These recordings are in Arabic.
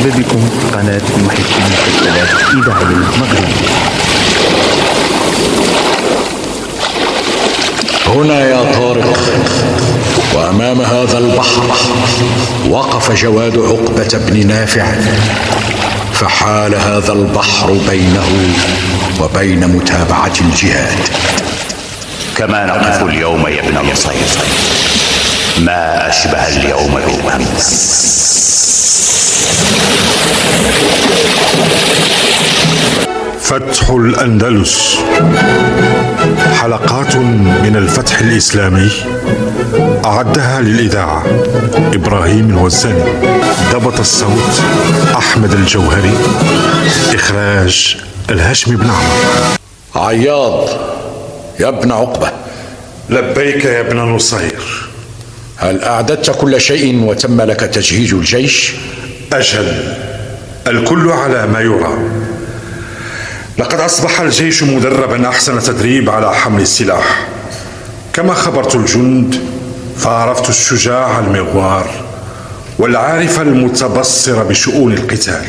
مرحبا بكم في قناة محبين المسلسلات إذاعية مغربية. هنا يا طارق، وأمام هذا البحر وقف جواد عقبة بن نافع، فحال هذا البحر بينه وبين متابعة الجهاد. كما نقف اليوم يا ابن نصير، ما أشبه اليوم بالأمس. فتح الأندلس، حلقات من الفتح الإسلامي أعدها للإذاعة إبراهيم الوزاني، ضبط الصوت أحمد الجوهري، إخراج الهاشمي بن عمر. عياض يا ابن عقبة. لبيك يا ابن نصير. هل أعددت كل شيء وتم لك تجهيز الجيش؟ أجل، الكل على ما يرام. لقد أصبح الجيش مدربا أحسن تدريب على حمل السلاح، كما خبرت الجند فعرفت الشجاع المغوار والعارف المتبصر بشؤون القتال،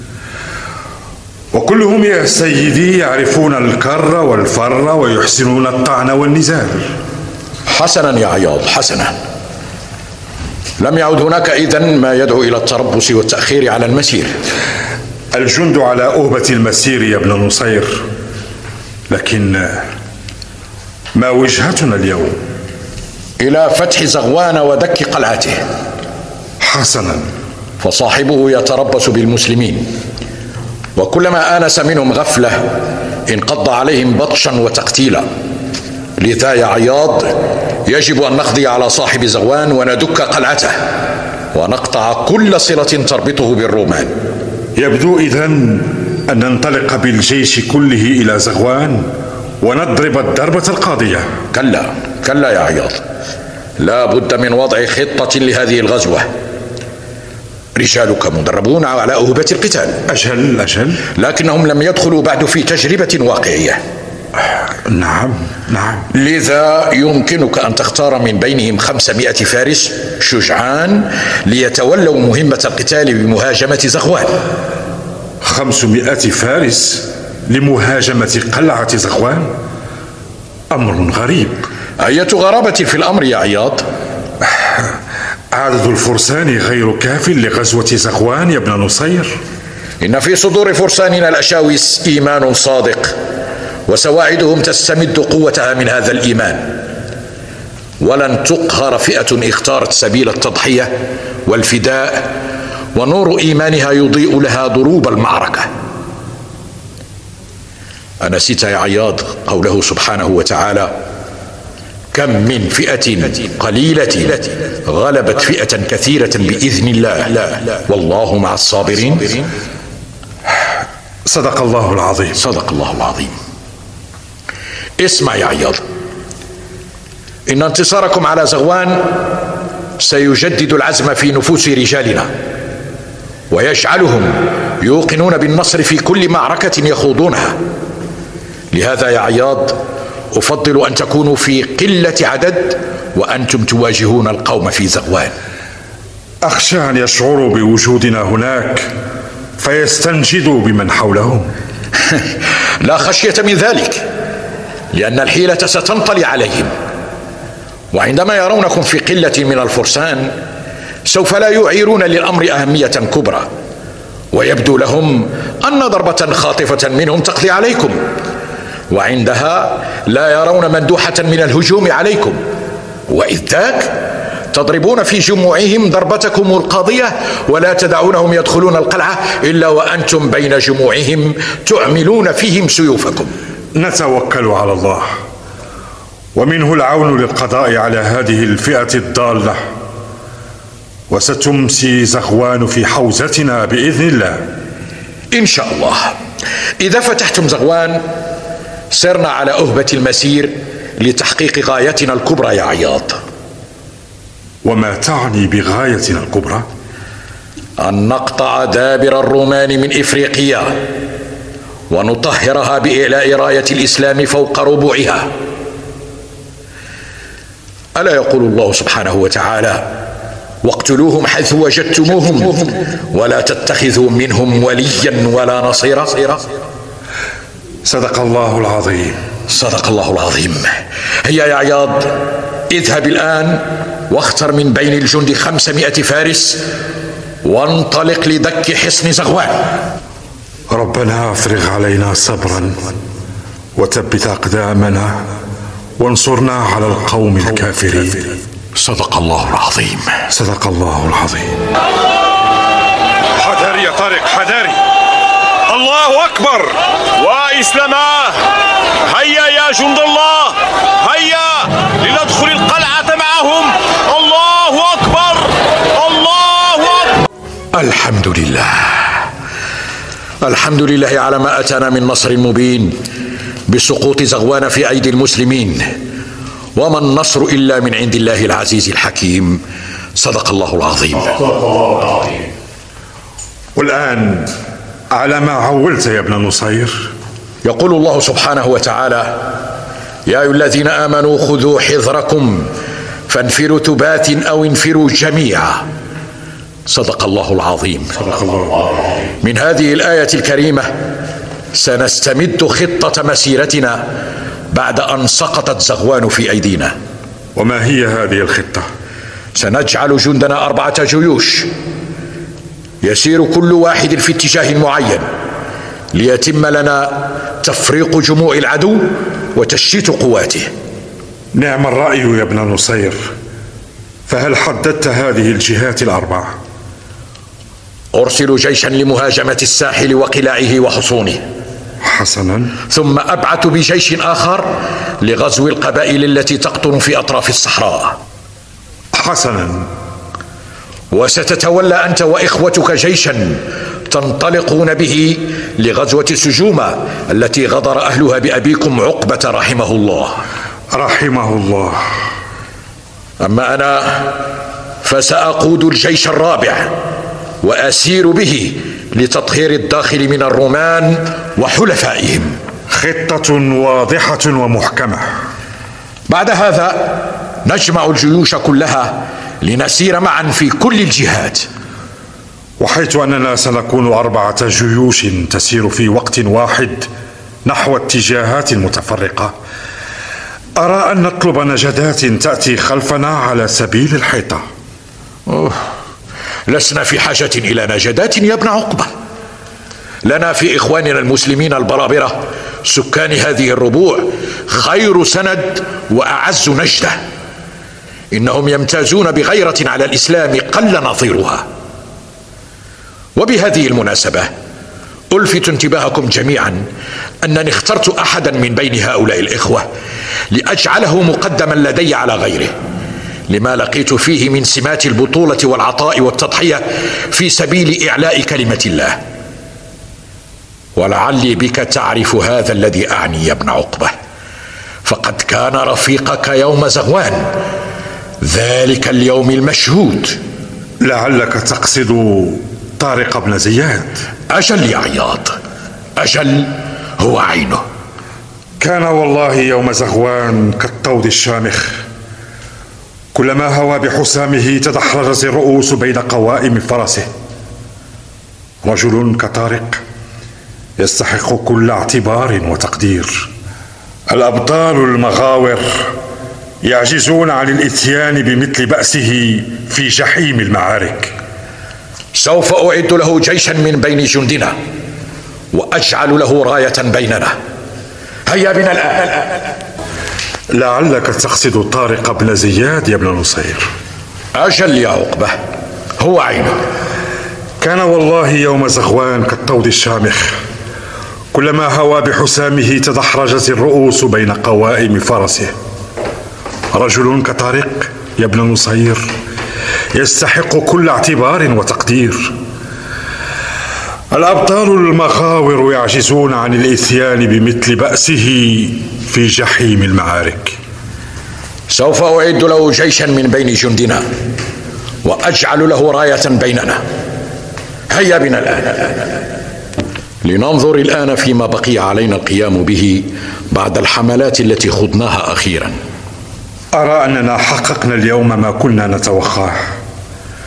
وكلهم يا سيدي يعرفون الكر والفر ويحسنون الطعن والنزال. حسنا يا عياض، حسنا. لم يعد هناك إذن ما يدعو إلى التربص والتأخير على المسير. الجند على أهبة المسير يا ابن نصير، لكن ما وجهتنا اليوم؟ إلى فتح زغوان ودك قلعته. حسنا. فصاحبه يتربص بالمسلمين، وكلما آنس منهم غفلة انقض عليهم بطشا وتقتيلا. لذا يا عياض يجب أن نقضي على صاحب زغوان وندك قلعته ونقطع كل صلة تربطه بالرومان. يبدو إذن أن ننطلق بالجيش كله إلى زغوان ونضرب الضربة القاضية. كلا يا عياض، لا بد من وضع خطة لهذه الغزوة. رجالك مدربون على أهبة القتال. أجل، لكنهم لم يدخلوا بعد في تجربة واقعية. نعم. لذا يمكنك أن تختار من بينهم 500 فارس شجعان ليتولوا مهمة القتال بمهاجمة زغوان. 500 فارس لمهاجمة قلعة زغوان؟ أمر غريب. أية غرابة في الأمر يا عياض؟ عدد الفرسان غير كاف لغزوة زغوان يا ابن نصير. إن في صدور فرساننا الأشاوس إيمان صادق، وسواعدهم تستمد قوتها من هذا الإيمان، ولن تقهر فئة اختارت سبيل التضحية والفداء ونور إيمانها يضيء لها ضروب المعركة. أنسيت يا عياض قوله سبحانه وتعالى: كم من فئة قليلة غلبت فئة كثيرة بإذن الله والله مع الصابرين. صدق الله العظيم. صدق الله العظيم. اسمع يا عياض، إن انتصاركم على زغوان سيجدد العزم في نفوس رجالنا ويجعلهم يوقنون بالنصر في كل معركة يخوضونها. لهذا يا عياض أفضل أن تكونوا في قلة عدد وأنتم تواجهون القوم في زغوان. أخشى أن يشعروا بوجودنا هناك فيستنجدوا بمن حولهم. لا خشية من ذلك، لأن الحيلة ستنطلي عليهم، وعندما يرونكم في قلة من الفرسان سوف لا يعيرون للأمر أهمية كبرى، ويبدو لهم أن ضربة خاطفة منهم تقضي عليكم، وعندها لا يرون مندوحة من الهجوم عليكم، وإذ ذاك تضربون في جموعهم ضربتكم القاضية ولا تدعونهم يدخلون القلعة إلا وأنتم بين جموعهم تعملون فيهم سيوفكم. نتوكل على الله، ومنه العون للقضاء على هذه الفئة الضالة، وستمسي زغوان في حوزتنا بإذن الله إن شاء الله. إذا فتحتم زغوان سرنا على أهبة المسير لتحقيق غايتنا الكبرى يا عياض. وما تعني بغايتنا الكبرى؟ أن نقطع دابر الرومان من إفريقيا ونطهرها بإعلاء راية الإسلام فوق ربوعها. ألا يقول الله سبحانه وتعالى: واقتلوهم حيث وجدتموهم ولا تتخذوا منهم وليا ولا نصيرا. صدق الله العظيم. صدق الله العظيم. هيا يا عياض، اذهب الآن واختر من بين الجند 500 فارس وانطلق لدك حصن زغوان. ربنا افرغ علينا صبرا وثبت أقدامنا وانصرنا على القوم الكافرين. صدق الله العظيم. صدق الله العظيم. حذري يا طارق، حذري. الله أكبر. وإسلاماه. هيا يا جند الله، هيا لندخل القلعة معهم. الله أكبر، الله أكبر. الحمد لله، الحمد لله على ما أتانا من نصر مبين بسقوط زغوان في أيدي المسلمين، وما النصر إلا من عند الله العزيز الحكيم. صدق الله العظيم. والآن على ما عولت يا ابن نصير. يقول الله سبحانه وتعالى: يا أيها الذين آمنوا خذوا حذركم فانفروا ثبات أو انفروا جميعا. صدق الله العظيم. صدق الله العظيم. من هذه الآية الكريمة سنستمد خطة مسيرتنا بعد أن سقطت زغوان في أيدينا. وما هي هذه الخطة؟ سنجعل جندنا 4 جيوش يسير كل واحد في اتجاه معين ليتم لنا تفريق جموع العدو وتشتيت قواته. نعم الرأي يا ابن نصير. فهل حددت هذه الجهات ال4؟ أرسل جيشا لمهاجمة الساحل وقلاعه وحصونه. حسنا. ثم أبعث بجيش آخر لغزو القبائل التي تقطن في أطراف الصحراء. حسنا. وستتولى أنت وإخوتك جيشا تنطلقون به لغزوة سجومة التي غدر أهلها بأبيكم عقبة رحمه الله. رحمه الله. أما أنا فسأقود الجيش الرابع وأسير به لتطهير الداخل من الرومان وحلفائهم. خطة واضحة ومحكمة. بعد هذا نجمع الجيوش كلها لنسير معا في كل الجهات. وحيث أننا سنكون 4 جيوش تسير في وقت واحد نحو اتجاهات متفرقة، أرى أن نطلب نجدات تأتي خلفنا على سبيل الحيطة. لسنا في حاجة إلى نجدات يا ابن عقبة. لنا في إخواننا المسلمين البرابرة سكان هذه الربوع خير سند وأعز نجدة. إنهم يمتازون بغيرة على الإسلام قل نظيرها. وبهذه المناسبة ألفت انتباهكم جميعا أنني اخترت أحدا من بين هؤلاء الإخوة لأجعله مقدما لدي على غيره، لما لقيت فيه من سمات البطولة والعطاء والتضحية في سبيل إعلاء كلمة الله. ولعلي بك تعرف هذا الذي أعني يا ابن عقبة، فقد كان رفيقك يوم زغوان، ذلك اليوم المشهود. لعلك تقصد طارق بن زياد. أجل يا عياض، أجل، هو عينه. كان والله يوم زغوان كالطود الشامخ، كلما هوى بحسامه تدحرجت الرؤوس بين قوائم فرسه. رجل كطارق يستحق كل اعتبار وتقدير. الأبطال المغاور يعجزون عن الإتيان بمثل بأسه في جحيم المعارك. سوف أعد له جيشا من بين جندنا وأجعل له راية بيننا. هيا بنا الآن. لعلك تقصد طارق بن زياد يا ابن نصير. أجل يا عقبة، هو عينه. كان والله يوم زغوان كالطود الشامخ، كلما هوى بحسامه تدحرجت الرؤوس بين قوائم فرسه. رجل كطارق يا ابن نصير يستحق كل اعتبار وتقدير. الأبطال المغاور يعجزون عن الإتيان بمثل بأسه في جحيم المعارك. سوف أعد له جيشا من بين جندنا وأجعل له راية بيننا. هيا بنا الآن. لننظر الآن فيما بقي علينا القيام به بعد الحملات التي خضناها أخيرا. أرى أننا حققنا اليوم ما كنا نتوقعه،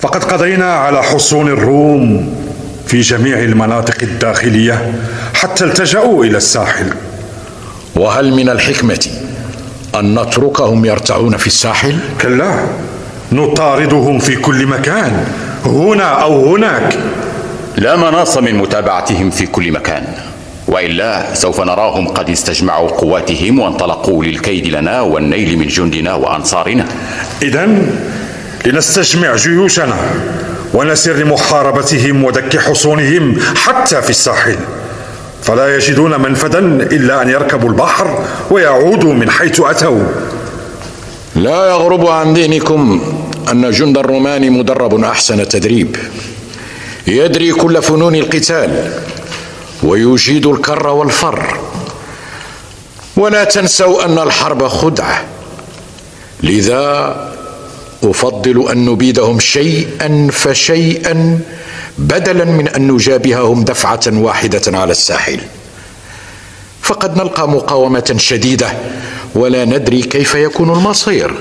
فقد قضينا على حصون الروم في جميع المناطق الداخلية حتى التجأوا إلى الساحل. وهل من الحكمة أن نتركهم يرتعون في الساحل؟ كلا، نطاردهم في كل مكان، هنا أو هناك. لا مناص من متابعتهم في كل مكان، وإلا سوف نراهم قد استجمعوا قواتهم وانطلقوا للكيد لنا والنيل من جندنا وأنصارنا. إذن لنستجمع جيوشنا ونسر لمحاربتهم ودك حصونهم حتى في الساحل، فلا يجدون منفذا إلا أن يركبوا البحر ويعودوا من حيث أتوا. لا يغرب عن ذهنكم أن جند الرومان مدرب أحسن تدريب، يدري كل فنون القتال ويجيد الكر والفر. ولا تنسوا أن الحرب خدعة، لذا أفضل أن نبيدهم شيئا فشيئا بدلا من أن نجابههم دفعة واحدة على الساحل، فقد نلقى مقاومة شديدة ولا ندري كيف يكون المصير.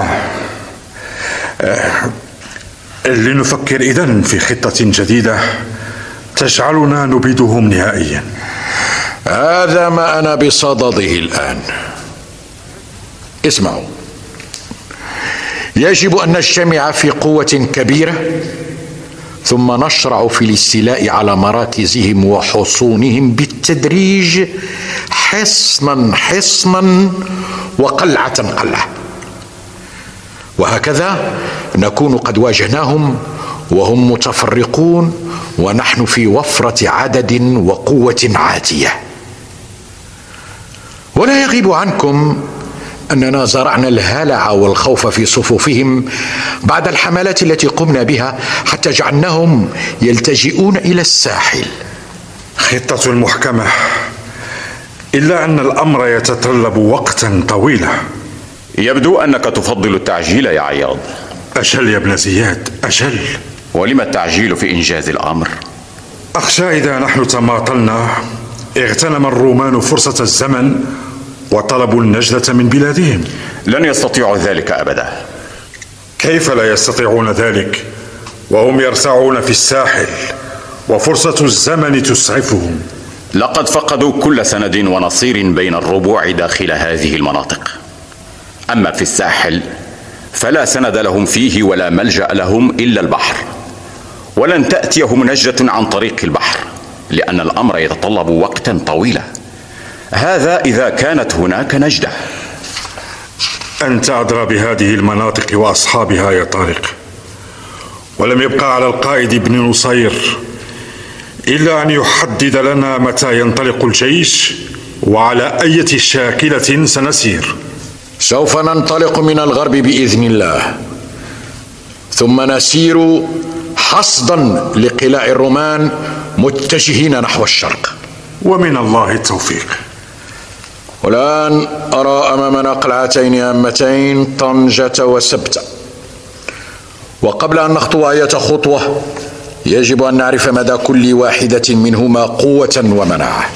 لنفكر إذن في خطة جديدة تجعلنا نبيدهم نهائيا. هذا ما أنا بصدده الآن. اسمعوا، يجب أن نجتمع في قوة كبيرة، ثم نشرع في الاستيلاء على مراكزهم وحصونهم بالتدريج، حصنا حصنا وقلعة قلعة، وهكذا نكون قد واجهناهم وهم متفرقون ونحن في وفرة عدد وقوة عاتية. ولا يغيب عنكم أننا زرعنا الهلع والخوف في صفوفهم بعد الحملات التي قمنا بها حتى جعلناهم يلتجئون إلى الساحل. خطة محكمة، إلا أن الأمر يتطلب وقتا طويلا. يبدو أنك تفضل التعجيل يا عياض. أجل يا ابن زياد، أجل. ولم التعجيل في إنجاز الأمر؟ أخشى إذا نحن تماطلنا اغتنم الرومان فرصة الزمن وطلبوا النجدة من بلادهم. لن يستطيعوا ذلك أبدا. كيف لا يستطيعون ذلك وهم يرتعون في الساحل وفرصة الزمن تسعفهم؟ لقد فقدوا كل سند ونصير بين الربوع داخل هذه المناطق. أما في الساحل فلا سند لهم فيه ولا ملجأ لهم إلا البحر، ولن تأتيهم نجدة عن طريق البحر لأن الأمر يتطلب وقتا طويلا. هذا إذا كانت هناك نجدة. أنت أدرى بهذه المناطق وأصحابها يا طارق، ولم يبقى على القائد ابن نصير إلا أن يحدد لنا متى ينطلق الجيش وعلى أي شاكلة سنسير. سوف ننطلق من الغرب بإذن الله، ثم نسير حصدا لقلاع الرومان متجهين نحو الشرق، ومن الله التوفيق. والآن أرى أمامنا قلعتين هامتين، طنجة وسبتة، وقبل أن نخطو أي خطوة يجب أن نعرف مدى كل واحدة منهما قوة ومناعة.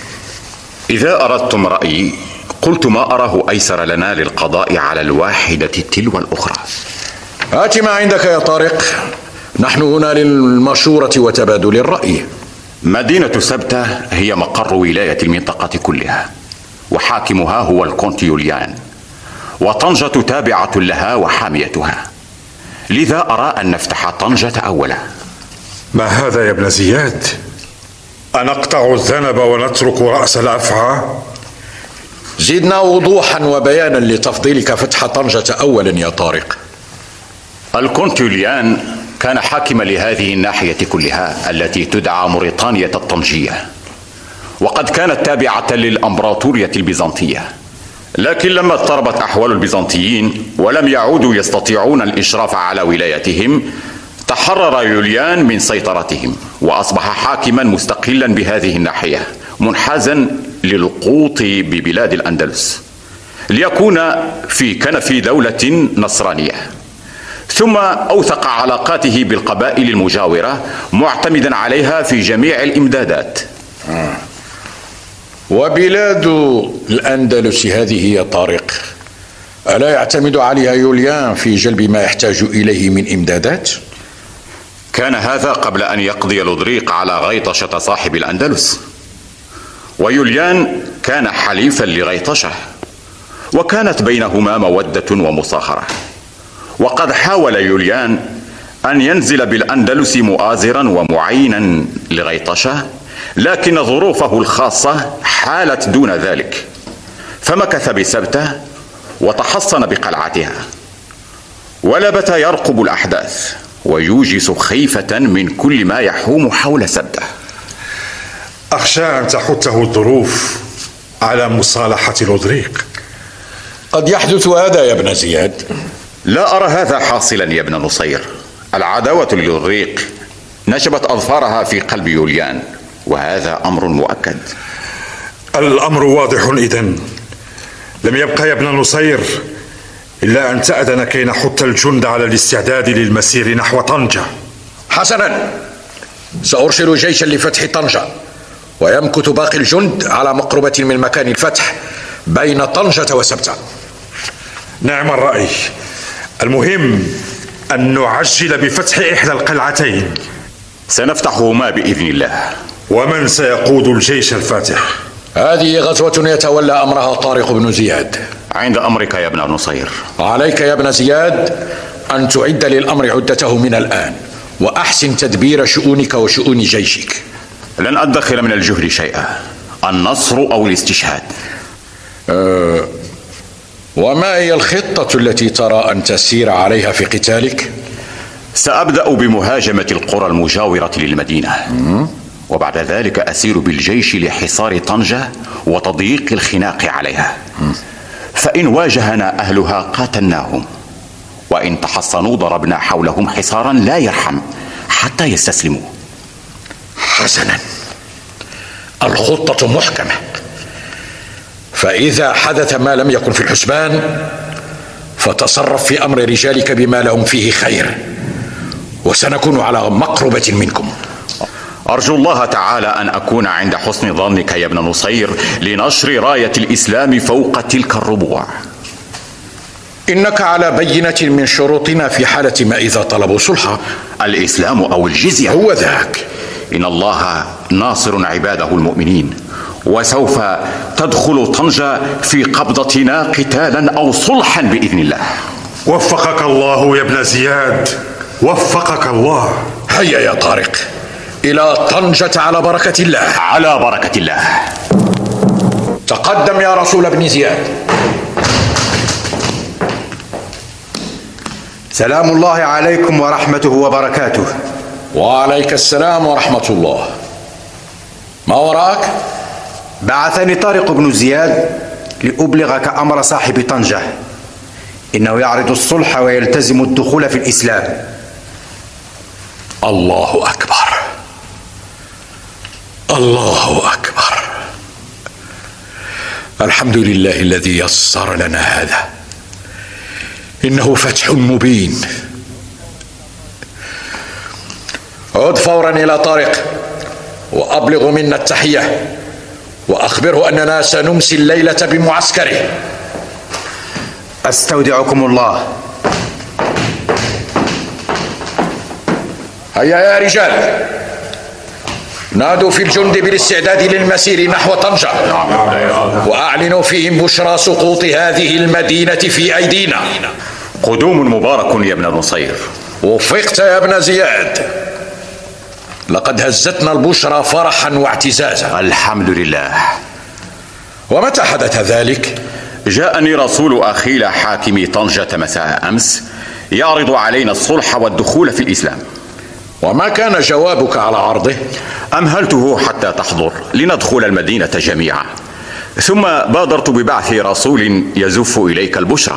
إذا أردتم رأيي قلت ما أراه أيسر لنا للقضاء على الواحدة تلو الأخرى. هات ما عندك يا طارق، نحن هنا للمشورة وتبادل الرأي. مدينة سبتة هي مقر ولاية المنطقة كلها، وحاكمها هو الكونت يوليان، وطنجة تابعة لها وحاميتها، لذا أرى أن نفتح طنجة أولا. ما هذا يا ابن زياد؟ أنقطع الذنب ونترك رأس الأفعى؟ زدنا وضوحا وبيانا لتفضيلك فتح طنجة أولا يا طارق. الكونت يوليان كان حاكما لهذه الناحية كلها التي تدعى موريطانية الطنجية، وقد كانت تابعة للأمبراطورية البيزنطية، لكن لما اضطربت أحوال البيزنطيين ولم يعودوا يستطيعون الإشراف على ولايتهم تحرر يوليان من سيطرتهم وأصبح حاكما مستقلا بهذه الناحية، منحازا للقوط ببلاد الأندلس ليكون في كنف دولة نصرانية، ثم أوثق علاقاته بالقبائل المجاورة معتمدا عليها في جميع الإمدادات. وبلاد الأندلس هذه يا طارق ألا يعتمد عليها يوليان في جلب ما يحتاج إليه من إمدادات؟ كان هذا قبل أن يقضي لودريق على غيطشة صاحب الأندلس، ويوليان كان حليفا لغيطشة، وكانت بينهما مودة ومصاهرة. وقد حاول يوليان أن ينزل بالأندلس مؤازرا ومعينا لغيطشة، لكن ظروفه الخاصة حالت دون ذلك، فمكث بسبته وتحصن بقلعتها، ولبت يرقب الأحداث ويوجس خيفة من كل ما يحوم حول سبته. أخشى أن تحته الظروف على مصالحة لودريق. قد يحدث هذا يا ابن زياد. لا أرى هذا حاصلا يا ابن نصير. العداوة للودريق نشبت أظفارها في قلب يوليان، وهذا أمر مؤكد. الأمر واضح إذن. لم يبقى يا ابن نصير إلا أن تأذن كي نحث الجند على الاستعداد للمسير نحو طنجة. حسنا، سأرسل جيشا لفتح طنجة، ويمكث باقي الجند على مقربة من مكان الفتح بين طنجة وسبتة. نعم الرأي. المهم أن نعجل بفتح إحدى القلعتين. سنفتحهما بإذن الله. ومن سيقود الجيش الفاتح؟ هذه غزوة يتولى أمرها طارق بن زياد. عند أمرك يا ابن نصير. عليك يا ابن زياد أن تعد للأمر عدته من الآن، وأحسن تدبير شؤونك وشؤون جيشك. لن أدخر من الجهد شيئا، النصر أو الاستشهاد. وما هي الخطة التي ترى أن تسير عليها في قتالك؟ سأبدأ بمهاجمة القرى المجاورة للمدينة، وبعد ذلك أسير بالجيش لحصار طنجة وتضييق الخناق عليها. فإن واجهنا أهلها قاتلناهم، وإن تحصنوا ضربنا حولهم حصارا لا يرحم حتى يستسلموا. حسنا، الخطة محكمة. فإذا حدث ما لم يكن في الحسبان فتصرف في أمر رجالك بما لهم فيه خير، وسنكون على مقربة منكم. أرجو الله تعالى أن أكون عند حسن ظنك يا ابن نصير لنشر راية الإسلام فوق تلك الربوع. إنك على بينة من شروطنا في حالة ما إذا طلبوا صلحا. الإسلام أو الجزية؟ هو ذاك. إن الله ناصر عباده المؤمنين، وسوف تدخل طنجة في قبضتنا قتالا أو صلحا بإذن الله. وفقك الله يا ابن زياد، وفقك الله. هيا يا طارق إلى طنجة على بركة الله. على بركة الله. تقدم يا رسول ابن زياد. سلام الله عليكم ورحمته وبركاته. وعليك السلام ورحمة الله. ما وراك؟ بعثني طارق بن زياد لأبلغك أمر صاحب طنجة، إنه يعرض الصلح ويلتزم الدخول في الإسلام. الله أكبر، الله أكبر. الحمد لله الذي يسر لنا هذا، إنه فتح مبين. عد فورا إلى طارق وأبلغ منا التحية، وأخبره أننا سنمسي الليلة بمعسكره. أستودعكم الله. هيا يا رجال، نادوا في الجند بالاستعداد للمسير نحو طنجة، وأعلنوا فيهم بشرى سقوط هذه المدينة في أيدينا. قدوم مبارك يا ابن نصير. وفقت يا ابن زياد، لقد هزتنا البشرى فرحا واعتزازا. الحمد لله. ومتى حدث ذلك؟ جاءني رسول أخيل حاكم طنجة مساء أمس يعرض علينا الصلح والدخول في الإسلام. وما كان جوابك على عرضه؟ أمهلته حتى تحضر لندخل المدينة جميعا، ثم بادرت ببعث رسول يزف إليك البشرى.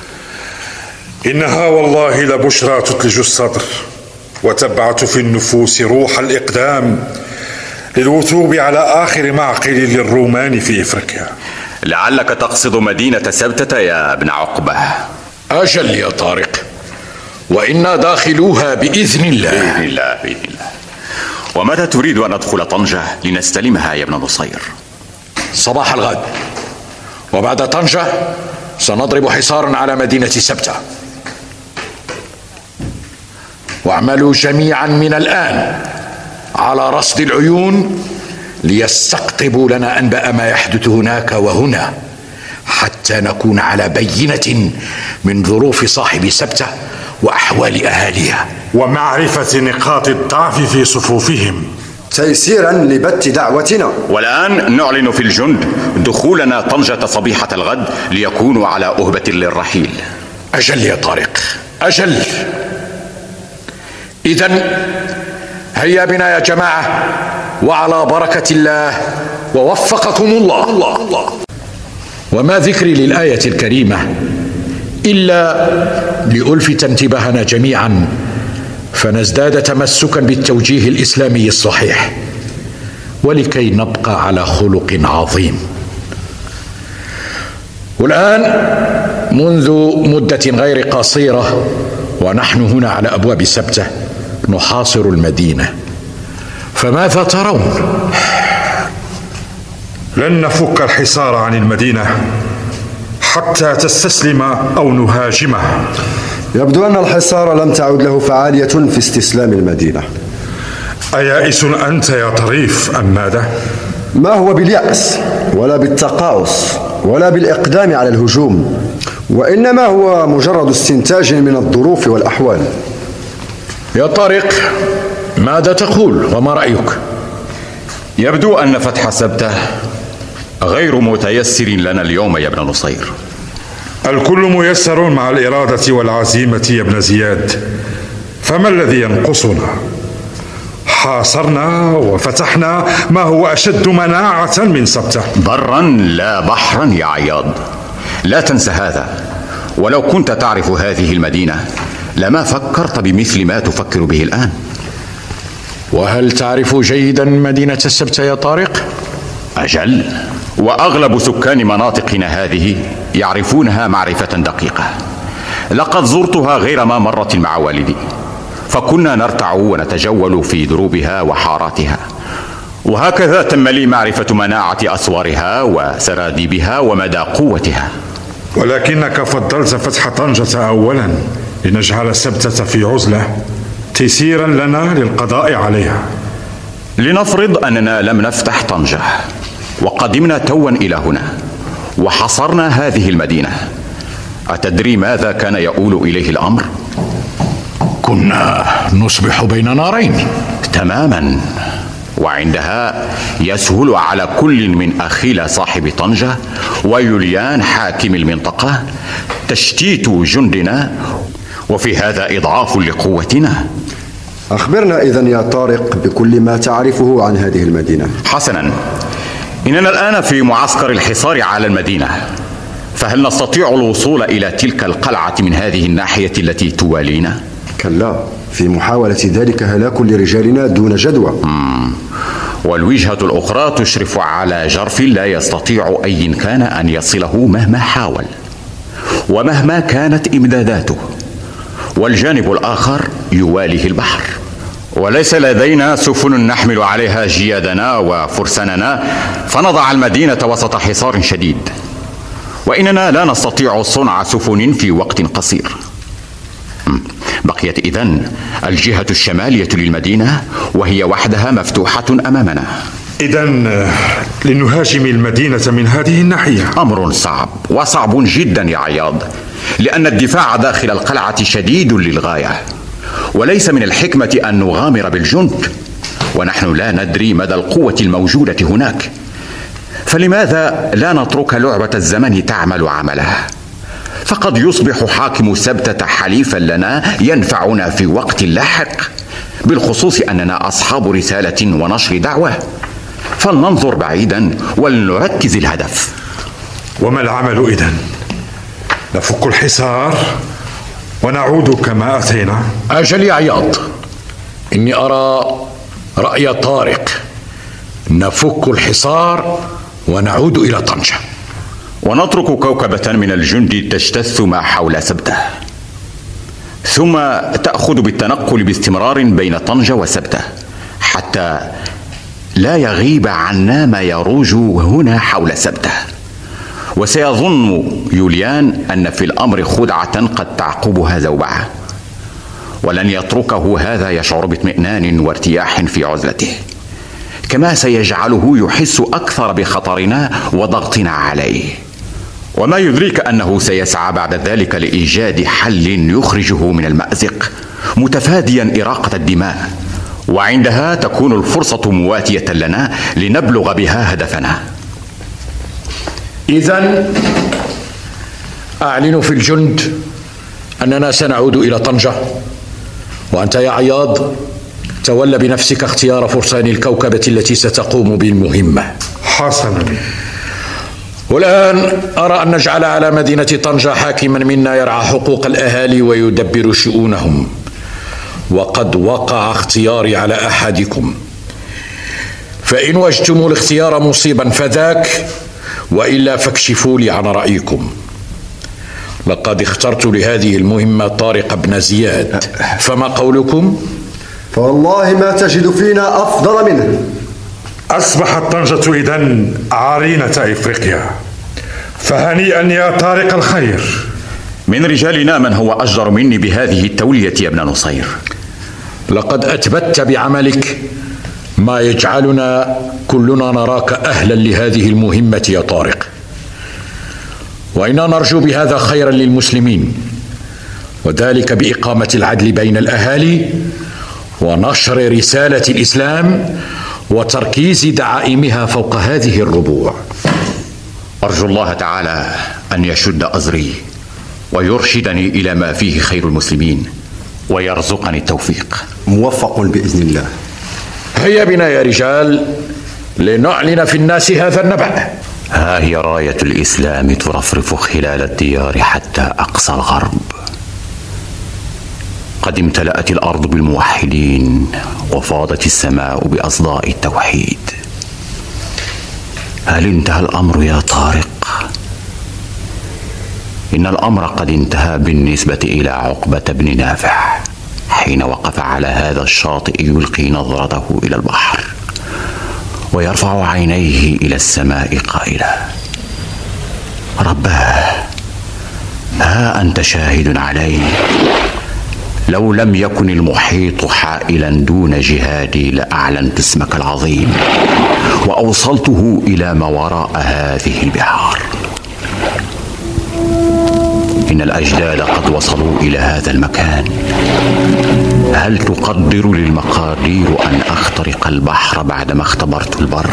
إنها والله لبشرى تثلج الصدر، وتبعث في النفوس روح الإقدام للوثوب على آخر معقل للرومان في إفريقيا. لعلك تقصد مدينة سبتة يا ابن عقبة. أجل يا طارق، وإنا داخلوها بإذن الله. بإذن الله، بإذن الله. ومتى تريد أن أدخل طنجة لنستلمها يا ابن نصير؟ صباح الغد، وبعد طنجة سنضرب حصارا على مدينة سبتة. واعملوا جميعا من الآن على رصد العيون ليستقطبوا لنا أنباء ما يحدث هناك وهنا، حتى نكون على بينة من ظروف صاحب سبتة وأحوال أهاليها، ومعرفة نقاط الضعف في صفوفهم، تيسيرا لبت دعوتنا. والآن نعلن في الجند دخولنا طنجة صبيحة الغد ليكونوا على أهبة للرحيل. أجل يا طارق، أجل. إذن هيا بنا يا جماعة، وعلى بركة الله، ووفقكم الله. وما ذكري للآية الكريمة إلا لألفت انتباهنا جميعا فنزداد تمسكا بالتوجيه الإسلامي الصحيح، ولكي نبقى على خلق عظيم. والآن منذ مدة غير قصيرة ونحن هنا على أبواب سبتة نحاصر المدينة، فماذا ترون؟ لن نفك الحصار عن المدينة حتى تستسلم أو نهاجمها. يبدو أن الحصار لم تعد له فعالية في استسلام المدينة. أيائس أنت يا طريف أم ماذا؟ ما هو باليأس ولا بالتقاعس ولا بالإقدام على الهجوم، وإنما هو مجرد استنتاج من الظروف والأحوال. يا طارق، ماذا تقول وما رأيك؟ يبدو أن فتح سبتة غير متيسر لنا اليوم يا ابن نصير. الكل ميسر مع الإرادة والعزيمة يا ابن زياد، فما الذي ينقصنا؟ حاصرنا وفتحنا ما هو أشد مناعة من سبتة. برا لا بحرا يا عياض، لا تنسى هذا. ولو كنت تعرف هذه المدينة لما فكرت بمثل ما تفكر به الآن. وهل تعرف جيدا مدينة السبتة يا طارق؟ أجل، وأغلب سكان مناطقنا هذه يعرفونها معرفة دقيقة. لقد زرتها غير ما مرة مع والدي، فكنا نرتع ونتجول في دروبها وحاراتها، وهكذا تم لي معرفة مناعة أسوارها وسراديبها ومدى قوتها. ولكنك فضلت فتح طنجة أولا لنجعل سبتة في عزلة تيسيرا لنا للقضاء عليها. لنفرض أننا لم نفتح طنجة وقدمنا توا إلى هنا وحصرنا هذه المدينة، أتدري ماذا كان يؤول إليه الأمر؟ كنا نصبح بين نارين. تماما. وعندها يسهل على كل من أخيل صاحب طنجة ويوليان حاكم المنطقة تشتيت جندنا، وفي هذا إضعاف لقوتنا. أخبرنا إذن يا طارق بكل ما تعرفه عن هذه المدينة. حسنا، إننا الآن في معسكر الحصار على المدينة، فهل نستطيع الوصول إلى تلك القلعة من هذه الناحية التي توالينا؟ كلا، في محاولة ذلك هلاك لرجالنا دون جدوى. والوجهة الأخرى تشرف على جرف لا يستطيع أي كان أن يصله مهما حاول ومهما كانت إمداداته، والجانب الآخر يواليه البحر، وليس لدينا سفن نحمل عليها جيادنا وفرساننا فنضع المدينة وسط حصار شديد، وإننا لا نستطيع صنع سفن في وقت قصير. بقيت إذن الجهة الشمالية للمدينة، وهي وحدها مفتوحة أمامنا. إذن لنهاجم المدينة من هذه الناحية. أمر صعب، وصعب جدا يا عياض، لأن الدفاع داخل القلعة شديد للغاية، وليس من الحكمة أن نغامر بالجند ونحن لا ندري مدى القوة الموجودة هناك. فلماذا لا نترك لعبة الزمن تعمل عملها؟ فقد يصبح حاكم سبتة حليفا لنا ينفعنا في وقت لاحق، بالخصوص أننا أصحاب رسالة ونشر دعوة. فلننظر بعيدا ولنركز الهدف. وما العمل إذن؟ نفك الحصار ونعود كما أتينا. أجل يا عياض، إني أرى رأي طارق، نفك الحصار ونعود إلى طنجة، ونترك كوكبة من الجند تجتث ما حول سبتة، ثم تأخذ بالتنقل باستمرار بين طنجة وسبتة حتى لا يغيب عنا ما يروج هنا حول سبتة. وسيظن يوليان أن في الأمر خدعة قد تعقبها زوبعة، ولن يتركه هذا يشعر باطمئنان وارتياح في عزلته، كما سيجعله يحس أكثر بخطرنا وضغطنا عليه. وما يدريك أنه سيسعى بعد ذلك لإيجاد حل يخرجه من المأزق متفاديا إراقة الدماء، وعندها تكون الفرصة مواتية لنا لنبلغ بها هدفنا. إذن أعلن في الجند أننا سنعود إلى طنجة، وأنت يا عياض تولى بنفسك اختيار فرسان الكوكبة التي ستقوم بالمهمة. حسنا. والآن أرى أن نجعل على مدينة طنجة حاكما منا يرعى حقوق الأهالي ويدبر شؤونهم، وقد وقع اختياري على أحدكم، فإن وجدتم الاختيار مصيبا فذاك، وإلا فاكشفوا لي عن رأيكم. لقد اخترت لهذه المهمة طارق بن زياد، فما قولكم؟ فوالله ما تجد فينا أفضل منه. أصبحت طنجة إذن عرينة إفريقيا، فهنيئا يا طارق الخير. من رجالنا من هو أجدر مني بهذه التولية يا ابن نصير. لقد أثبتت بعملك ما يجعلنا كلنا نراك أهلا لهذه المهمة يا طارق، وإنا نرجو بهذا خيرا للمسلمين، وذلك بإقامة العدل بين الأهالي ونشر رسالة الإسلام وتركيز دعائمها فوق هذه الربوع. أرجو الله تعالى أن يشد أزري ويرشدني إلى ما فيه خير المسلمين ويرزقني التوفيق. موفق بإذن الله. هيا بنا يا رجال لنعلن في الناس هذا النبأ. ها هي راية الإسلام ترفرف خلال الديار حتى أقصى الغرب. قد امتلأت الأرض بالموحدين وفاضت السماء بأصداء التوحيد. هل انتهى الأمر يا طارق؟ إن الأمر قد انتهى بالنسبة إلى عقبة بن نافع حين وقف على هذا الشاطئ يلقي نظرته إلى البحر ويرفع عينيه إلى السماء قائلا: رباه، ها أنت شاهد علي. لو لم يكن المحيط حائلا دون جهادي لأعلنت اسمك العظيم وأوصلته إلى ما وراء هذه البحار. إن الأجداد قد وصلوا إلى هذا المكان. هل تقدر للمقادير أن أخترق البحر بعدما اختبرت البر؟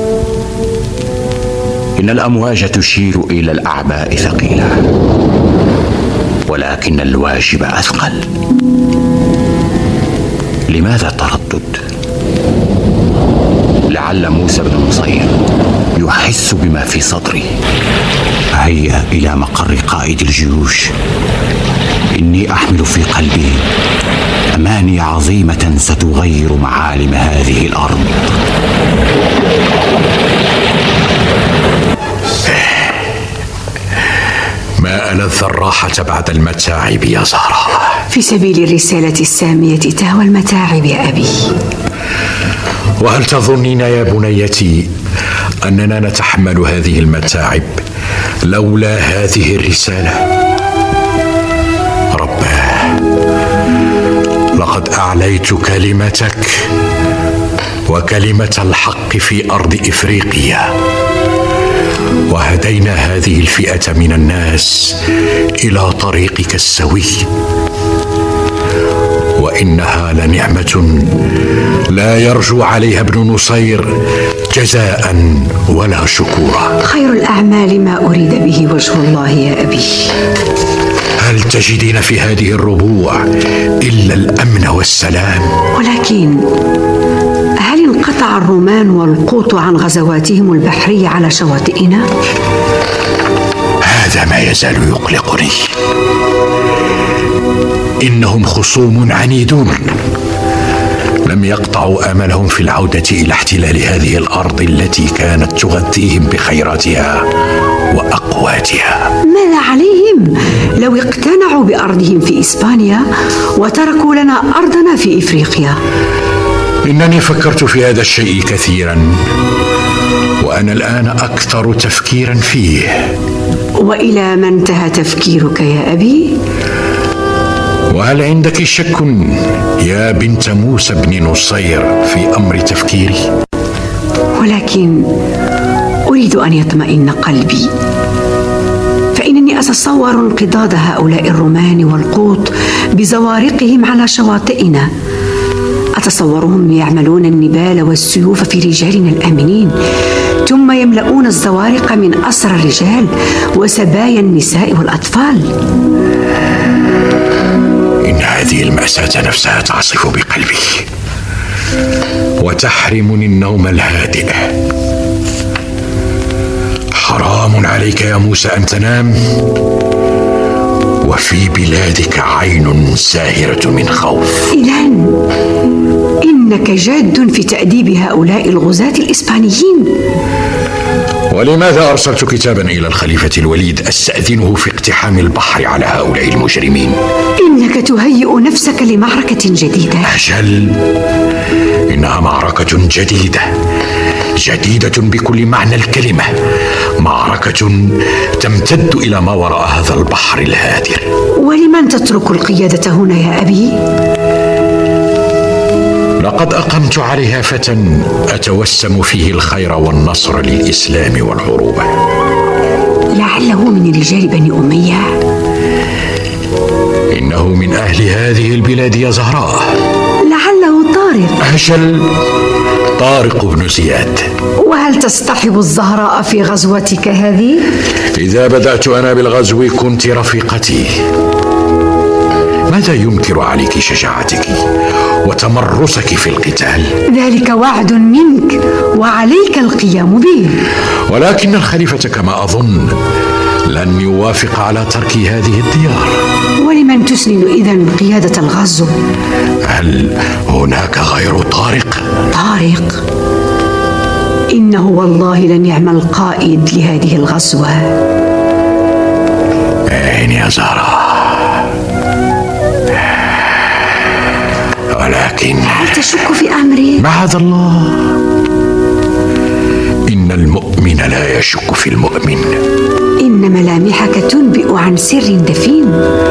إن الأمواج تشير إلى الأعباء ثقيلة، ولكن الواجب أثقل. لماذا التردد؟ لعل موسى بن نصير يحس بما في صدري. هيا إلى مقر قائد الجيوش. إني أحمل في قلبي أماني عظيمة ستغير معالم هذه الأرض. ما ألذ الراحة بعد المتاعب يا زهرة. في سبيل الرسالة السامية تهوى المتاعب يا أبي. وهل تظنين يا بنيتي أننا نتحمل هذه المتاعب لولا هذه الرسالة؟ رباه، لقد أعليت كلمتك وكلمة الحق في أرض إفريقيا، وهدينا هذه الفئة من الناس إلى طريقك السوي، وإنها لنعمة لا يرجو عليها ابن نصير جزاء ولا شكورا. خير الأعمال ما أريد به وجه الله يا أبي. هل تجدين في هذه الربوع إلا الأمن والسلام؟ ولكن هل انقطع الرومان والقوط عن غزواتهم البحرية على شواطئنا؟ هذا ما يزال يقلقني. إنهم خصوم عنيدون لم يقطعوا آملهم في العودة إلى احتلال هذه الأرض التي كانت تغذيهم بخيراتها وأقواتها. ماذا عليهم لو اقتنعوا بأرضهم في إسبانيا وتركوا لنا أرضنا في إفريقيا؟ إنني فكرت في هذا الشيء كثيرا، وأنا الآن أكثر تفكيرا فيه. وإلى ما انتهى تفكيرك يا أبي؟ وهل عندك شك يا بنت موسى بن نصير في أمر تفكيري؟ ولكن أريد أن يطمئن قلبي، فإنني أتصور انقضاض هؤلاء الرومان والقوط بزوارقهم على شواطئنا. أتصورهم يعملون النبال والسيوف في رجالنا الآمنين، ثم يملؤون الزوارق من أسرى الرجال وسبايا النساء والأطفال. إن هذه المأساة نفسها تعصف بقلبي وتحرمني النوم الهادئ. حرام عليك يا موسى أن تنام وفي بلادك عين ساهرة من خوف. إذن إنك جاد في تأديب هؤلاء الغزاة الإسبانيين. ولماذا أرسلت كتابا إلى الخليفة الوليد أستأذنه في اقتحام البحر على هؤلاء المجرمين؟ إنك تهيئ نفسك لمعركة جديدة. أجل، إنها معركة جديدة بكل معنى الكلمة، معركة تمتد إلى ما وراء هذا البحر الهادر. ولمن تترك القيادة هنا يا أبي؟ لقد أقمت عليها فتى أتوسم فيه الخير والنصر للإسلام والعروبة. لعله من رجال بني أمية. إنه من أهل هذه البلاد يا زهراء. لعله طارق. أجل، طارق بن زياد. وهل تصطحب الزهراء في غزوتك هذه؟ إذا بدأت أنا بالغزو كنت رفيقتي. ماذا ينكر عليك شجاعتك وتمرسك في القتال؟ ذلك وعد منك وعليك القيام به. ولكن الخليفة كما أظن لن يوافق على ترك هذه الديار. ولمن تسند إذن قيادة الغزو؟ هل هناك غير طارق؟ طارق؟ إنه والله لن يعمل قائد لهذه الغزوة. أين يا زهراء؟ ولكن هل تشك في أمري؟ معاذ الله، إن المؤمن لا يشك في المؤمن. إن ملامحك تنبئ عن سر دفين.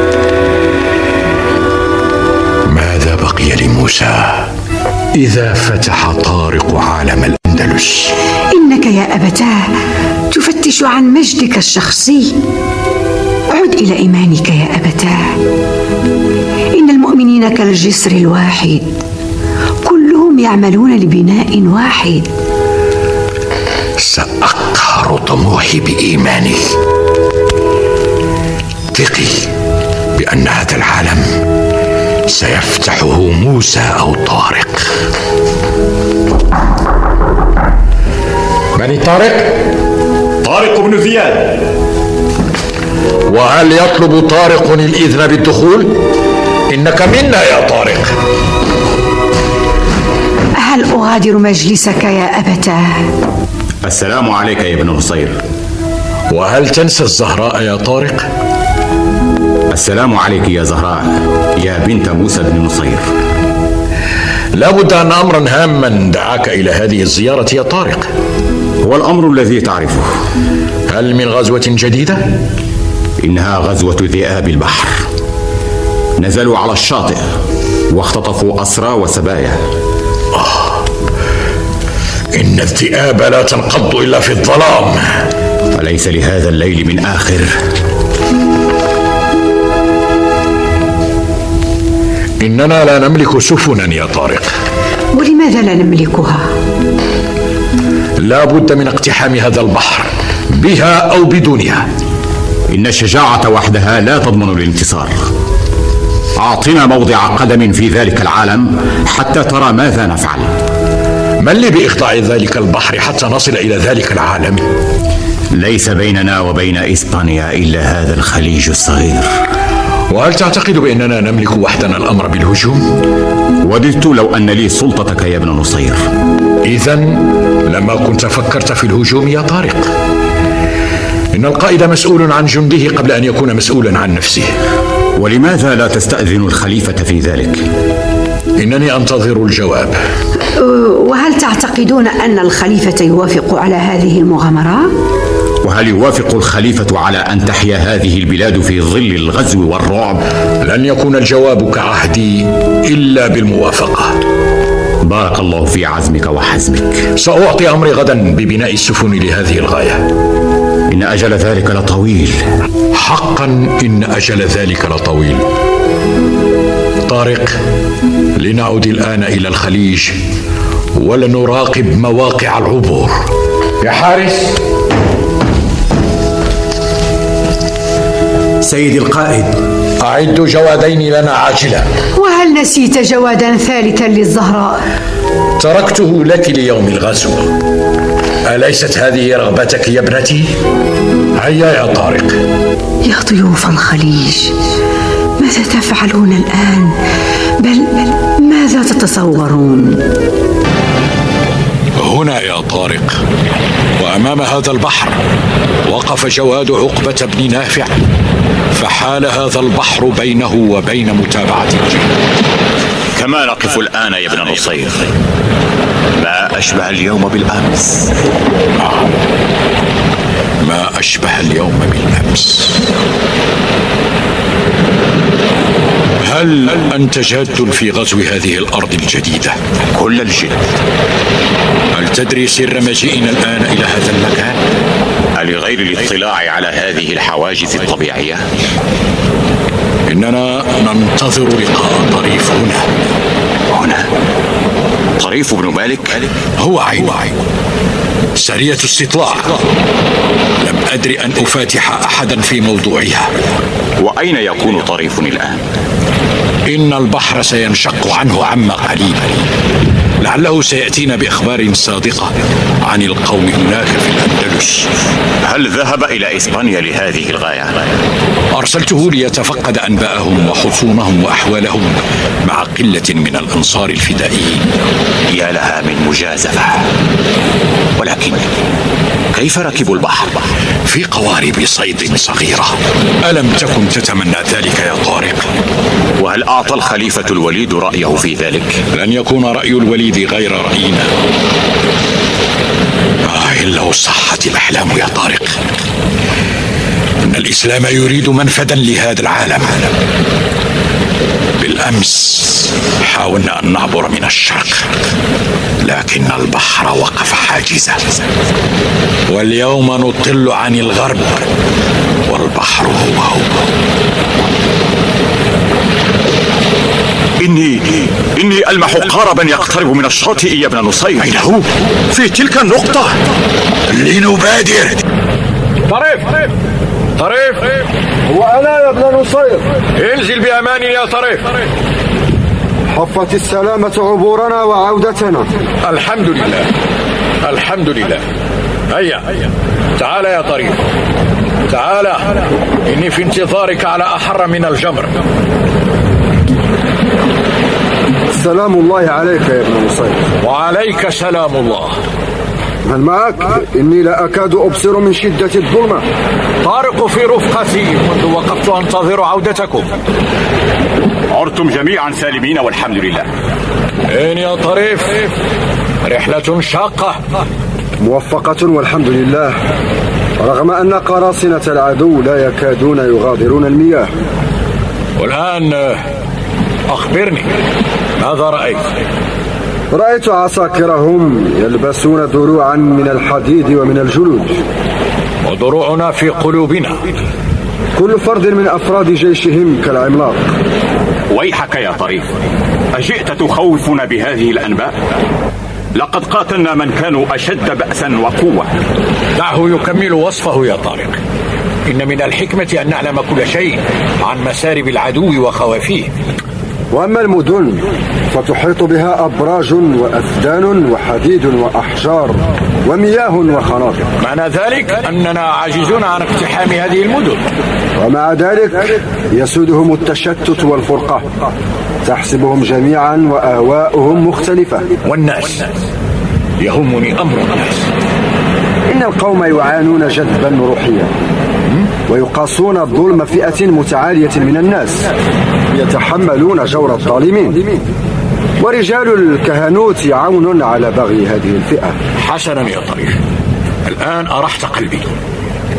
ماذا بقي لموسى إذا فتح طارق عالم الأندلس؟ إنك يا أبتاه تفتش عن مجدك الشخصي. عد إلى إيمانك يا أبتاه. إن المؤمنين كالجسر الواحد، كلهم يعملون لبناء واحد. سأقهر طموحي بإيماني. ثقي بأن هذا العالم سيفتحه موسى أو طارق. من طارق؟ طارق بن زياد. وهل يطلب طارق الإذن بالدخول؟ إنك منا يا طارق. هل أغادر مجلسك يا أبتاه؟ السلام عليك يا ابن نصير. وهل تنسى الزهراء يا طارق؟ السلام عليك يا زهراء يا بنت موسى بن نصير. لا بد أن أمرا هاما دعاك إلى هذه الزيارة يا طارق. هو الأمر الذي تعرفه. هل من غزوة جديدة؟ إنها غزوة ذئاب البحر. نزلوا على الشاطئ واختطفوا أسرى وسبايا. إن الذئاب لا تنقض إلا في الظلام. أليس لهذا الليل من آخر؟ إننا لا نملك سفنا يا طارق. ولماذا لا نملكها؟ لا بد من اقتحام هذا البحر بها أو بدونها. إن الشجاعة وحدها لا تضمن الانتصار. أعطنا موضع قدم في ذلك العالم حتى ترى ماذا نفعل. من لي بإخضاع ذلك البحر حتى نصل إلى ذلك العالم؟ ليس بيننا وبين إسبانيا إلا هذا الخليج الصغير. وهل تعتقد بأننا نملك وحدنا الأمر بالهجوم؟ وددت لو أن لي سلطتك يا ابن نصير. إذن لما كنت فكرت في الهجوم يا طارق. إن القائد مسؤول عن جنده قبل أن يكون مسؤولا عن نفسه. ولماذا لا تستأذن الخليفة في ذلك؟ إنني أنتظر الجواب. وهل تعتقدون أن الخليفة يوافق على هذه المغامرة؟ وهل يوافق الخليفة على أن تحيا هذه البلاد في ظل الغزو والرعب؟ لن يكون الجواب كعهدي إلا بالموافقة. بارك الله في عزمك وحزمك. سأعطي أمري غدا ببناء السفن لهذه الغاية. إن أجل ذلك لطويل. حقا إن أجل ذلك لطويل. طارق، لنعد الآن إلى الخليج ولنراقب مواقع العبور. يا حارس. سيدي القائد، أعد جوادين لنا عاجلا. وهل نسيت جوادا ثالثا للزهراء؟ تركته لك ليوم الغزو. أليست هذه رغبتك يا ابنتي؟ هيا يا طارق. يا ضيوف الخليج، ماذا تفعلون الآن؟ بل ماذا تتصورون؟ هنا يا طارق وأمام هذا البحر وقف جواد عقبة بن نافع، فحال هذا البحر بينه وبين متابعة الجن. كما نقف الآن يا ابن نصير، ما أشبه اليوم بالأمس. ما أشبه اليوم بالأمس. هل أنت جاد في غزو هذه الأرض الجديدة؟ كل الجد. هل تدري سر مجيئنا الآن إلى هذا المكان؟ لغير الاطلاع على هذه الحواجز الطبيعية؟ إننا ننتظر لقاء طريف هنا. طريف بن مالك؟ هو عين سرية استطلاع. لم أدري أن أفاتح أحدا في موضوعها. وأين يكون طريف الآن؟ إن البحر سينشق عنه عما قليل، لعله سيأتينا بأخبار صادقة عن القوم هناك في الأندلس. هل ذهب إلى إسبانيا لهذه الغاية؟ أرسلته ليتفقد أنباءهم وحصونهم وأحوالهم مع قلة من الأنصار الفدائيين. يا لها من مجازفة. ولكن كيف ركبوا البحر؟ في قوارب صيد صغيرة. ألم تكن تتمنى ذلك يا طارق؟ وهل أعطى الخليفة الوليد رأيه في ذلك؟ لن يكون رأي الوليد غير رأينا. إن لو صحت الأحلام يا طارق، إن الإسلام يريد منفذا لهذا العالم. بالأمس حاولنا أن نعبر من الشرق، لكن البحر وقف حاجزا. واليوم نطل عن الغرب والبحر هو. إني ألمح قاربا يقترب من الشاطئ يا ابن نصير. أين هو؟ في تلك النقطة. لنبادر. طريف. هو أنا يا ابن نصير. انزل بأمان يا طريف. حفت السلامة عبورنا وعودتنا. الحمد لله. هيا تعال يا طريف، تعال. إني في انتظارك على أحر من الجمر. سلام الله عليك يا ابن نصير. وعليك سلام الله. هل معك؟ إني لا أكاد أبصر من شدة الظلمة. طارق في رفقتي منذ وقفت أنتظر عودتكم. عرتم جميعا سالمين والحمد لله. إن يا طريف، رحلة شاقة. موفقة والحمد لله، رغم أن قراصنة العدو لا يكادون يغادرون المياه. والآن أخبرني، ماذا رأيت؟ رأيت عساكرهم يلبسون دروعا من الحديد ومن الجلود. ودروعنا في قلوبنا. كل فرد من أفراد جيشهم كالعملاق. ويحك يا طريف، أجئت تخوفنا بهذه الأنباء؟ لقد قاتلنا من كانوا أشد بأسا وقوة. دعه يكمل وصفه يا طارق. إن من الحكمة أن نعلم كل شيء عن مسارب العدو وخوافيه. وأما المدن فتحيط بها أبراج وأفدان وحديد وأحجار ومياه وخنادق. معنى ذلك أننا عاجزون عن اقتحام هذه المدن. ومع ذلك يسودهم التشتت والفرقة، تحسبهم جميعا وآواؤهم مختلفة. والناس، يهمني أمر الناس. إن القوم يعانون جذبا روحيا، ويقاسون الظلم فئة متعالية من الناس يتحملون جور الظالمين، ورجال الكهنوت عون على بغي هذه الفئة. حسنا يا طريف، الآن أرحت قلبي.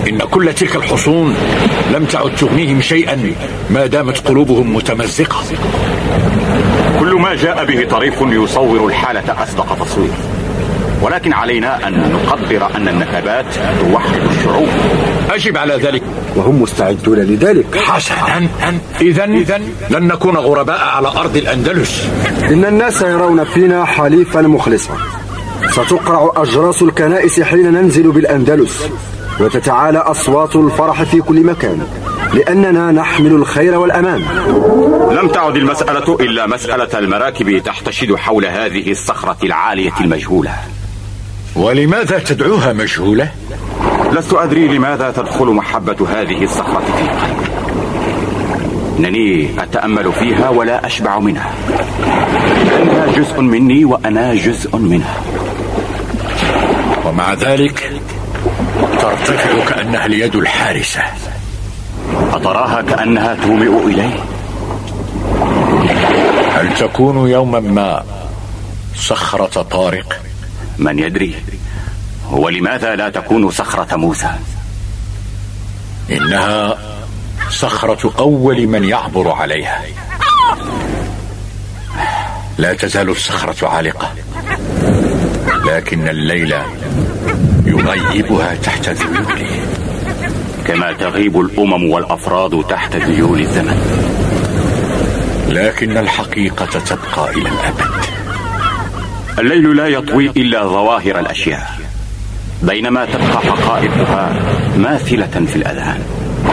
إن كل تلك الحصون لم تعد تغنيهم شيئا ما دامت قلوبهم متمزقة. كل ما جاء به طريف يصور الحالة أصدق تصوير، ولكن علينا أن نقدر أن النكبات توحد الشعوب. أجب على ذلك. وهم مستعدون لذلك. حسنا، إذن لن نكون غرباء على أرض الأندلس. إن الناس يرون فينا حليفا مخلصا. ستقرع أجراس الكنائس حين ننزل بالأندلس، وتتعالى أصوات الفرح في كل مكان، لأننا نحمل الخير والأمان. لم تعد المسألة إلا مسألة المراكب تحتشد حول هذه الصخرة العالية المجهولة. ولماذا تدعوها مجهولة؟ لست أدري لماذا تدخل محبة هذه الصخرة في قلبي. إنني أتأمل فيها ولا أشبع منها، لأنها جزء مني وأنا جزء منها. ومع ذلك ترتفع كأنها اليد الحارسة. أتراها كأنها تومئ إلي؟ هل تكون يوما ما صخرة طارق؟ من يدري. ولماذا لا تكون صخرة موسى؟ إنها صخرة أول من يعبر عليها. لا تزال الصخرة عالقة، لكن الليل يغيبها تحت ذيوله، كما تغيب الأمم والأفراد تحت ذيول الزمن. لكن الحقيقة تبقى إلى الأبد. الليل لا يطوي إلا ظواهر الأشياء، بينما تبقى حقائقها ماثلة في الأذهان.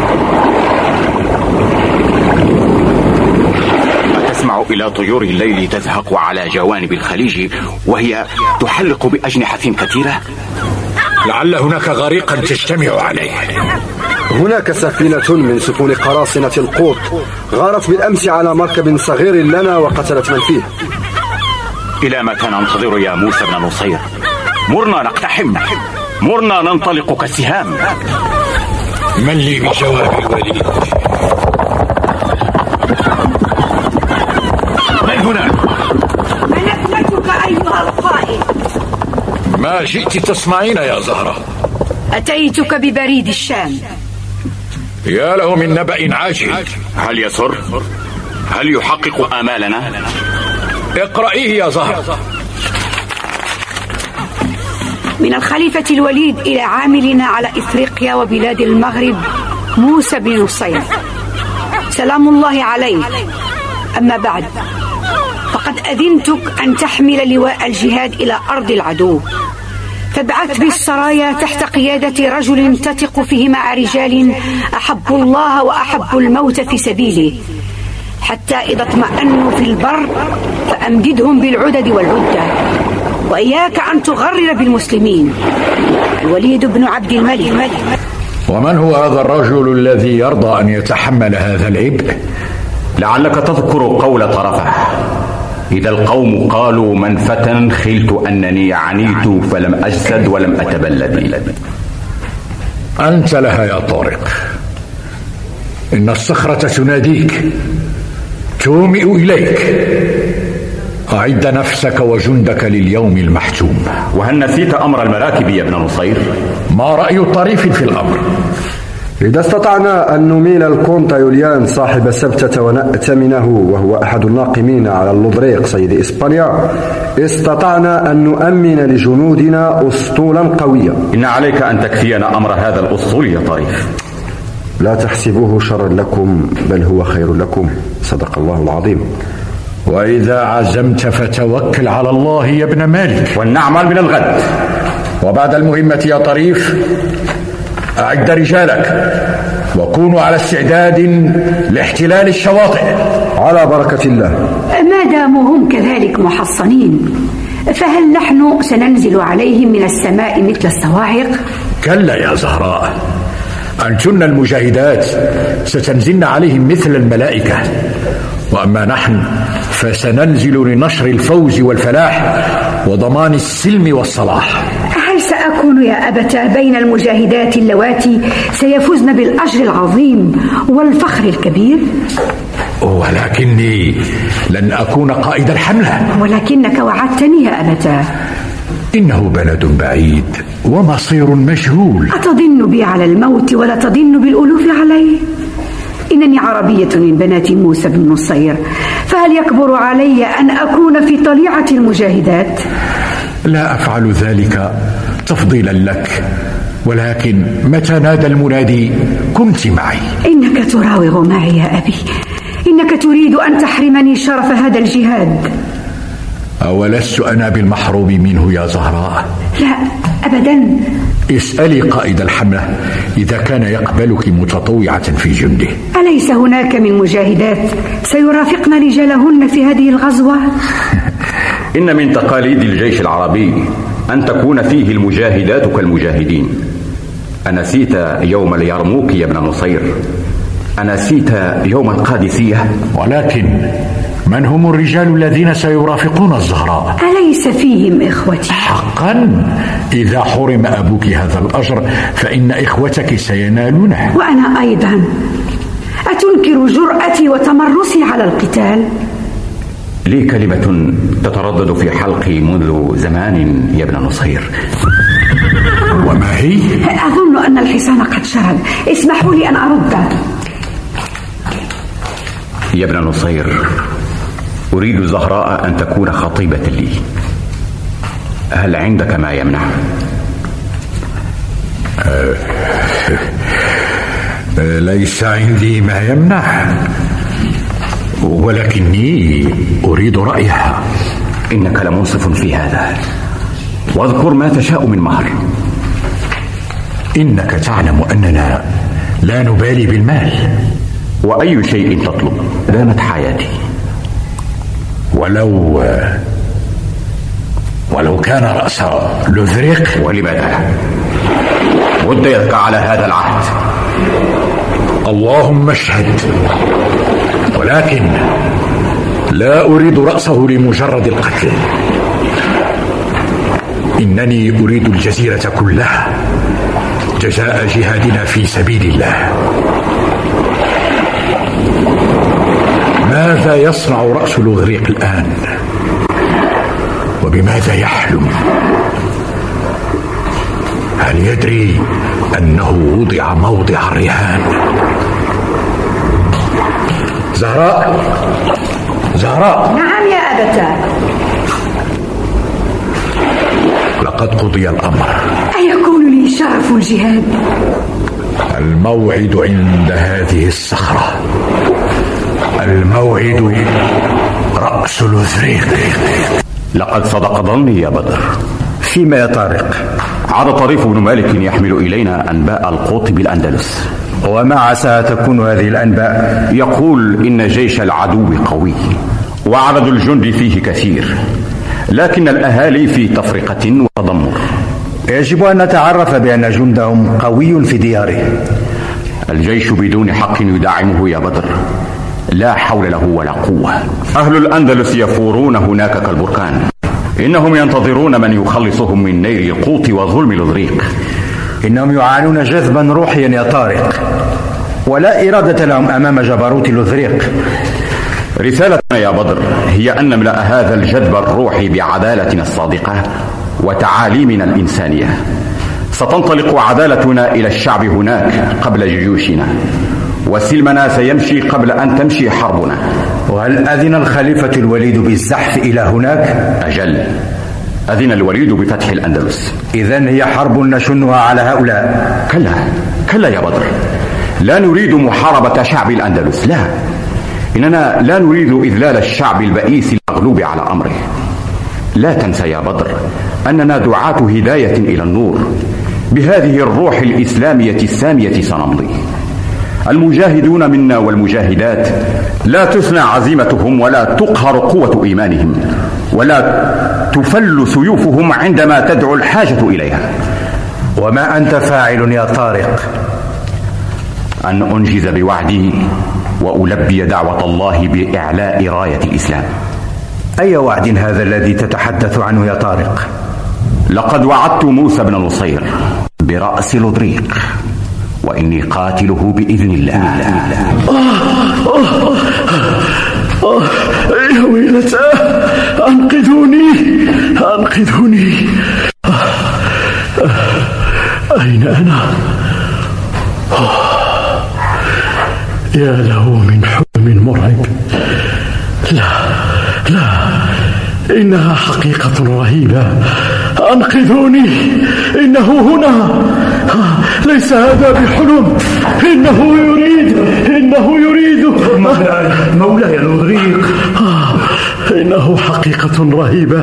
أتسمع إلى طيور الليل تزهق على جوانب الخليج وهي تحلق بأجنحة كثيرة؟ لعل هناك غريقا تجتمع عليه. هناك سفينة من سفن قراصنة القوط غارت بالأمس على مركب صغير لنا وقتلت من فيه. إلى متى ننتظر يا موسى بن نصير؟ مرنا نقتحم، مرنا ننطلق كالسهام. من لي بجواب الوليد؟ من هنا؟ ملكتك أيها القائد. ما جئت تصنعين يا زهرة؟ أتيتك ببريد الشام. يا له من نبأ عاجل. هل يسر؟ هل يحقق آمالنا؟ اقرأيه يا زهرة. من الخليفة الوليد إلى عاملنا على إفريقيا وبلاد المغرب موسى بن نصير، سلام الله عليك. أما بعد، فقد أذنتك أن تحمل لواء الجهاد إلى أرض العدو، فابعث بالسرايا تحت قيادة رجل تثق فيه مع رجال أحبوا الله وأحبوا الموت في سبيله، حتى إذا اطمأنوا في البر فأمددهم بالعدد والعدة، وإياك أن تغرر بالمسلمين. الوليد بن عبد الملك. ومن هو هذا الرجل الذي يرضى أن يتحمل هذا العبء؟ لعلك تذكر قول طرفة: إذا القوم قالوا من فتن خلت أنني عنيت فلم أجسد ولم أتبلد. أنت لها يا طارق. إن الصخرة تناديك، تومئ إليك. أعد نفسك وجندك لليوم المحتوم. وهل نسيت أمر المراكب يا ابن نصير؟ ما رأي طريف في الأمر؟ إذا استطعنا أن نميل الكونت يوليان صاحب سبتة ونأتمنه، وهو أحد الناقمين على اللودريق سيد إسبانيا، استطعنا أن نؤمن لجنودنا أسطولا قوية. إن عليك أن تكفينا أمر هذا الأسطول يا طريف. لا تحسبوه شرا لكم، بل هو خير لكم. صدق الله العظيم. وإذا عزمت فتوكل على الله يا ابن مالك، ولنعمل من الغد. وبعد المهمة يا طريف أعد رجالك وكونوا على استعداد لاحتلال الشواطئ. على بركة الله. ما داموا هم كذلك محصنين، فهل نحن سننزل عليهم من السماء مثل الصواعق؟ كلا يا زهراء، أنتن المجاهدات ستنزلن عليهم مثل الملائكة، وأما نحن فسننزل لنشر الفوز والفلاح وضمان السلم والصلاح. هل سأكون يا أبتاه بين المجاهدات اللواتي سيفوزن بالأجر العظيم والفخر الكبير؟ ولكني لن أكون قائد الحملة. ولكنك وعدتني يا أبتاه. إنه بلد بعيد ومصير مجهول. أتضن بي على الموت ولا تضن بالألوف عليه؟ إنني عربية من بنات موسى بن نصير، فهل يكبر علي أن أكون في طليعة المجاهدات؟ لا أفعل ذلك تفضيلا لك، ولكن متى نادى المنادي كنت معي. إنك تراوغ معي يا أبي، إنك تريد أن تحرمني شرف هذا الجهاد. أولست أنا بالمحروم منه يا زهراء؟ لا أبدا. اسألي قائد الحملة إذا كان يقبلك متطوعة في جنده. أليس هناك من مجاهدات سيرافقن رجالهن في هذه الغزوة؟ إن من تقاليد الجيش العربي أن تكون فيه المجاهدات كالمجاهدين. أنسيت يوم اليرموك يا ابن نصير؟ أنسيت يوم القادسية؟ ولكن من هم الرجال الذين سيرافقون الزهراء؟ أليس فيهم إخوتي؟ حقا إذا حرم أبوك هذا الأجر فإن إخوتك سينالونه. وأنا أيضا. أتنكر جرأتي وتمرسي على القتال؟ لي كلمة تتردد في حلقي منذ زمان يا ابن نصير. وما هي؟ أظن أن الحصان قد شرد، اسمحوا لي أن أرد. يا ابن نصير، أريد زهراء أن تكون خطيبة لي. هل عندك ما يمنع؟ ليس عندي ما يمنع، ولكني أريد رأيها. إنك لمنصف في هذا، واذكر ما تشاء من مهر. إنك تعلم أننا لا نبالي بالمال. وأي شيء تطلب دامت حياتي. ولو كان رأس لوذريق. ولماذا؟ مد يدك على هذا العهد. اللهم اشهد، ولكن لا أريد رأسه لمجرد القتل. إنني أريد الجزيرة كلها جزاء جهادنا في سبيل الله. ماذا يصنع رأس لوذريق الآن؟ وبماذا يحلم؟ هل يدري أنه وضع موضع الرهان؟ زهراء، زهراء. نعم يا أبتاه. لقد قضي الأمر. أيكون لي شرف الجهاد؟ الموعد عند هذه الصخرة، الموعد رأس لوذريق. لقد صدق ظني يا بدر. فيما يا طارق؟ عاد طريف بن مالك يحمل إلينا أنباء القوط بالأندلس. وما عسى تكون هذه الأنباء؟ يقول إن جيش العدو قوي وعدد الجند فيه كثير، لكن الأهالي في تفرقة وتضمر. يجب أن نتعرف بأن جندهم قوي في دياره. الجيش بدون حق يدعمه يا بدر، لا حول له ولا قوة. أهل الأندلس يفورون هناك كالبركان، إنهم ينتظرون من يخلصهم من نير القوط وظلم لوذريق. إنهم يعانون جذبا روحيا يا طارق، ولا إرادة لهم أمام جبروت لوذريق. رسالتنا يا بدر هي أن نملأ هذا الجذب الروحي بعدالتنا الصادقة وتعاليمنا الإنسانية. ستنطلق عدالتنا إلى الشعب هناك قبل جيوشنا، وسلمنا سيمشي قبل أن تمشي حربنا. وهل أذن الخليفة الوليد بالزحف إلى هناك؟ أجل، أذن الوليد بفتح الأندلس. إذن هي حرب نشنها على هؤلاء؟ كلا يا بدر، لا نريد محاربة شعب الأندلس، لا. إننا لا نريد إذلال الشعب البئيس المغلوب على أمره. لا تنسى يا بدر أننا دعاة هداية إلى النور. بهذه الروح الإسلامية السامية سنمضي. المجاهدون منا والمجاهدات لا تثنى عزيمتهم ولا تقهر قوة إيمانهم ولا تفل سيوفهم عندما تدعو الحاجة إليها. وما أنت فاعل يا طارق؟ أن أنجز بوعدي وألبي دعوة الله بإعلاء راية الإسلام. أي وعد هذا الذي تتحدث عنه يا طارق؟ لقد وعدت موسى بن نصير برأس لوذريق، وإني قاتله بإذن الله. يا ويلتاه، أنقذوني أنقذوني، أنا يا له من حلم مرعب. لا إنها حقيقة رهيبة. أنقذوني، إنه هنا، ليس هذا بحلم، إنه يريد مولاي الوضريق، إنه حقيقة رهيبة.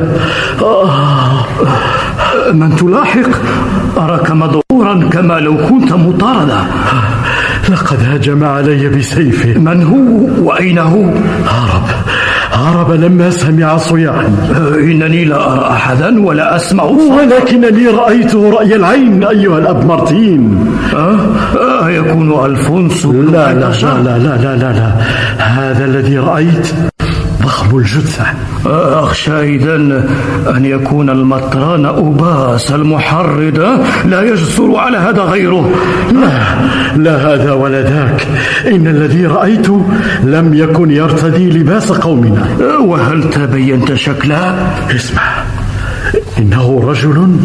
من تلاحق؟ أراك مدورا كما لو كنت مطاردا. لقد هجم علي بسيفه. من هو وأين هو؟ هرب لما سمع صياحي. إنني لا أرى أحدا ولا أسمع صوتا، ولكنني رأيته رأي العين أيها الأب مارتين. يكون ألفونسو؟ لا، هذا الذي رأيت ضخم الجثة. أخشى إذن أن يكون المطران أباس المحرد، لا يجسر على هذا غيره. لا هذا ولا ذاك، إن الذي رأيته لم يكن يرتدي لباس قومنا. وهل تبينت شكله؟ اسمع، إنه رجل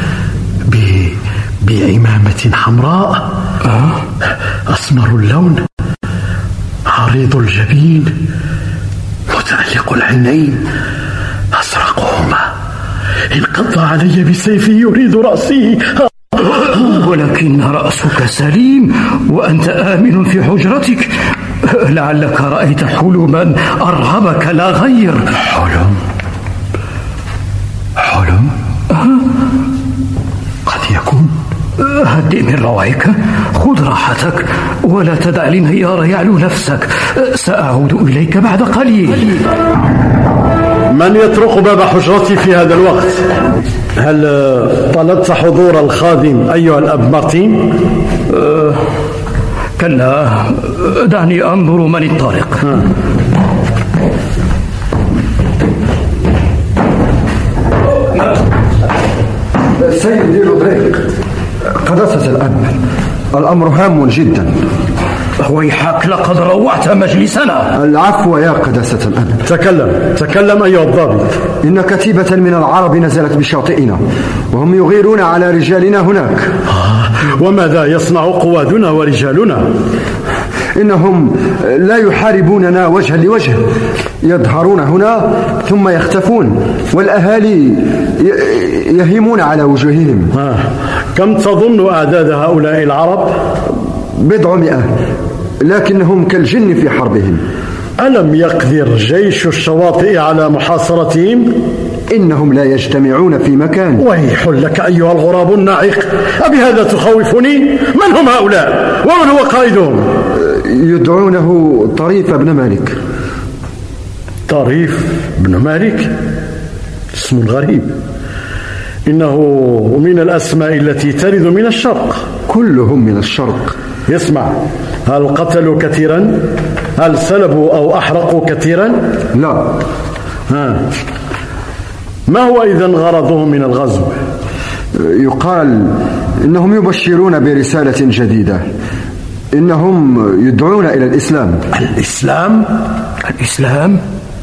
بعمامة حمراء، أسمر اللون، عريض الجبين، متألق العينين، أزرقهما، انقض علي بسيفه يريد رأسي. ولكن رأسك سليم وأنت آمن في حجرتك. لعلك رأيت حلما أرهبك لا غير. حلم؟ قد يكون. هدئ من روعك، خذ راحتك ولا تدع الانهيار يعلو نفسك. سأعود إليك بعد قليل. من يطرق باب حجرتي في هذا الوقت؟ هل طلبت حضور الخادم أيها الأب مارتين؟ كلا، دعني أنظر من الطارق. سيدي رودريك، قداسة الأب، الأمر هام جدا. ويحك، لقد روعت مجلسنا. العفو يا قداسة الأب. تكلم أيها الضابط. إن كتيبة من العرب نزلت بشاطئنا وهم يغيرون على رجالنا هناك. وماذا يصنع قوادنا ورجالنا؟ إنهم لا يحاربوننا وجها لوجه، يظهرون هنا ثم يختفون، والأهالي يهيمون على وجوههم. كم تظن أعداد هؤلاء العرب؟ 100، لكنهم كالجن في حربهم. ألم يقدر جيش الشواطئ على محاصرتهم؟ إنهم لا يجتمعون في مكان. ويح لك أيها الغراب الناعق، أبهذا تخوفني؟ من هم هؤلاء؟ ومن هو قائدهم؟ يدعونه طريف بن مالك. طريف بن مالك؟ اسم غريب، إنه من الأسماء التي ترد من الشرق. كلهم من الشرق. يسمع، هل قتلوا كثيرا؟ هل سلبوا أو أحرقوا كثيرا؟ لا. ما هو إذن غرضهم من الغزو؟ يقال إنهم يبشرون برسالة جديدة، إنهم يدعون إلى الإسلام. الإسلام؟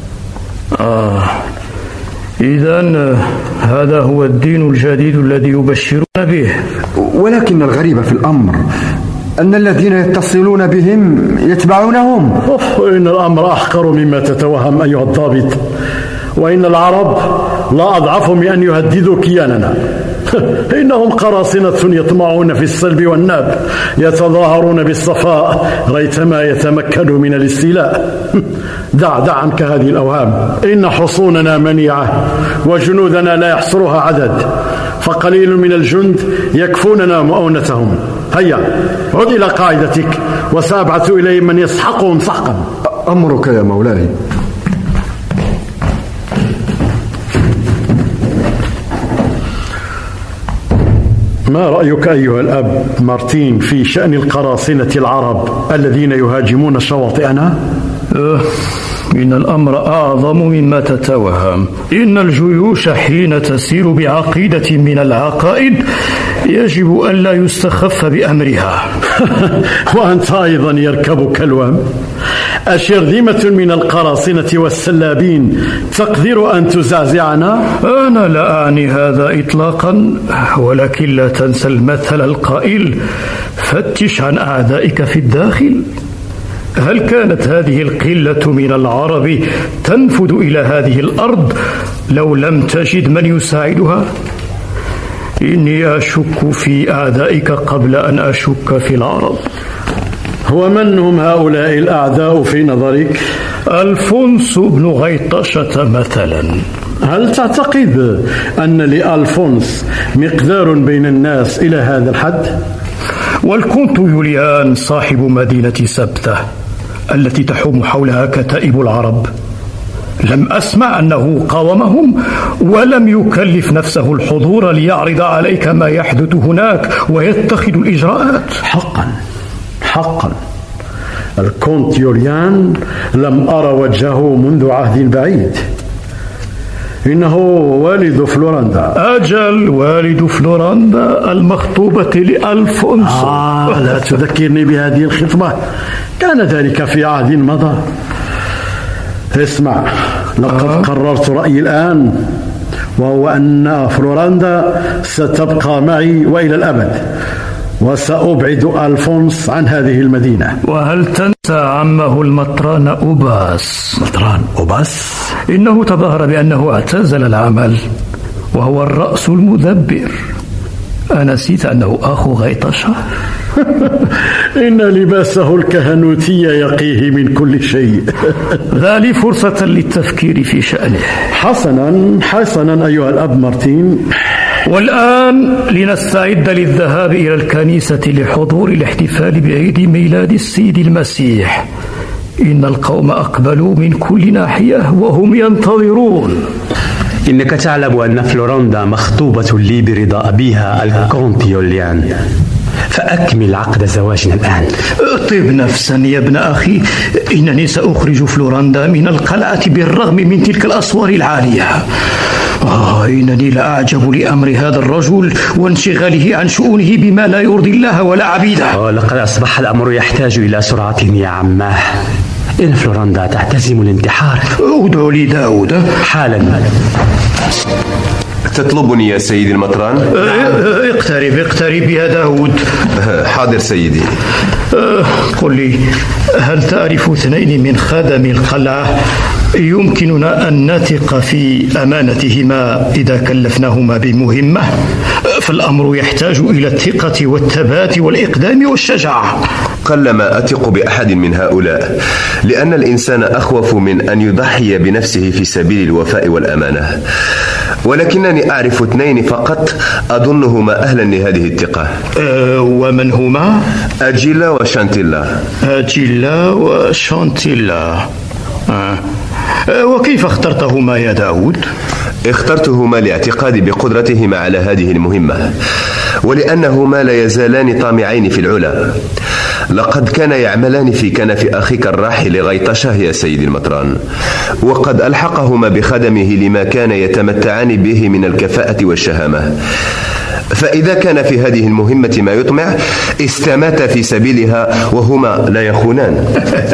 إذن هذا هو الدين الجديد الذي يبشرون به. ولكن الغريب في الأمر أن الذين يتصلون بهم يتبعونهم. إن الأمر أحقر مما تتوهم أيها الضابط، وإن العرب لا أضعف من أن يهددوا كياننا. إنهم قراصنة يطمعون في السلب والناب، يتظاهرون بالصفاء ريثما يتمكنوا من الاستيلاء. دع عنك هذه الأوهام. إن حصوننا منيعة وجنودنا لا يحصرها عدد، فقليل من الجند يكفوننا مؤونتهم. هيا عد إلى قاعدتك وسأبعث إليهم من يسحقهم سحقا. أمرك يا مولاي. ما رأيك أيها الأب مارتين في شأن القراصنة العرب الذين يهاجمون شواطئنا؟ إن الأمر أعظم مما تتوهم. إن الجيوش حين تسير بعقيدة من العقائد يجب أن لا يستخف بأمرها. وأنت أيضا يركبك الوهم. أشرذمة من القراصنة والسلابين تقدر أن تزعزعنا؟ أنا لا أعني هذا إطلاقا، ولكن لا تنسى المثل القائل: فتش عن أعدائك في الداخل. هل كانت هذه القلة من العرب تنفذ إلى هذه الأرض لو لم تجد من يساعدها؟ إني أشك في أعدائك قبل أن أشك في العرب. ومن هم هؤلاء الأعداء في نظرك؟ ألفونس بن غيطشة مثلا. هل تعتقد أن لألفونس مقدار بين الناس إلى هذا الحد؟ والكونت يوليان صاحب مدينة سبتة التي تحوم حولها كتائب العرب لم أسمع أنه قاومهم ولم يكلف نفسه الحضور ليعرض عليك ما يحدث هناك ويتخذ الإجراءات. حقا الكونت يوليان لم أرى وجهه منذ عهد بعيد. إنه والد فلورندا. أجل، والد فلورندا المخطوبة لألفونس. لا تذكرني بهذه الخطبة، كان ذلك في عهد مضى. اسمع، لقد قررت رأيي الآن، وهو أن فلورندا ستبقى معي وإلى الأبد، وسأبعد ألفونس عن هذه المدينة. وهل تنسى عمه المطران أوباس؟ مطران أوباس؟ إنه تظاهر بأنه اعتزل العمل وهو الرأس المدبر. أنسيت أنه أخو غيطشة؟ إن لباسه الكهنوتي يقيه من كل شيء. ذا لي فرصة للتفكير في شأنه. حسنا أيها الأب مارتين. والآن لنستعد للذهاب إلى الكنيسة لحضور الاحتفال بعيد ميلاد السيد المسيح. إن القوم أقبلوا من كل ناحية وهم ينتظرون. إنك تعلم أن فلورندا مخطوبة لي برضا أبيها الكونت يوليان، فأكمل عقد زواجنا الآن. طيب نفسا يا ابن أخي، إنني سأخرج فلورندا من القلعة بالرغم من تلك الأسوار العالية. إنني لأعجب لأمر هذا الرجل وانشغاله عن شؤونه بما لا يرضي الله ولا عبيده. لقد أصبح الأمر يحتاج إلى سرعة يا عماه. إن فلورندا تحتزم الانتحار. ادعو لي داود حالا. تطلبني يا سيدي المطران؟ اقترب يا داود. حاضر سيدي. قل لي، هل تعرف اثنين من خدم القلعة يمكننا أن نثق في أمانتهما إذا كلفناهما بمهمة؟ فالأمر يحتاج إلى الثقة والثبات والإقدام والشجاعة. قلما أثق بأحد من هؤلاء، لأن الإنسان أخوف من أن يضحي بنفسه في سبيل الوفاء والأمانة، ولكنني أعرف اثنين فقط أظنهما أهلا لهذه الثقة. ومن هما؟ أجيلا وشانتيلا. أجيلا وشانتيلا. وكيف اخترتهما يا داود؟ اخترتهما لاعتقادي بقدرتهما على هذه المهمة، ولأنهما لا يزالان طامعين في العلا. لقد كان يعملان في كنف أخيك الراحل غيطشة يا سيدي المطران، وقد ألحقهما بخدمه لما كان يتمتعان به من الكفاءة والشهامة. فإذا كان في هذه المهمة ما يطمع، استمات في سبيلها وهما لا يخونان.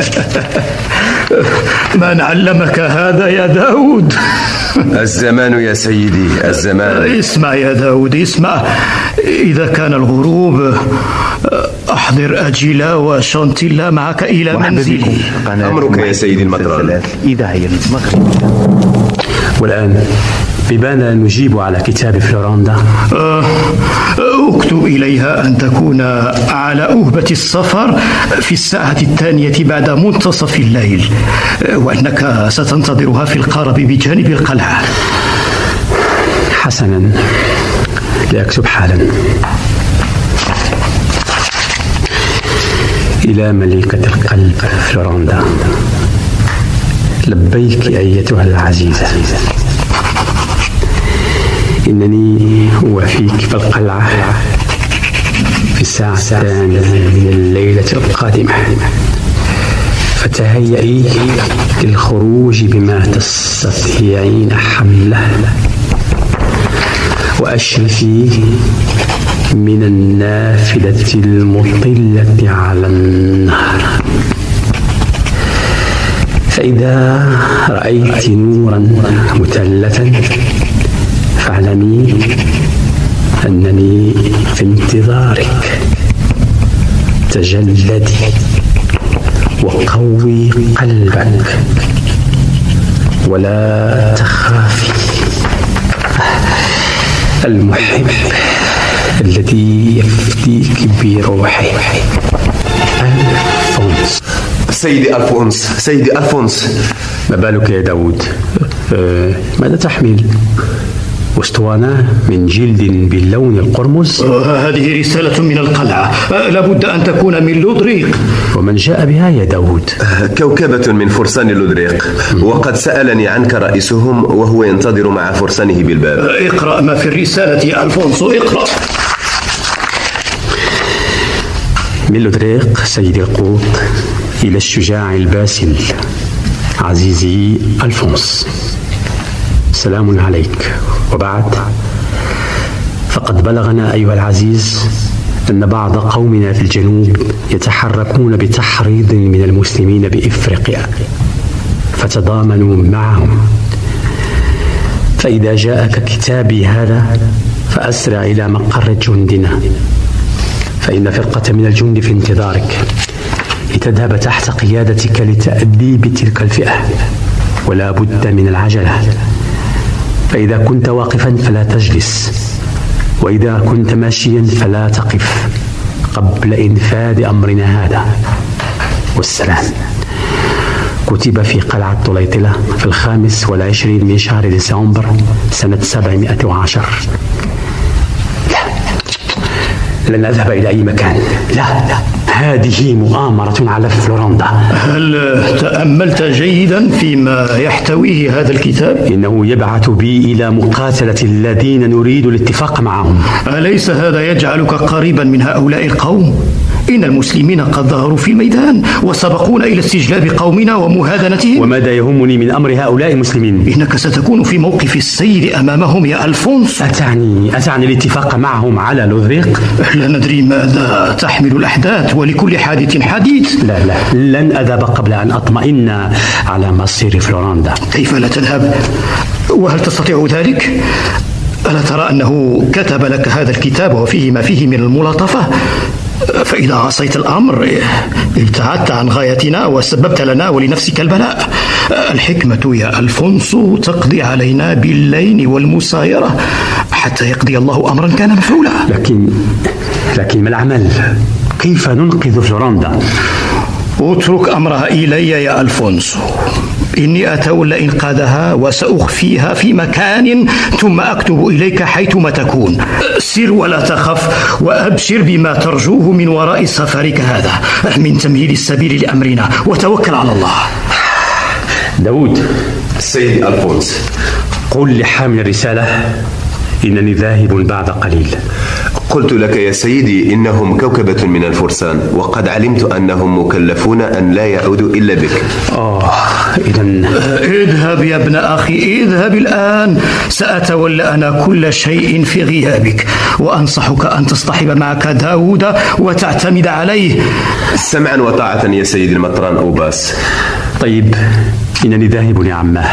من علمك هذا يا داود؟ الزمان يا سيدي، الزمان. اسمع يا داود، اسمع. إذا كان الغروب أحضر أجيلا وشانتيلا معك إلى منزلي. أمرك يا سيدي المطران. إذا هي المغرب. والآن بماذا نجيب على كتاب فلورندا؟ اكتب إليها أن تكون على أهبة السفر في الساعة 2 بعد منتصف الليل، وأنك ستنتظرها في القارب بجانب القلعة. حسنا، لأكتب حالا. إلى ملكة القلب فلورندا، لبيك أيتها العزيزة. إنني أوافيك في القلعة في الساعة 2 من الليلة القادمة، فتهيئي للخروج بما تستطيعين حمله، وأشرفي من النافذة المطلة على النهر، فإذا رأيت نورا متلة فاعلمي أنني في انتظارك. تجلدي وقوي قلبك ولا تخافي. المحب الذي يفديك بروحي ألفونس. سيدي ألفونس. ما بالك يا داود؟ ماذا تحمل؟ أسطوانة من جلد باللون القرمز؟ هذه رسالة من القلعة، لابد أن تكون من لودريق. ومن جاء بها يا داود؟ كوكبة من فرسان لودريق، وقد سألني عنك رئيسهم وهو ينتظر مع فرسانه بالباب. اقرأ ما في الرسالة يا ألفونسو، اقرأ. من لودريق سيد القوط إلى الشجاع الباسل عزيزي ألفونس، سلام عليك. وبعد، فقد بلغنا أيها العزيز أن بعض قومنا في الجنوب يتحركون بتحريض من المسلمين بإفريقيا، فتضامنوا معهم. فإذا جاءك كتابي هذا فأسرع إلى مقر جندنا، فإن فرقة من الجند في انتظارك لتذهب تحت قيادتك لتأديب تلك الفئة، ولا بد من العجلة. فإذا كنت واقفا فلا تجلس، وإذا كنت ماشيا فلا تقف قبل إنفاذ أمرنا هذا. والسلام. كتب في قلعة طليطلة في 25 من شهر ديسمبر سنة 710. لن أذهب إلى أي مكان، لا، هذه مؤامرة على فلورندا. هل تأملت جيدا فيما يحتويه هذا الكتاب؟ إنه يبعث بي إلى مقاتلة الذين نريد الاتفاق معهم. أليس هذا يجعلك قريبا من هؤلاء القوم؟ إن المسلمين قد ظهروا في الميدان وسبقونا إلى استجلاب قومنا ومهادنتهم. وماذا يهمني من أمر هؤلاء المسلمين؟ إنك ستكون في موقف السير أمامهم يا ألفونس. أتعني الاتفاق معهم على لودريق؟ لا ندري ماذا تحمل الأحداث، ولكل حادث حديث. لا، لن أذهب قبل أن أطمئن على مصير فلورندا. كيف لا تذهب؟ وهل تستطيع ذلك؟ ألا ترى أنه كتب لك هذا الكتاب وفيه ما فيه من الملاطفة؟ فإذا عصيت الأمر ابتعدت عن غايتنا وسببت لنا ولنفسك البلاء. الحكمة يا ألفونسو تقضي علينا باللين والمسايرة حتى يقضي الله أمرا كان مفعولا. لكن ما العمل؟ كيف ننقذ فلورندا؟ اترك أمرها إلي يا ألفونسو، إني أتولى إنقاذها وسأخفيها في مكان ثم أكتب إليك حيثما تكون. سر ولا تخف، وأبشر بما ترجوه من وراء سفرك هذا من تمهيد السبيل لأمرنا، وتوكل على الله. داود. سيدي ألفونس. قل لحامل الرسالة إنني ذاهب بعد قليل. قلت لك يا سيدي إنهم كوكبة من الفرسان، وقد علمت أنهم مكلفون أن لا يعودوا إلا بك. إذن اذهب يا ابن أخي، اذهب الآن. سأتولى أنا كل شيء في غيابك، وأنصحك أن تصطحب معك داود وتعتمد عليه. سمعا وطاعة يا سيدي المطران أوباس. طيب، إنني ذاهب يا عماه.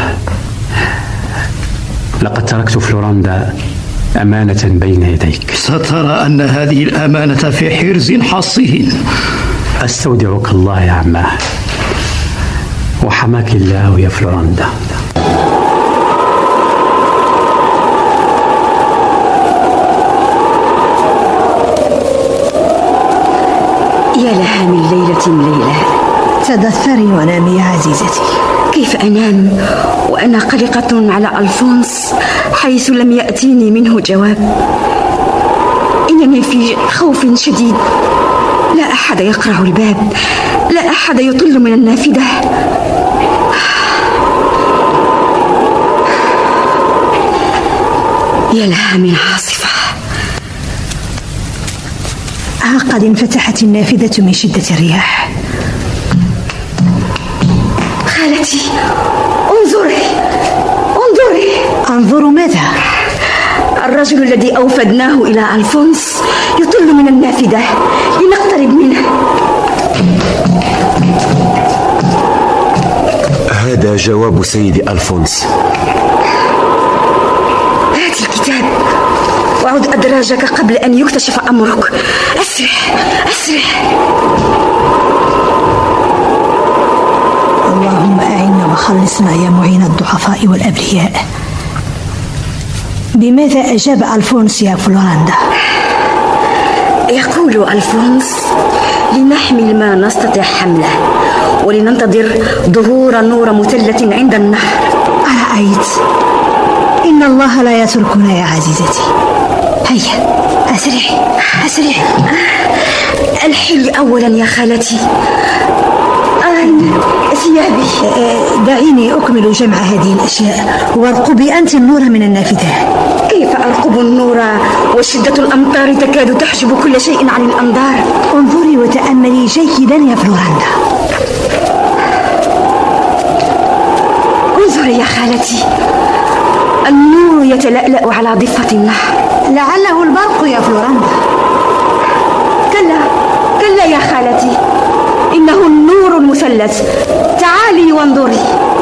لقد تركت فلورندا أمانة بين يديك. سترى أن هذه الأمانة في حرز حصين. أستودعك الله يا عماه، وحماك الله يا فلورندا. يا لها من ليلة تدثري ونامي يا عزيزتي. كيف أنام وأنا قلقة على ألفونس حيث لم يأتيني منه جواب؟ إنني في خوف شديد، لا أحد يقرع الباب، لا أحد يطل من النافذة. يا لها من عاصفة. قد انفتحت النافذة من شدة الرياح. خالتي، انظري انظري. أنظر ماذا؟ الرجل الذي أوفدناه إلى ألفونس يطل من النافذة لنقترب منه. هذا جواب سيدي ألفونس. هات الكتاب وعد أدراجك قبل أن يكتشف أمرك. أسرع أسرع. اللهم أعنا وخلصنا يا معين الضعفاء والأبرياء. بماذا أجاب ألفونس يا فلوراندا؟ يقول ألفونس لنحمل ما نستطيع حمله ولننتظر ظهور نور مثلث عند النهر. أرأيت؟ إن الله لا يتركنا يا عزيزتي. هيا أسرعي أسرعي. الحلي أولا يا خالتي. ثيابي. دعيني أكمل جمع هذه الأشياء وارقبي أنت النور من النافذة. كيف أرقب النور وشدة الأمطار تكاد تحجب كل شيء عن الأنظار؟ انظري وتأملي جيدا يا فلوراندا. انظري يا خالتي، النور يتلألأ على ضفة النهر. لعله البرق يا فلوراندا. كلا كلا يا خالتي، إنه النور المثلث. تعالي وانظري.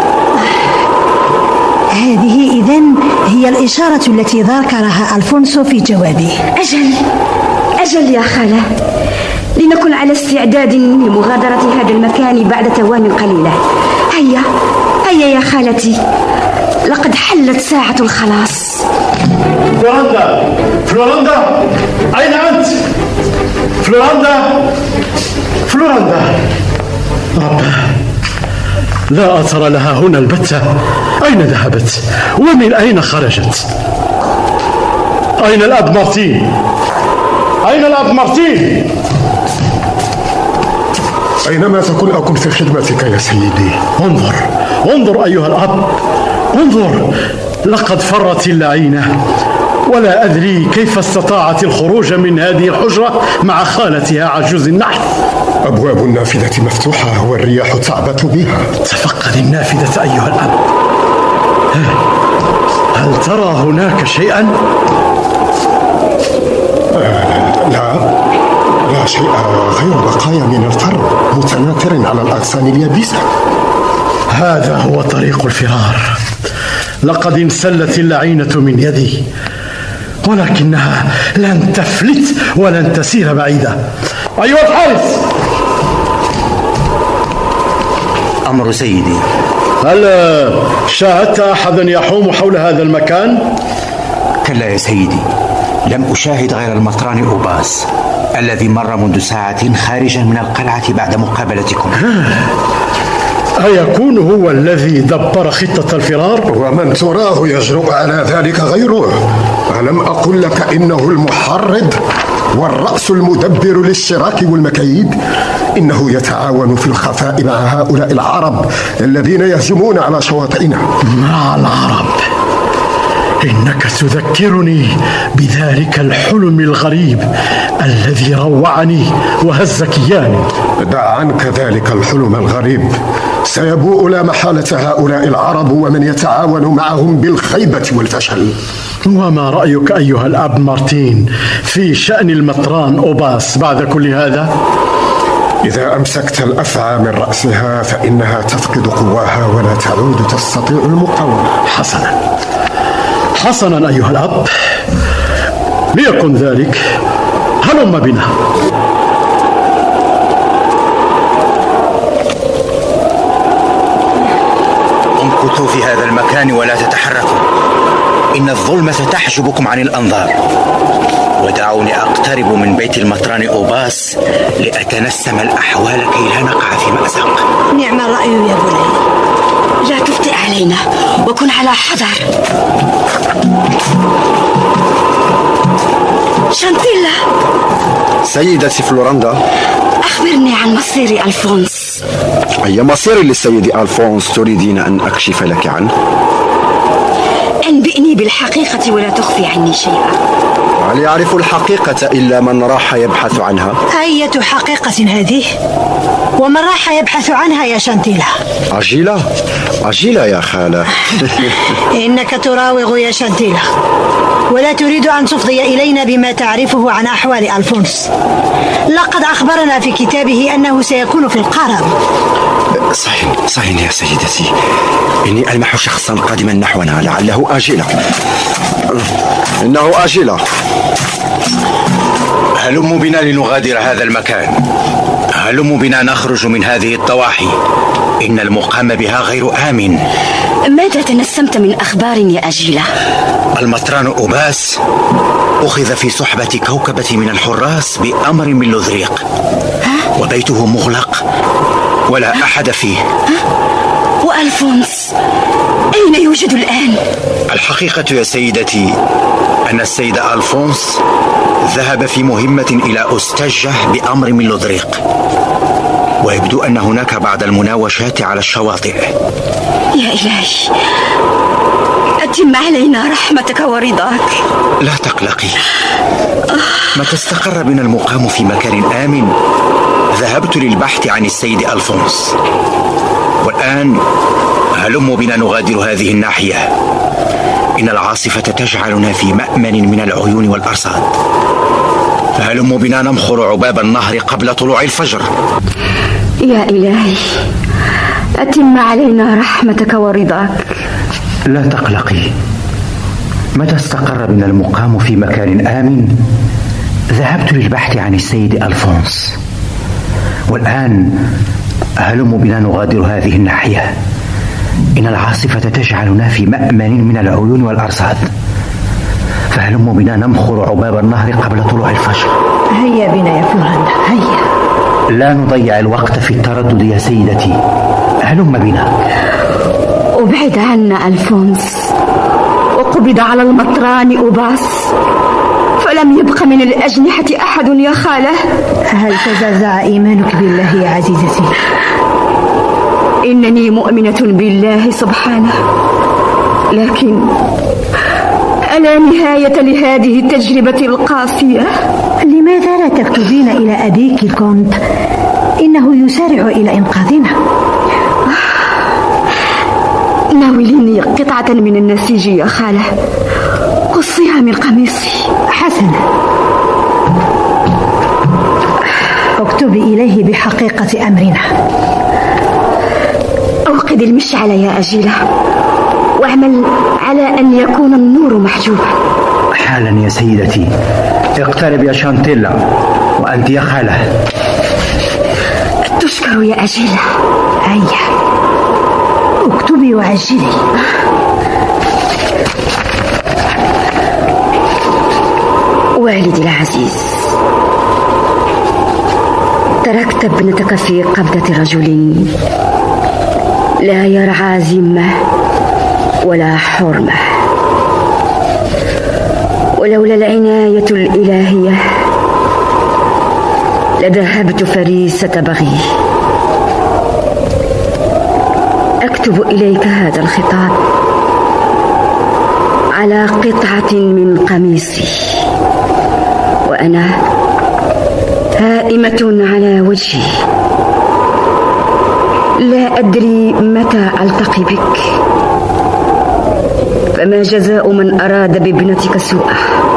هذه إذن هي الإشارة التي ذكرها ألفونسو في جوابه. أجل يا خالة، لنكن على استعداد لمغادرة هذا المكان بعد توام قليلة. هيا هيا يا خالتي، لقد حلت ساعة الخلاص. فلوراندا، فلوراندا، أين أنت؟ فلوراندا، فلوراندا. رب، لا أثر لها هنا البتة. أين ذهبت؟ ومن أين خرجت؟ أين الأب مارتين؟ أين الأب مارتين؟ أينما تكن أكن في خدمتك يا سيدي. انظر انظر أيها الأب، انظر، لقد فرت اللعينة، ولا أدري كيف استطاعت الخروج من هذه الحجرة مع خالتها عجوز النحل. أبواب النافذة مفتوحة والرياح تعبث بها. تفقد النافذة أيها الأب. هل ترى هناك شيئا؟ لا شيء غير بقايا من الفر متناثر على الأغصان اليابسة. هذا هو طريق الفرار. لقد انسلت اللعينة من يدي، ولكنها لن تفلت ولن تسير بعيدا. أيها الحارس. أمر سيدي. هل شاهدت أحدا يحوم حول هذا المكان؟ كلا يا سيدي، لم أشاهد غير المطران أوباس الذي مر منذ ساعة خارجا من القلعة بعد مقابلتكم. أيكون هو الذي دبر خطة الفرار؟ ومن تراه يجرؤ على ذلك غيره؟ ألم أقل لك إنه المحرض والرأس المدبر للشراك والمكايد؟ إنه يتعاون في الخفاء مع هؤلاء العرب الذين يهجمون على شواطئنا. مع العرب؟ إنك تذكرني بذلك الحلم الغريب الذي روعني وهز كياني. دع عنك ذلك الحلم الغريب، سيبوء لا محالة هؤلاء العرب ومن يتعاون معهم بالخيبة والفشل. وما رأيك أيها الأب مارتين في شأن المطران أوباس بعد كل هذا؟ إذا أمسكت الأفعى من رأسها فإنها تفقد قواها ولا تعود تستطيع المقاومة. حسنا حسنا أيها الأب، ليكن ذلك. هلم بنا. امكثوا في هذا المكان ولا تتحركوا، إن الظلمة تحجبكم عن الأنظار. ودعوني أقترب من بيت المطران أوباس لأتنسم الأحوال كي لا نقع في مأزق. نعم الرأي يا بني. لا تفتئ علينا وكن على حذر. شانتيلا. سيدتي فلوراندا، أخبرني عن مصير ألفونس. أي مصير للسيد ألفونس تريدين أن أكشف لك عنه؟ أنبئني بالحقيقة ولا تخفي عني شيئا. هل يعرف الحقيقة إلا من راح يبحث عنها؟ أية حقيقة هذه؟ ومن راح يبحث عنها يا شانتيلا؟ عجيلة، أجيلا يا خالة. إنك تراوغ يا شانتيلا، ولا تريد أن تفضي إلينا بما تعرفه عن أحوال ألفونس. لقد أخبرنا في كتابه أنه سيكون في القرب. صحيح يا سيدتي، إني ألمح شخصا قادما نحونا، لعله أجيلا. إنه أجيلا. هلموا بنا لنغادر هذا المكان، هلموا بنا نخرج من هذه الضواحي، إن المقام بها غير آمن. ماذا تنسمت من أخبار يا أجيلا؟ المطران أوباس أخذ في صحبة كوكبة من الحراس بأمر من لوذريق، وبيته مغلق ولا أحد فيه. وألفونس أين يوجد الآن؟ الحقيقة يا سيدتي أن السيد ألفونس ذهب في مهمة إلى أستجة بأمر من لوذريق، ويبدو أن هناك بعض المناوشات على الشواطئ. يا إلهي، أتم علينا رحمتك ورضاك. لا تقلقي، متى استقر بنا المقام في مكان آمن ذهبت للبحث عن السيد ألفونس، والآن هلموا بنا نغادر هذه الناحية، إن العاصفة تجعلنا في مأمن من العيون والأرصاد، فهلموا بنا نمخر عباب النهر قبل طلوع الفجر. يا إلهي، أتم علينا رحمتك ورضاك. لا تقلقي، متى استقر بنا المقام في مكان آمن ذهبت للبحث عن السيد ألفونس، والآن هلموا بنا نغادر هذه الناحية، إن العاصفة تجعلنا في مأمن من العيون والأرصاد، فهلموا بنا نمخر عباب النهر قبل طلوع الفجر. هيا بنا يا فلوراندا، هيا. لا نضيع الوقت في التردد يا سيدتي، هلم بنا. أبعد عنا ألفونس، وقبض على المطران أوباس، فلم يبق من الأجنحة أحد يا خالة. هل تزعزع إيمانك بالله يا عزيزتي؟ إنني مؤمنة بالله سبحانه، لكن ألا نهاية لهذه التجربة القاسية؟ لماذا لا تكتبين إلى أبيك الكونت؟ إنه يسارع إلى إنقاذنا. ناوليني قطعة من النسيج يا خالة، قصيها من قميصي. حسنا، اكتبي إليه بحقيقة أمرنا. أوقد المشعل يا أجيلة، واعمل على أن يكون النور محجوبا. حالا يا سيدتي. اقترب يا شانتيلا، وأنت يا خالة. تشكر يا أجيلة. هيا اكتبي وعجلي. والدي العزيز، تركت ابنتك في قبضة رجل لا يرعى ذمة ولا حرمة، ولولا العناية الإلهية لذهبت فريسة بغي. أكتب إليك هذا الخطاب على قطعة من قميصي، وأنا هائمة على وجهي، لا أدري متى ألتقي بك، فما جزاء من أراد بابنتك سوءا.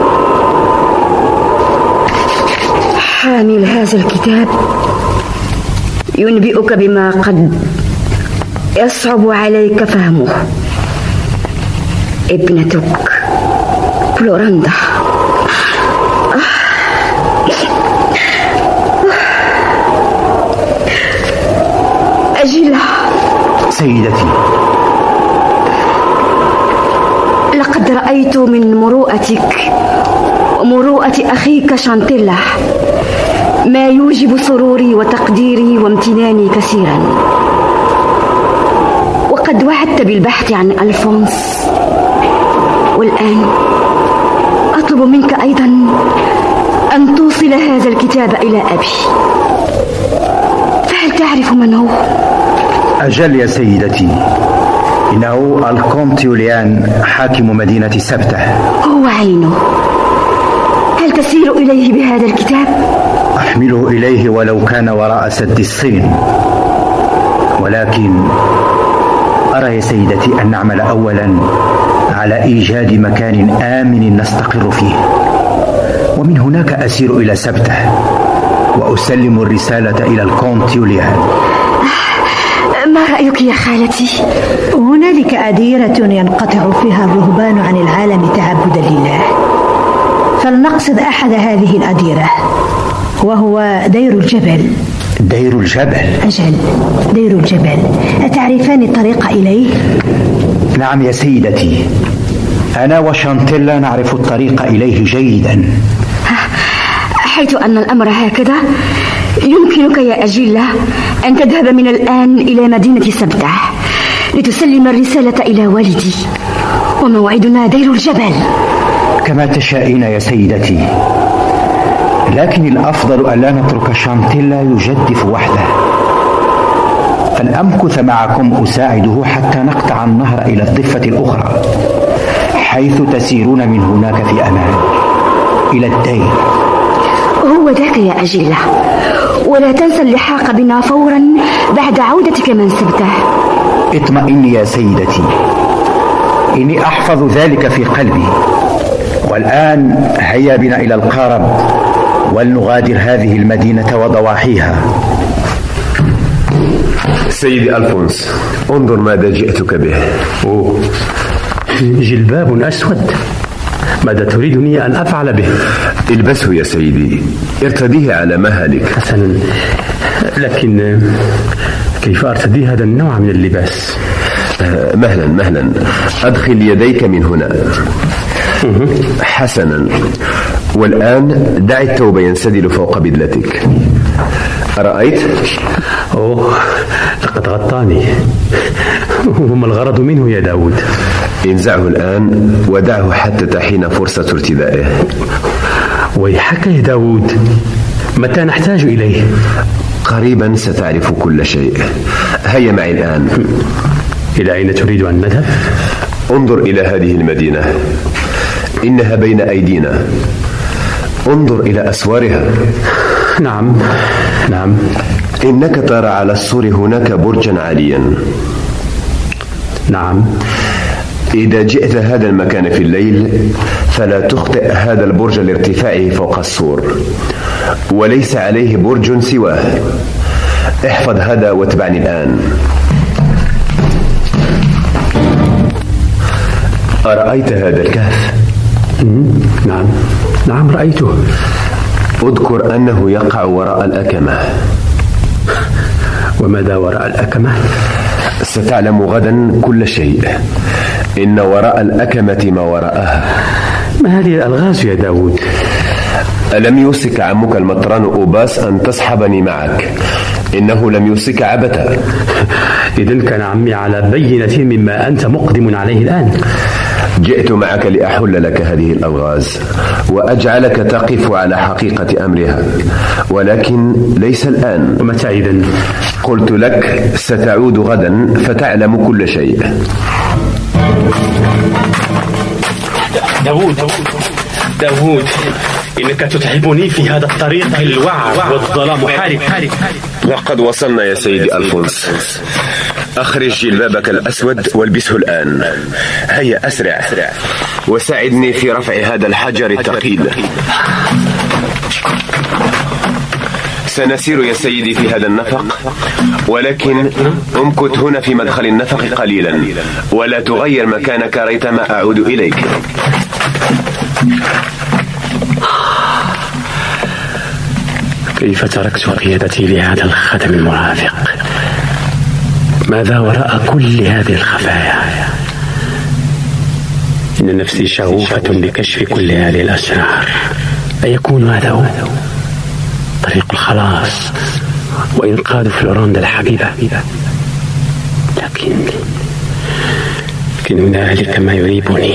حامل هذا الكتاب ينبئك بما قد يصعب عليك فهمه. ابنتك فلوراندا. أجيلا. سيدتي، لقد رأيت من مروءتك ومروءة أخيك شانتيلا ما يوجب سروري وتقديري وامتناني كثيرا، وقد وعدت بالبحث عن ألفونس، والآن أطلب منك أيضا أن توصل هذا الكتاب إلى أبي. فهل تعرف من هو؟ أجل يا سيدتي، إنه الكونت يوليان حاكم مدينة سبتة. هو عينه. هل تسير إليه بهذا الكتاب؟ أحمله إليه ولو كان وراء سد الصين، ولكن أرى يا سيدتي أن نعمل أولا على إيجاد مكان آمن نستقر فيه، ومن هناك أسير إلى سبته وأسلم الرسالة إلى الكونت يوليان. ما رأيك يا خالتي؟ هنالك أديرة ينقطع فيها الرهبان عن العالم تعبدا لله، فلنقصد أحد هذه الأديرة وهو دير الجبل. دير الجبل؟ أجل، دير الجبل. أتعرفان الطريق إليه؟ نعم يا سيدتي، أنا وشانتيلا نعرف الطريق إليه جيدا. حيث أن الأمر هكذا، يمكنك يا أجيلا أن تذهب من الآن إلى مدينة سبتة لتسلم الرسالة إلى والدي، وموعدنا دير الجبل. كما تشائين يا سيدتي، لكن الأفضل ألا نترك شانتيلا يجدف وحده، فلأمكث معكم أساعده حتى نقطع النهر إلى الضفة الأخرى حيث تسيرون من هناك في أمان إلى الدير. هو ذاك يا أجيلا، ولا تنسى اللحاق بنا فورا بعد عودتك من سبته. اطمئني يا سيدتي، إني أحفظ ذلك في قلبي. والآن هيا بنا إلى القارب ولنغادر هذه المدينة وضواحيها. سيدي ألفونس، انظر ماذا جئتك به. جلباب أسود، ماذا تريدني أن أفعل به؟ البسه يا سيدي، ارتديه على مهلك. حسنا، لكن كيف أرتدي هذا النوع من اللباس؟ مهلا، أدخل يديك من هنا. حسنا، والآن دع الثوب ينسدل فوق بدلتك. أرأيت؟ لقد غطاني. وما الغرض منه يا داود؟ انزعه الآن ودعه حتى تحين فرصة ارتدائه. ويحك يا داود، متى نحتاج إليه؟ قريبا ستعرف كل شيء. هيا معي الآن. إلى أين تريد أن نذهب؟ انظر إلى هذه المدينة، إنها بين أيدينا. انظر إلى أسوارها. نعم. إنك ترى على السور هناك برجا عاليا. نعم. إذا جئت هذا المكان في الليل فلا تخطئ هذا البرج لارتفاعه فوق السور، وليس عليه برج سواه. احفظ هذا واتبعني الآن. أرأيت هذا الكهف؟ نعم رأيته. اذكر أنه يقع وراء الأكمة. وماذا وراء الأكمة؟ ستعلم غدا كل شيء. إن وراء الأكمة ما وراءها. ما هذه الألغاز يا داود؟ ألم يوصك عمك المطران أوباس أن تصحبني معك؟ إنه لم يوصك عبثا. إذن كان عمي على بينة مما أنت مقدم عليه الآن. جئت معك لأحل لك هذه الألغاز وأجعلك تقف على حقيقة أمرها، ولكن ليس الآن. ومتى إذن؟ قلت لك ستعود غدا فتعلم كل شيء. داود، إنك تتعبني في هذا الطريق الوعر والظلام حارق. وقد وصلنا يا سيدي ألفونس. أخرج جلبابك الأسود والبسه الآن. هيا أسرع وساعدني في رفع هذا الحجر الثقيل. سنسير يا سيدي في هذا النفق، ولكن امكث هنا في مدخل النفق قليلا ولا تغير مكانك ريثما أعود إليك. كيف تركت قيادتي لهذا الخدم المرافق؟ ماذا وراء كل هذه الخفايا؟ إن نفسي شغوفة لكشف كل هذه الأسرار. أيكون هذا هو طريق الخلاص وإنقاذ فلوراندا الحبيبة؟ لكن هنالك ما يريبني.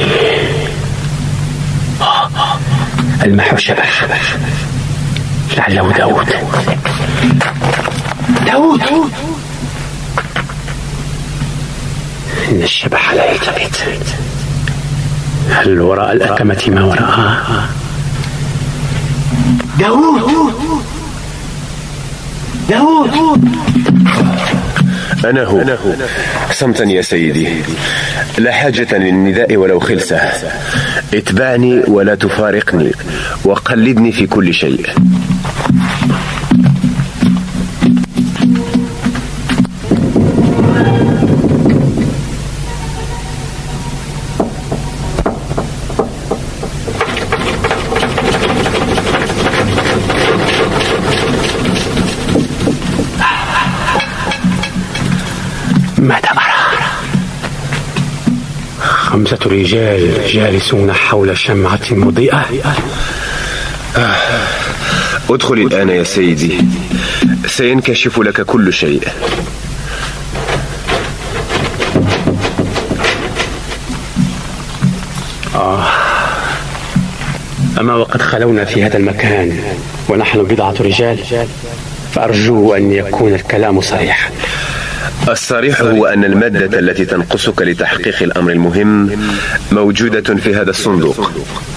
المح شبح، لعله داود. إن الشبح لا يلتفت. هل وراء الأكمة ما وراءها؟ داود، أنا هو. صمتا يا سيدي، لا حاجة للنداء ولو خلسة. اتبعني ولا تفارقني، وقلدني في كل شيء. ماذا أرى؟ 5 رجال جالسون حول شمعة مضيئة. ادخل الآن يا سيدي، سينكشف لك كل شيء. أما وقد خلونا في هذا المكان ونحن 10 رجال، فأرجو أن يكون الكلام صريحا. الصريح هو أن المادة التي تنقصك لتحقيق الأمر المهم موجودة في هذا الصندوق.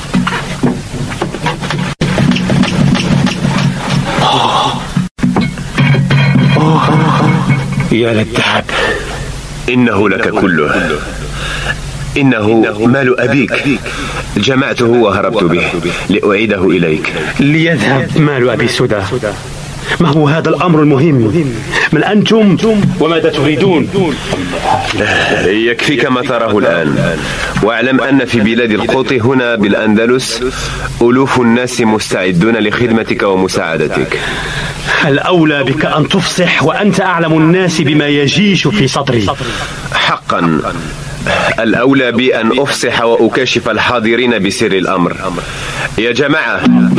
يا للذهب، إنه لك كله. إنه مال أبيك، جمعته وهربت به لأعيده إليك. ليذهب مال أبي سدى؟ ما هو هذا الأمر المهم؟ من أنتم وماذا تريدون؟ يكفيك ما تراه الآن، واعلم أن في بلاد القوط هنا بالأندلس ألوف الناس مستعدون لخدمتك ومساعدتك. الأولى بك أن تفصح وأنت أعلم الناس بما يجيش في صدري. حقا الأولى بي أن أفصح وأكاشف الحاضرين بسر الأمر. يا جماعة،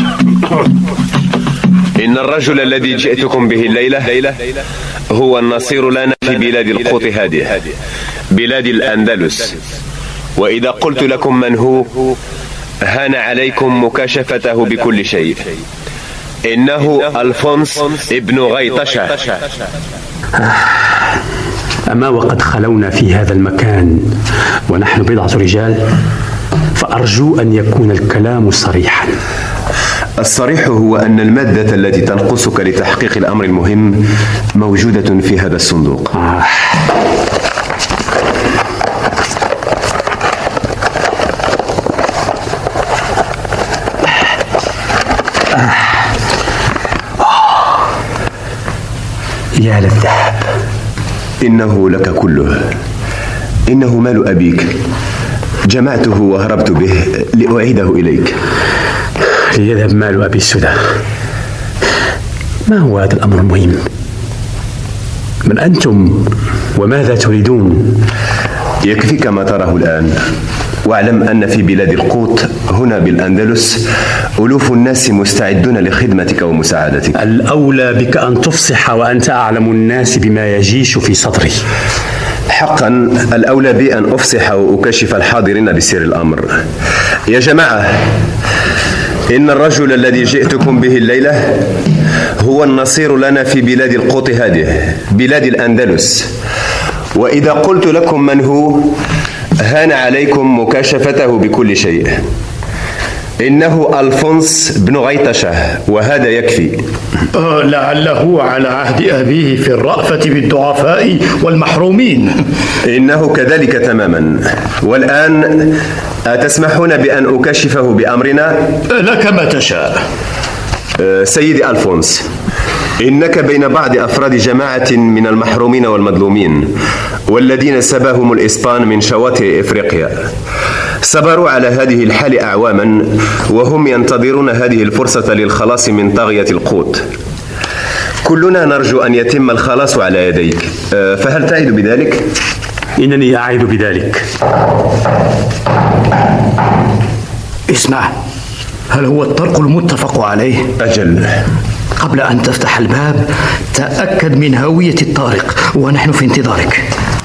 إن الرجل الذي جئتكم به الليلة هو النصير لنا في بلاد القوط هذه، بلاد الأندلس. وإذا قلت لكم من هو، هان عليكم مكاشفته بكل شيء. إنه ألفونس ابن غيطشة. أما وقد خلونا في هذا المكان ونحن 10 رجال، فأرجو أن يكون الكلام صريحا. الصريح هو أن المادة التي تنقصك لتحقيق الأمر المهم موجودة في هذا الصندوق. يا للذهب، إنه لك كله. إنه مال أبيك، جمعته وهربت به لأعيده إليك. ليذهب مال أبي سدى؟ ما هو هذا الأمر المهم؟ من أنتم وماذا تريدون؟ يكفيك ما تراه الآن، واعلم أن في بلاد القوط هنا بالأندلس ألوف الناس مستعدون لخدمتك ومساعدتك. الأولى بك أن تفصح وأنت أعلم الناس بما يجيش في صدري. حقا الأولى بي أن أفصح وأكشف الحاضرين بسر الأمر. يا جماعة، إن الرجل الذي جئتكم به الليلة هو النصير لنا في بلاد القوط هذه، بلاد الأندلس. وإذا قلت لكم من هو، هان عليكم مكاشفته بكل شيء. إنه ألفونس بن غيطشة، وهذا يكفي. لعله على عهد أبيه في الرأفة بالضعفاء والمحرومين. إنه كذلك تماما. والآن أتسمحون بأن أكشفه بأمرنا؟ لك ما تشاء. سيدي ألفونس، إنك بين بعض أفراد جماعة من المحرومين والمظلومين، والذين سباهم الإسبان من شواطئ إفريقيا. صبروا على هذه الحال أعواما، وهم ينتظرون هذه الفرصة للخلاص من طاغية القوط. كلنا نرجو أن يتم الخلاص على يديك، فهل تعد بذلك؟ إنني أعد بذلك. اسمع، هل هو الطرق المتفق عليه؟ أجل. قبل أن تفتح الباب تأكد من هوية الطارق، ونحن في انتظارك.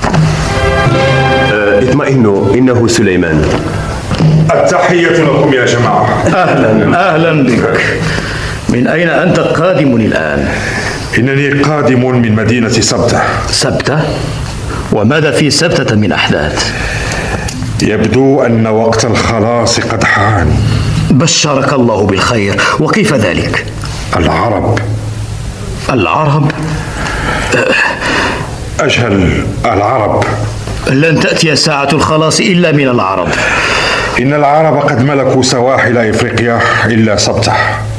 اطمئنوا، إنه سليمان. التحية لكم يا جماعة. أهلا بك. من أين أنت قادم الآن؟ إنني قادم من مدينة سبتة. سبتة؟ وماذا في سبتة من أحداث؟ يبدو أن وقت الخلاص قد حان. بشرك الله بالخير، وكيف ذلك؟ العرب أجل العرب. لن تأتي ساعة الخلاص إلا من العرب. إن العرب قد ملكوا سواحل إفريقيا إلا سبتة.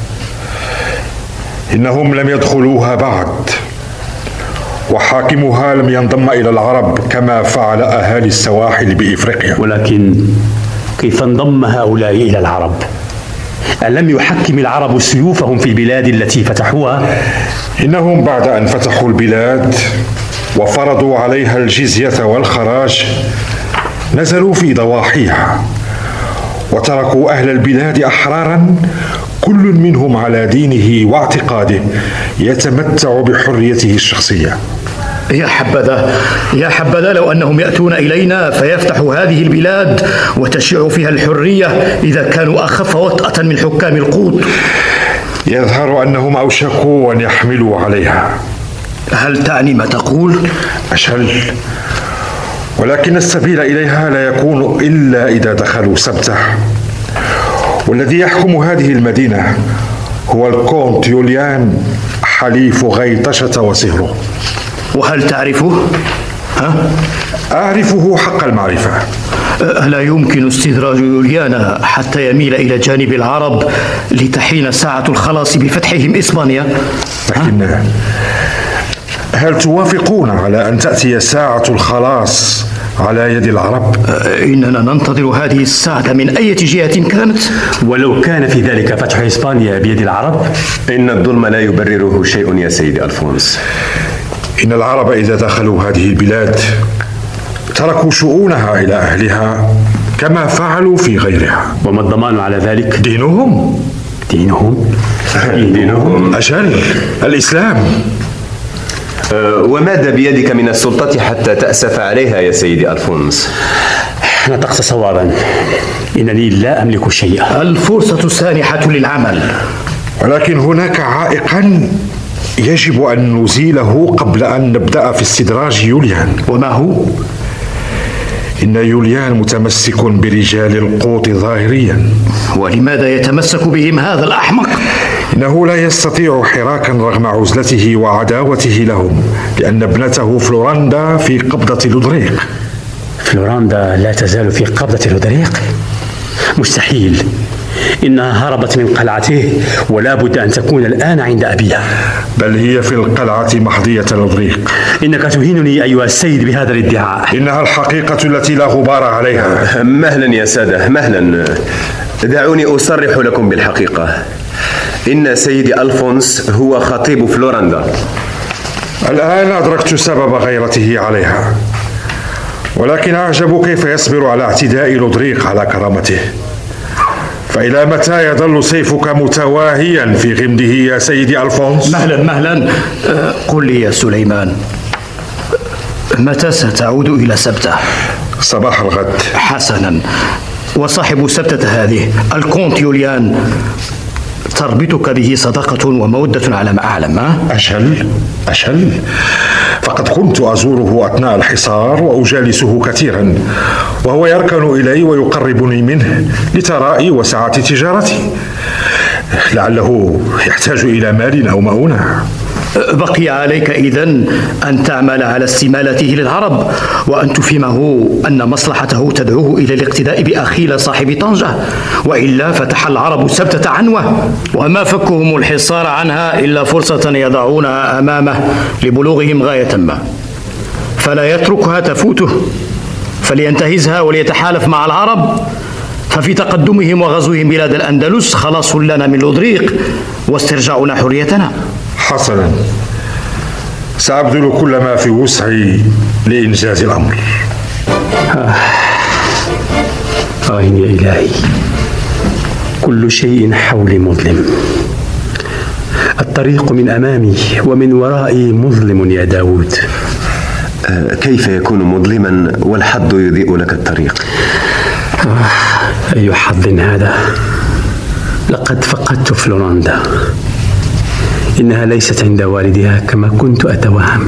إنهم لم يدخلوها بعد، وحاكمها لم ينضم إلى العرب كما فعل أهالي السواحل بإفريقيا. ولكن كيف انضم هؤلاء إلى العرب؟ ألم يحكم العرب سيوفهم في البلاد التي فتحوها؟ إنهم بعد أن فتحوا البلاد وفرضوا عليها الجزية والخراج نزلوا في ضواحيها وتركوا أهل البلاد أحرارا، كل منهم على دينه واعتقاده يتمتع بحريته الشخصية. يا حبذا لو أنهم يأتون إلينا فيفتحوا هذه البلاد وتشيع فيها الحرية إذا كانوا أخف وطأة من حكام القوط. يظهر أنهم أوشكوا أن يحملوا عليها. هل تعني ما تقول؟ أجل، ولكن السبيل إليها لا يكون إلا إذا دخلوا سبتة، والذي يحكم هذه المدينة هو الكونت يوليان حليف غيطشة وسهره. وهل تعرفه؟ أعرفه حق المعرفة. لا يمكن استدراج يوليان حتى يميل إلى جانب العرب لتحين ساعة الخلاص بفتحهم إسبانيا؟ لكن هل توافقون على أن تأتي ساعة الخلاص على يد العرب؟ إننا ننتظر هذه الساعة من أي جهة كانت. ولو كان في ذلك فتح إسبانيا بيد العرب؟ إن الظلم لا يبرره شيء يا سيدي ألفونس. إن العرب إذا دخلوا هذه البلاد تركوا شؤونها إلى أهلها كما فعلوا في غيرها. وما الضمان على ذلك؟ دينهم. أجل، الإسلام. وماذا بيدك من السلطة حتى تأسف عليها يا سيدي ألفونس؟ نطقت صوابا، إنني لا أملك شيئا. الفرصة سانحة للعمل، ولكن هناك عائقا يجب أن نزيله قبل أن نبدأ في استدراج يوليان. وما هو؟ إن يوليان متمسك برجال القوط ظاهريا. ولماذا يتمسك بهم هذا الأحمق؟ إنه لا يستطيع حراكا رغم عزلته وعداوته لهم، لأن ابنته فلوراندا في قبضة لودريق. فلوراندا لا تزال في قبضة لودريق؟ مستحيل، إنها هربت من قلعته ولا بد أن تكون الآن عند أبيها. بل هي في القلعة محظية لودريق. إنك تهينني أيها السيد بهذا الادعاء. إنها الحقيقة التي لا غبار عليها. مهلا يا سادة، مهلا. دعوني أصرح لكم بالحقيقة. إن سيدي ألفونس هو خطيب فلوراندا. الآن أدركت سبب غيرته عليها، ولكن أعجب كيف يصبر على اعتداء لودريق على كرامته. فإلى متى يظل سيفك متواهيا في غمده يا سيدي ألفونس؟ مهلا قل لي يا سليمان، متى ستعود إلى سبتة؟ صباح الغد. حسنا، وصاحب سبتة هذه الكونت يوليان تربطك به صداقة ومودة على ما أعلم. أجل، فقد كنت أزوره أثناء الحصار وأجالسه كثيرا، وهو يركن إلي ويقربني منه لثرائي وسعة تجارتي. لعله يحتاج إلى مال أو مؤونة. بقي عليك إذن أن تعمل على استمالته للعرب، وأن تفهمه أن مصلحته تدعوه إلى الاقتداء بأخيل صاحب طنجة، وإلا فتح العرب سبتة عنوة، وما فكهم الحصار عنها إلا فرصة يضعونها أمامه لبلوغهم غاية ما، فلا يتركها تفوته، فلينتهزها وليتحالف مع العرب، ففي تقدمهم وغزوهم بلاد الأندلس خلاص لنا من لودريق واسترجاعنا حريتنا. حسنا، سأبذل كل ما في وسعي لإنجاز الأمر. يا إلهي، كل شيء حولي مظلم، الطريق من أمامي ومن ورائي مظلم يا داود. كيف يكون مظلما والحظ يضيء لك الطريق؟ أي حظ هذا؟ لقد فقدت فلوراندا، إنها ليست عند والدها كما كنت أتوهم.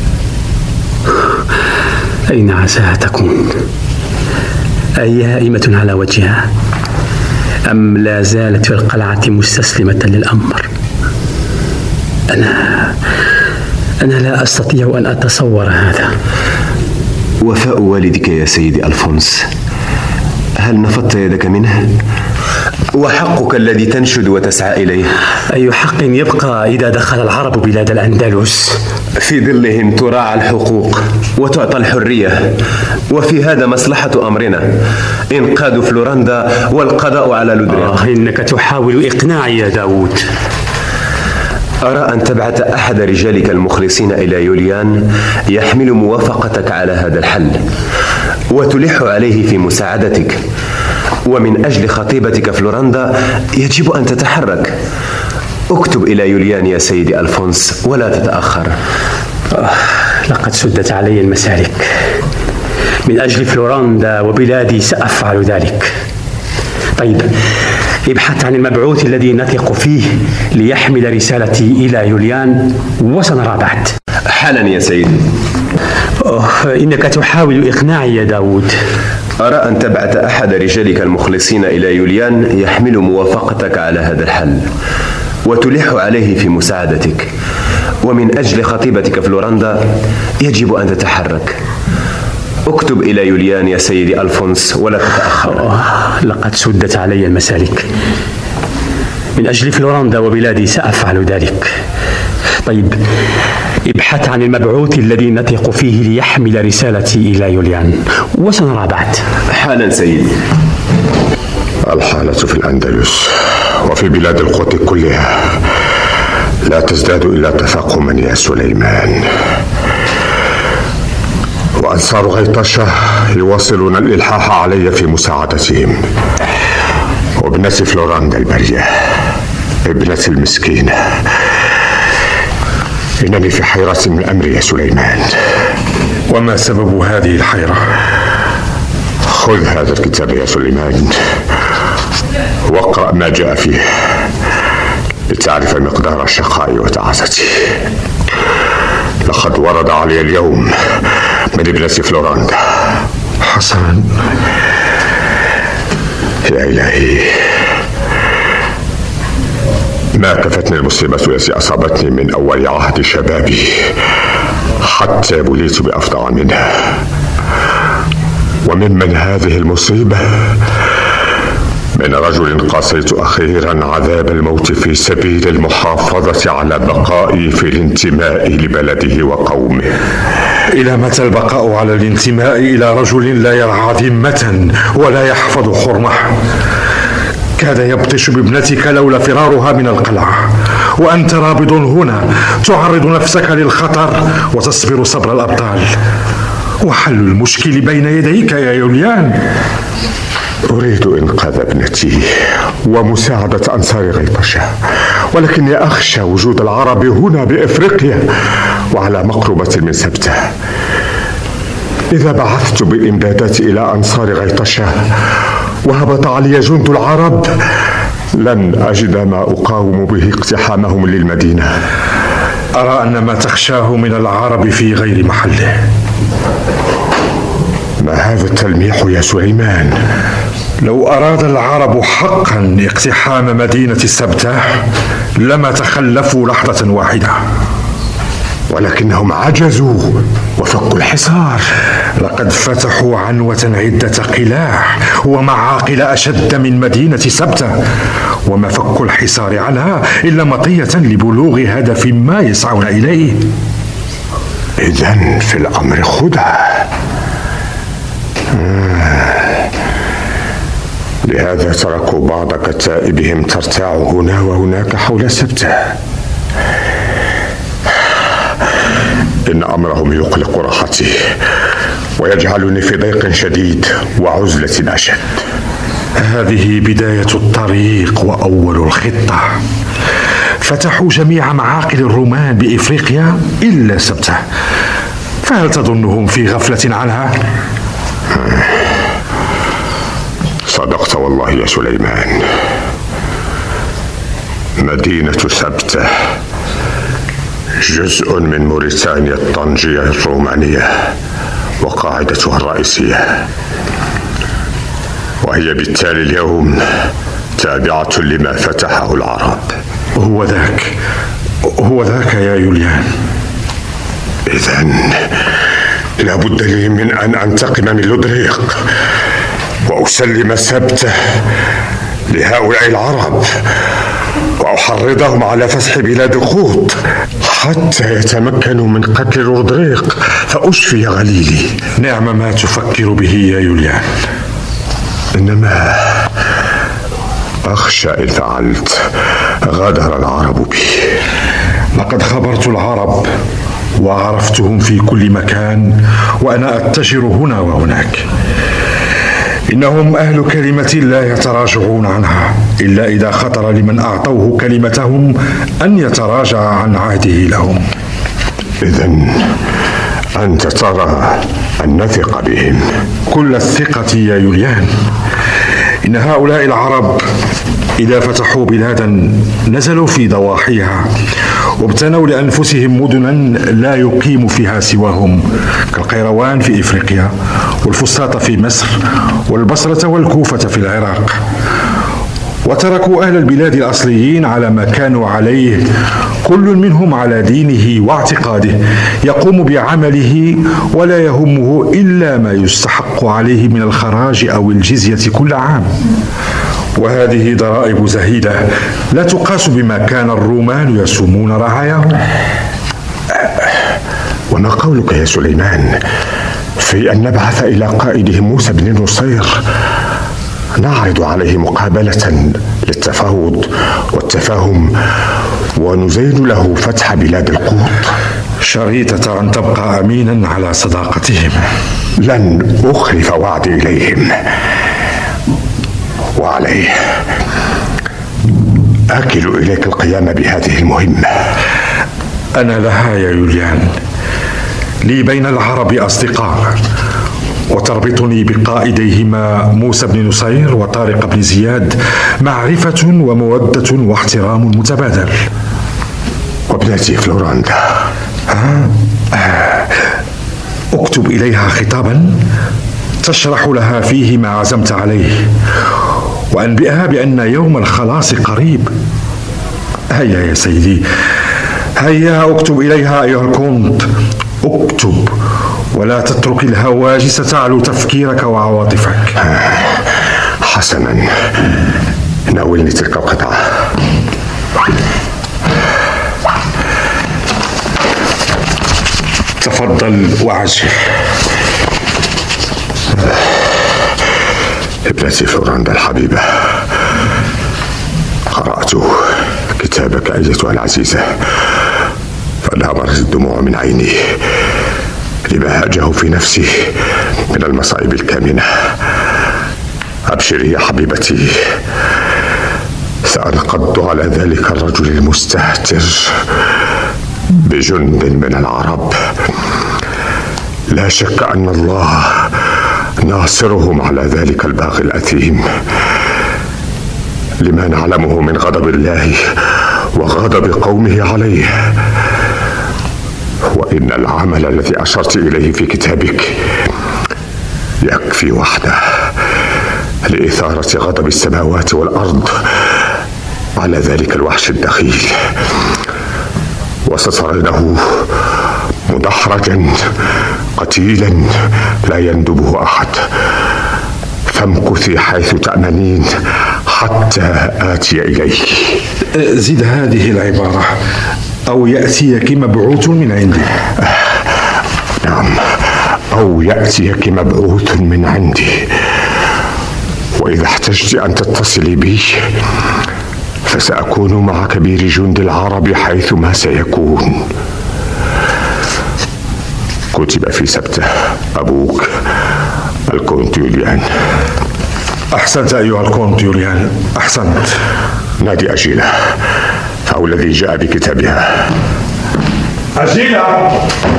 أين عساها تكون؟ أي هائمة على وجهها، أم لا زالت في القلعة مستسلمة للأمر؟ أنا لا أستطيع أن أتصور هذا. وفاء والدك يا سيدي ألفونس، هل نفضت يدك منه؟ وحقك الذي تنشد وتسعى إليه؟ أي حق يبقى إذا دخل العرب بلاد الأندلس؟ في ظلهم تراعى الحقوق وتعطى الحرية، وفي هذا مصلحة أمرنا، إنقاذ فلورندا والقضاء على لودريق. إنك تحاول إقناعي يا داود. أرى أن تبعث أحد رجالك المخلصين إلى يوليان يحمل موافقتك على هذا الحل، وتلح عليه في مساعدتك. ومن أجل خطيبتك فلورندا يجب أن تتحرك. اكتب إلى يوليان يا سيدي ألفونس ولا تتأخر. لقد سدت علي المسالك. من أجل فلورندا وبلادي سأفعل ذلك. طيب، ابحث عن المبعوث الذي نثق فيه ليحمل رسالتي إلى يوليان، وسنرى بعد. حالا يا سيدي. إنك تحاول إقناعي يا داود. أرى أن تبعث أحد رجالك المخلصين إلى يوليان يحمل موافقتك على هذا الحل، وتلح عليه في مساعدتك. ومن أجل خطيبتك فلورندا يجب أن تتحرك. اكتب إلى يوليان يا سيدي ألفونس ولا تتأخر. لقد سدت علي المسالك. من أجل فلورندا وبلادي سأفعل ذلك. طيب، ابحث عن المبعوث الذي نثق فيه ليحمل رسالتي إلى يوليان، وسنرى بعد. حالا سيدي. الحالة في الأندلس وفي بلاد القوط كلها لا تزداد إلا تفاقما يا سليمان. وأنصار غيطشة يواصلون الإلحاح علي في مساعدتهم، وابنتي فلورندا البرية، ابنتي المسكينة. إنني في حيرة من أمري يا سليمان. وما سبب هذه الحيرة؟ خذ هذا الكتاب يا سليمان واقرأ ما جاء فيه لتعرف مقدار شقائي وتعاستي. لقد ورد علي اليوم من ابنتي فلورندا. حسنا. يا إلهي، ما كفتني المصيبة التي أصابتني من أول عهد شبابي حتى بليت بأفظع منها. وممن هذه المصيبة من رجل قاسيت أخيرا عذاب الموت في سبيل المحافظة على بقائي في الانتماء لبلده وقومه. إلى متى البقاء على الانتماء إلى رجل لا يرعى ذمة ولا يحفظ حرمة؟ كاد يبطش بابنتك لولا فرارها من القلعة، وأنت رابض هنا تعرض نفسك للخطر وتصبر صبر الأبطال. وحل المشكل بين يديك يا يوليان. أريد إنقاذ ابنتي ومساعدة أنصار غيطشة، ولكني أخشى وجود العرب هنا بإفريقيا وعلى مقربة من سبتة. إذا بعثت بالإمدادات إلى أنصار غيطشة وهبط علي جند العرب لن أجد ما أقاوم به اقتحامهم للمدينة. أرى أن ما تخشاه من العرب في غير محله. ما هذا التلميح يا سليمان؟ لو أراد العرب حقا اقتحام مدينة سبتة لما تخلفوا لحظة واحدة، ولكنهم عجزوا وفكوا الحصار. لقد فتحوا عنوة عدة قلاع ومعاقل أشد من مدينة سبتة، وما فك الحصار عنها إلا مطية لبلوغ هدف ما يسعون إليه. إذن في الأمر خدعة. لهذا تركوا بعض كتائبهم ترتاع هنا وهناك حول سبتة. إن أمرهم يقلق راحتي ويجعلني في ضيق شديد وعزلة أشد. هذه بداية الطريق وأول الخطة. فتحوا جميع معاقل الرومان بإفريقيا إلا سبتة، فهل تظنهم في غفلة عنها؟ صدقت والله يا سليمان. مدينة سبتة جزء من موريتانيا الطنجية الرومانية وقاعدتها الرئيسية، وهي بالتالي اليوم تابعة لما فتحه العرب. هو ذاك يا يوليان. إذن لابد لي من أن أنتقم من لودريق وأسلم سبته لهؤلاء العرب وأحرضهم على فتح بلاد القوط حتى يتمكنوا من قتل لودريق فأشفي غليلي. نعم ما تفكر به يا يوليان، إنما أخشى إن فعلت غادر العرب بي. لقد خبرت العرب وعرفتهم في كل مكان وأنا أتجر هنا وهناك. إنهم أهل كلمة لا يتراجعون عنها إلا إذا خطر لمن أعطوه كلمتهم أن يتراجع عن عهده لهم. إذن أنت ترى أن نثق بهم؟ كل الثقة يا يوليان. إن هؤلاء العرب إذا فتحوا بلادا نزلوا في ضواحيها وابتنوا لأنفسهم مدنا لا يقيم فيها سواهم، كالقيروان في إفريقيا والفسطاط في مصر والبصرة والكوفة في العراق، وتركوا أهل البلاد الأصليين على ما كانوا عليه، كل منهم على دينه واعتقاده يقوم بعمله ولا يهمه إلا ما يستحق عليه من الخراج أو الجزية كل عام. وهذه ضرائب زهيدة لا تقاس بما كان الرومان يسومون رعاياهم. وما قولك يا سليمان في أن نبعث إلى قائدهم موسى بن نصير نعرض عليه مقابلة للتفاوض والتفاهم ونزين له فتح بلاد القوط؟ شريطة أن تبقى أمينا على صداقتهم. لن أخلف وعدي إليهم. وعليه آكل إليك القيام بهذه المهمة. أنا لها يا يوليان. لي بين العرب أصدقاء وتربطني بقائديهما موسى بن نصير وطارق بن زياد معرفة ومودة واحترام متبادل. وابنتي فلوراندا اكتب إليها خطابا تشرح لها فيه ما عزمت عليه وأنبئها بأن يوم الخلاص قريب. هيا يا سيدي، هيا اكتب إليها أيها الكونت، اكتب ولا تترك الهواجس تعلو تفكيرك وعواطفك. حسنا، ناولني تلك القطعة. تفضل وعجل. ابنتي فلوراندا الحبيبة، قرأت كتابك أيتها العزيزة فانهمرت الدموع من عيني لما هاجه في نفسي من المصائب الكامنة. أبشري يا حبيبتي، سأنقض على ذلك الرجل المستهتر بجند من العرب. لا شك أن الله ناصرهم على ذلك الباغي الأثيم لما نعلمه من غضب الله وغضب قومه عليه. وإن العمل الذي أشرت إليه في كتابك يكفي وحده لإثارة غضب السماوات والأرض على ذلك الوحش الدخيل، وسترينه مدحرجا قتيلا لا يندبه أحد. فامكثي حيث تأمنين حتى آتي إليك. زد هذه العبارة: أو يأتيك مبعوث من عندي. نعم، أو يأتيك مبعوث من عندي. وإذا احتجت أن تتصلي بي فسأكون مع كبير جند العرب حيثما سيكون. كتب في سبته: أبوك الكونت يوليان. أحسنت أيها الكونت يوليان، أحسنت. نادي أجيلة، فهو الذي جاء بكتابها. أجيلة.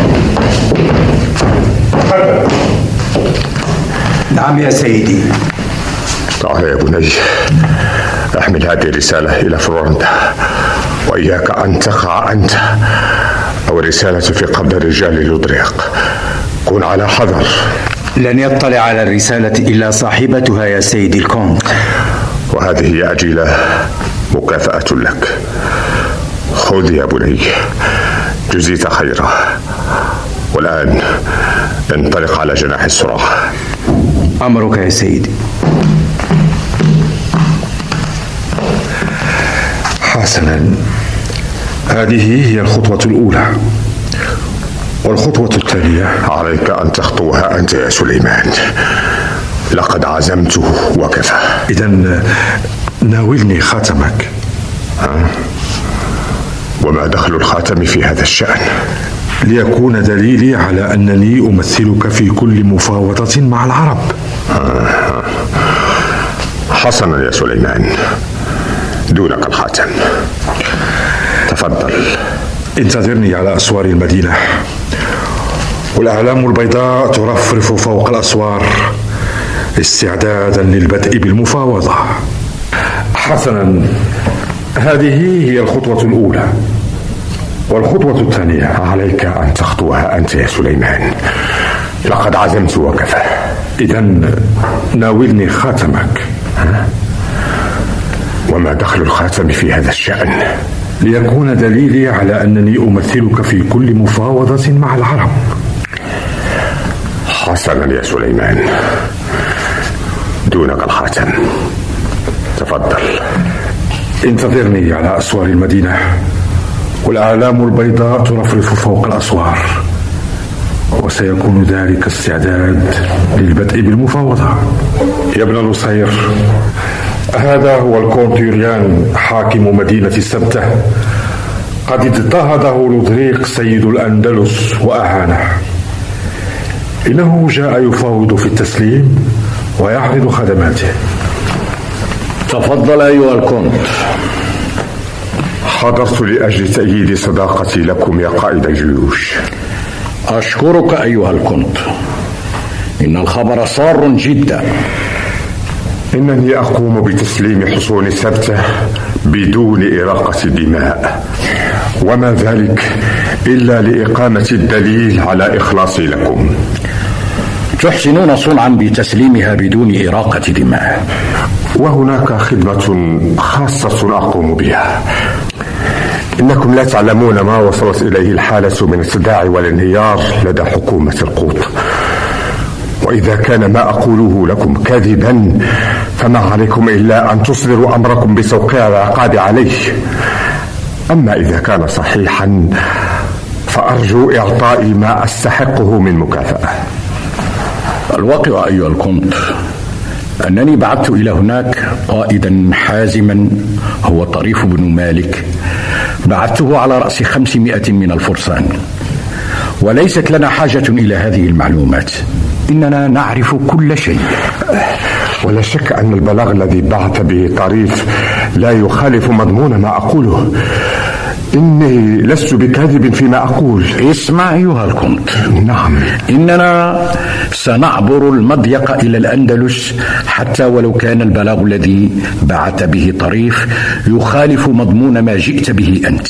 نعم يا سيدي. تعال يا بني، احمل هذه الرسالة إلى فلوراندا، وإياك أن تقع أنت أو الرسالة في قبض رجال لودريق. كن على حذر. لن يطلع على الرسالة إلا صاحبتها يا سيدي الكونت. وهذه يا أجيلة مكافأة لك. خذ يا بني، جزيت خيرا. والآن انطلق على جناح السرعة. أمرك يا سيدي. حسنا، هذه هي الخطوة الأولى، والخطوة التالية عليك أن تخطوها أنت يا سليمان. لقد عزمت وكفى. إذن ناولني خاتمك. وما دخل الخاتم في هذا الشأن؟ ليكون دليلي على أنني أمثلك في كل مفاوضة مع العرب. حسنا يا سليمان، دونك الخاتم. تفضل. انتظرني على أسوار المدينة، والأعلام البيضاء ترفرف فوق الأسوار استعدادا للبدء بالمفاوضة. حسنا، هذه هي الخطوة الأولى، والخطوة الثانية عليك أن تخطوها أنت يا سليمان. لقد عزمت وكفى. إذن ناولني خاتمك. وما دخل الخاتم في هذا الشأن؟ ليكون دليلي على أنني أمثلك في كل مفاوضة مع العرب. حسنا يا سليمان، دونك الخاتم. تفضل. انتظرني على أسوار المدينة، والأعلام البيضاء ترفرف فوق الأسوار، وسيكون ذلك استعداد للبدء بالمفاوضة. يا ابن الوصير، هذا هو الكونت يوليان حاكم مدينة سبتة. قد اضطهده لودريق سيد الأندلس وأهانه. إنه جاء يفاوض في التسليم ويعرض خدماته. تفضل أيها الكونت. حضرت لأجل تأييد صداقتي لكم يا قائد الجيوش. أشكرك أيها الكونت، إن الخبر سار جدا. إنني أقوم بتسليم حصون سبتة بدون إراقة دماء، وما ذلك إلا لإقامة الدليل على إخلاصي لكم. تحسنون صنعا بتسليمها بدون إراقة دماء. وهناك خدمة خاصة أقوم بها. إنكم لا تعلمون ما وصلت إليه الحالة من الصداع والانهيار لدى حكومة القوط، وإذا كان ما أقوله لكم كذبا فما عليكم إلا أن تصدروا أمركم بتوقيع العقاب عليه. أما إذا كان صحيحا فأرجو إعطائي ما أستحقه من مكافأة. الواقع أيها الكونت أنني بعثت إلى هناك قائدا حازما هو طريف بن مالك، بعثته على رأس 500 من الفرسان، وليست لنا حاجة إلى هذه المعلومات. إننا نعرف كل شيء. ولا شك أن البلاغ الذي بعث به طريف لا يخالف مضمون ما أقوله. إني لست بكاذب فيما أقول. اسمع أيها الكونت. نعم. إننا سنعبر المضيق إلى الأندلس حتى ولو كان البلاغ الذي بعث به طريف يخالف مضمون ما جئت به أنت.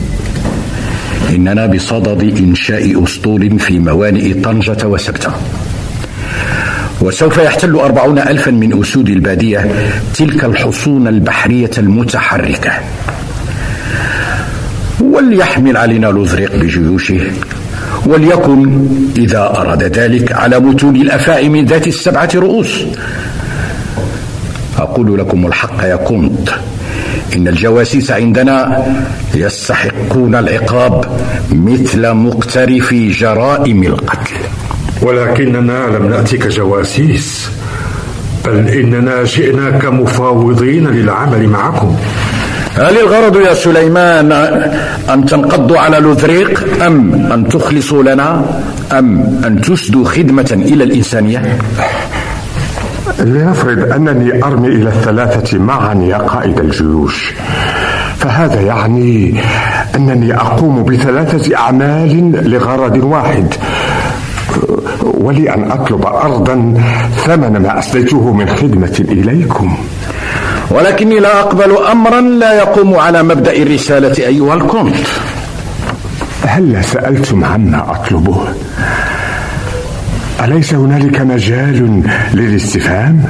إننا بصدد إنشاء أسطول في موانئ طنجة وسبتة، وسوف يحتل 40,000 من أسود البادية تلك الحصون البحرية المتحركة، وليحمل علينا لودريق بجيوشه، وليكن إذا أراد ذلك على متون الأفاعي ذات ال7 رؤوس. أقول لكم الحق يا كونت، إن الجواسيس عندنا يستحقون العقاب مثل مقترفي جرائم القتل. ولكننا لم نأتي كجواسيس، بل إننا جئنا كمفاوضين للعمل معكم. هل الغرض يا سليمان أن تنقضوا على لودريق، أم أن تخلصوا لنا، أم أن تسدوا خدمة إلى الإنسانية؟ لنفرض أنني أرمي إلى الثلاثة معا يا قائد الجيوش، فهذا يعني أنني أقوم ب3 أعمال لغرض واحد، ولي أن أطلب أرضا ثمن ما أسديته من خدمة إليكم. ولكني لا أقبل أمرا لا يقوم على مبدأ الرسالة أيها الكونت. هل سألتم عما أطلبه؟ أليس هنالك مجال للاستفهام؟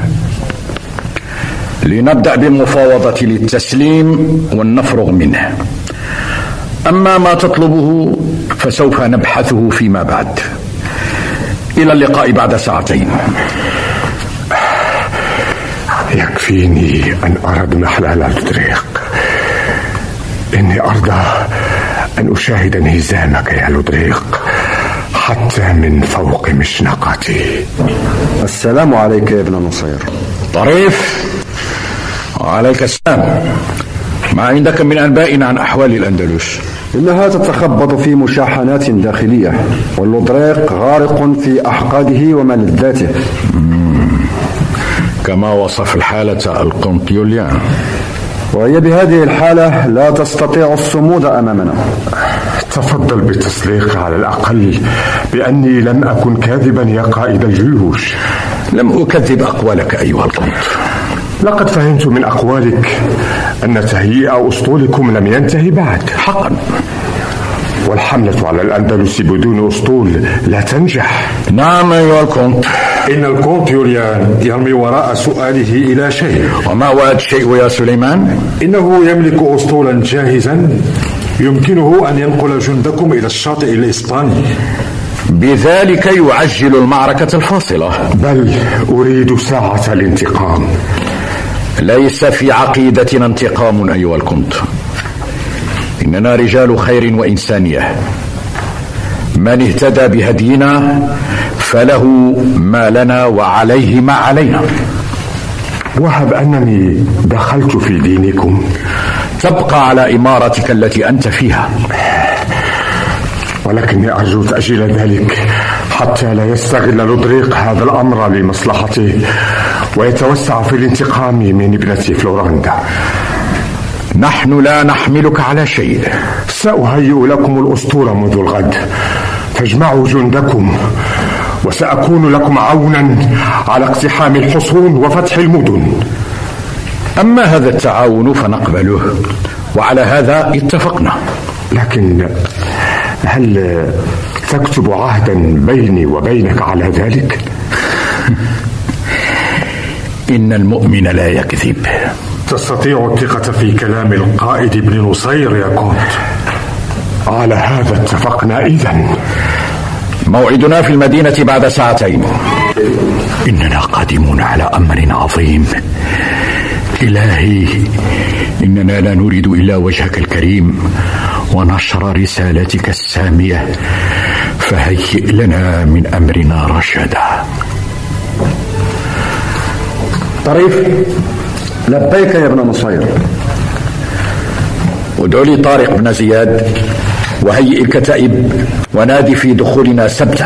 لنبدأ بالمفاوضة للتسليم ولنفرغ منه. أما ما تطلبه فسوف نبحثه فيما بعد. إلى اللقاء بعد ساعتين. يكفيني أن أرى محلال لودريق. إني أرضى أن أشاهد انهزامك يا لودريق حتى من فوق مشنقتي. السلام عليك يا ابن نصير. طريف. وعليك السلام. ما عندك من أنباء عن أحوال الأندلس؟ إنها تتخبط في مشاحنات داخلية، واللودريق غارق في أحقاده وملذاته. كما وصف الحالة الكونت يوليان، وهي بهذه الحالة لا تستطيع الصمود أمامنا. تفضل بالتصديق على الأقل بأني لم أكن كاذبا يا قائد الجيوش. لم أكذب أقوالك أيها الكونت. لقد فهمت من أقوالك أن تهيئ أسطولكم لم ينتهي بعد. حقا. والحملة على الأندلس بدون أسطول لا تنجح. نعم أيها الكونت. إن الكونت يوليان يرمي وراء سؤاله إلى شيء. وما هو الشيء يا سليمان؟ إنه يملك أسطولا جاهزا يمكنه أن ينقل جندكم إلى الشاطئ الإسباني. بذلك يعجل المعركة الفاصلة. بل أريد ساعة الانتقام. ليس في عقيدتنا انتقام أيها الكونت. إننا رجال خير وإنسانية. من اهتدى بهدينا فله ما لنا وعليه ما علينا. وهب أنني دخلت في دينكم. تبقى على إمارتك التي أنت فيها. ولكني أرجو تأجيل ذلك حتى لا يستغل لودريق هذا الأمر لمصلحته ويتوسع في الانتقام من ابنتي فلوراندا. نحن لا نحملك على شيء. سأهيئ لكم الأسطول منذ الغد، فاجمعوا جندكم وسأكون لكم عونا على اقتحام الحصون وفتح المدن. أما هذا التعاون فنقبله، وعلى هذا اتفقنا. لكن هل تكتب عهدا بيني وبينك على ذلك؟ إن المؤمن لا يكذب. تستطيع الثقة في كلام القائد ابن نصير يا كونت. على هذا اتفقنا إذن. موعدنا في المدينة بعد ساعتين. إننا قادمون على أمر عظيم. إلهي، إننا لا نريد إلا وجهك الكريم ونشر رسالتك السامية، فهيئ لنا من أمرنا رشدا. طريف. لبيك يا ابن نصير. ادعو لي طارق بن زياد وهيئ الكتائب ونادي في دخولنا سبتة.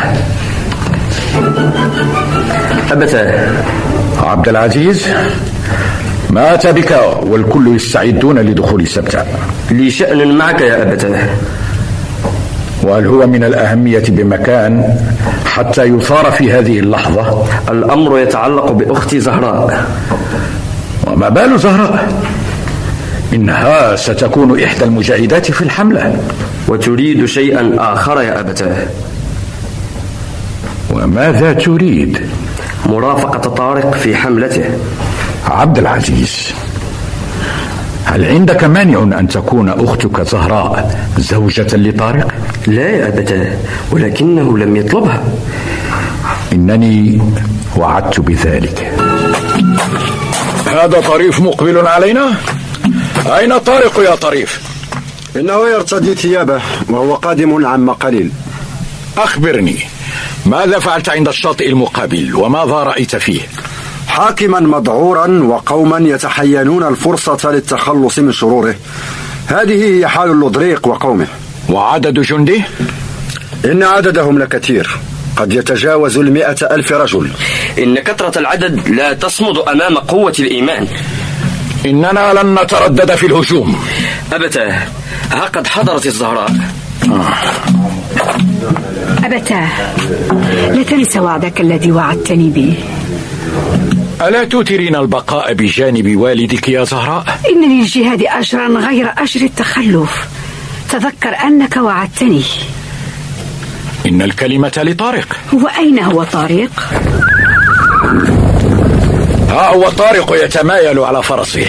أبتاه. عبد العزيز، ما أتى بك والكل يستعدون لدخول سبتة؟ لي شأن معك يا أبتاه. وهل هو من الأهمية بمكان حتى يثار في هذه اللحظة؟ الأمر يتعلق بأختي زهراء. وما بال زهراء؟ إنها ستكون إحدى المجاهدات في الحملة. وتريد شيئا آخر يا أبتاه. وماذا تريد؟ مرافقة طارق في حملته. عبد العزيز، هل عندك مانع أن تكون أختك زهراء زوجة لطارق؟ لا يا أبتاه، ولكنه لم يطلبها. إنني وعدت بذلك. هذا طريف مقبل علينا. أين طارق يا طريف؟ إنه يرتدي ثيابه وهو قادم عما قليل. أخبرني، ماذا فعلت عند الشاطئ المقابل وماذا رأيت فيه؟ حاكما مذعورا وقوما يتحينون الفرصة للتخلص من شروره. هذه هي حال اللودريق وقومه. وعدد جنده؟ إن عددهم لكثير، قد يتجاوز 100,000 رجل. إن كثرة العدد لا تصمد أمام قوة الإيمان. إننا لن نتردد في الهجوم. أبتاه، ها قد حضرت الزهراء. أبتاه، لا تنسى وعدك الذي وعدتني به. ألا توترين البقاء بجانب والدك يا زهراء؟ إن للجهاد أجرا غير أجر التخلف. تذكر أنك وعدتني. إن الكلمة لطارق. وأين هو طارق؟ ها هو طارق يتمايل على فرسه.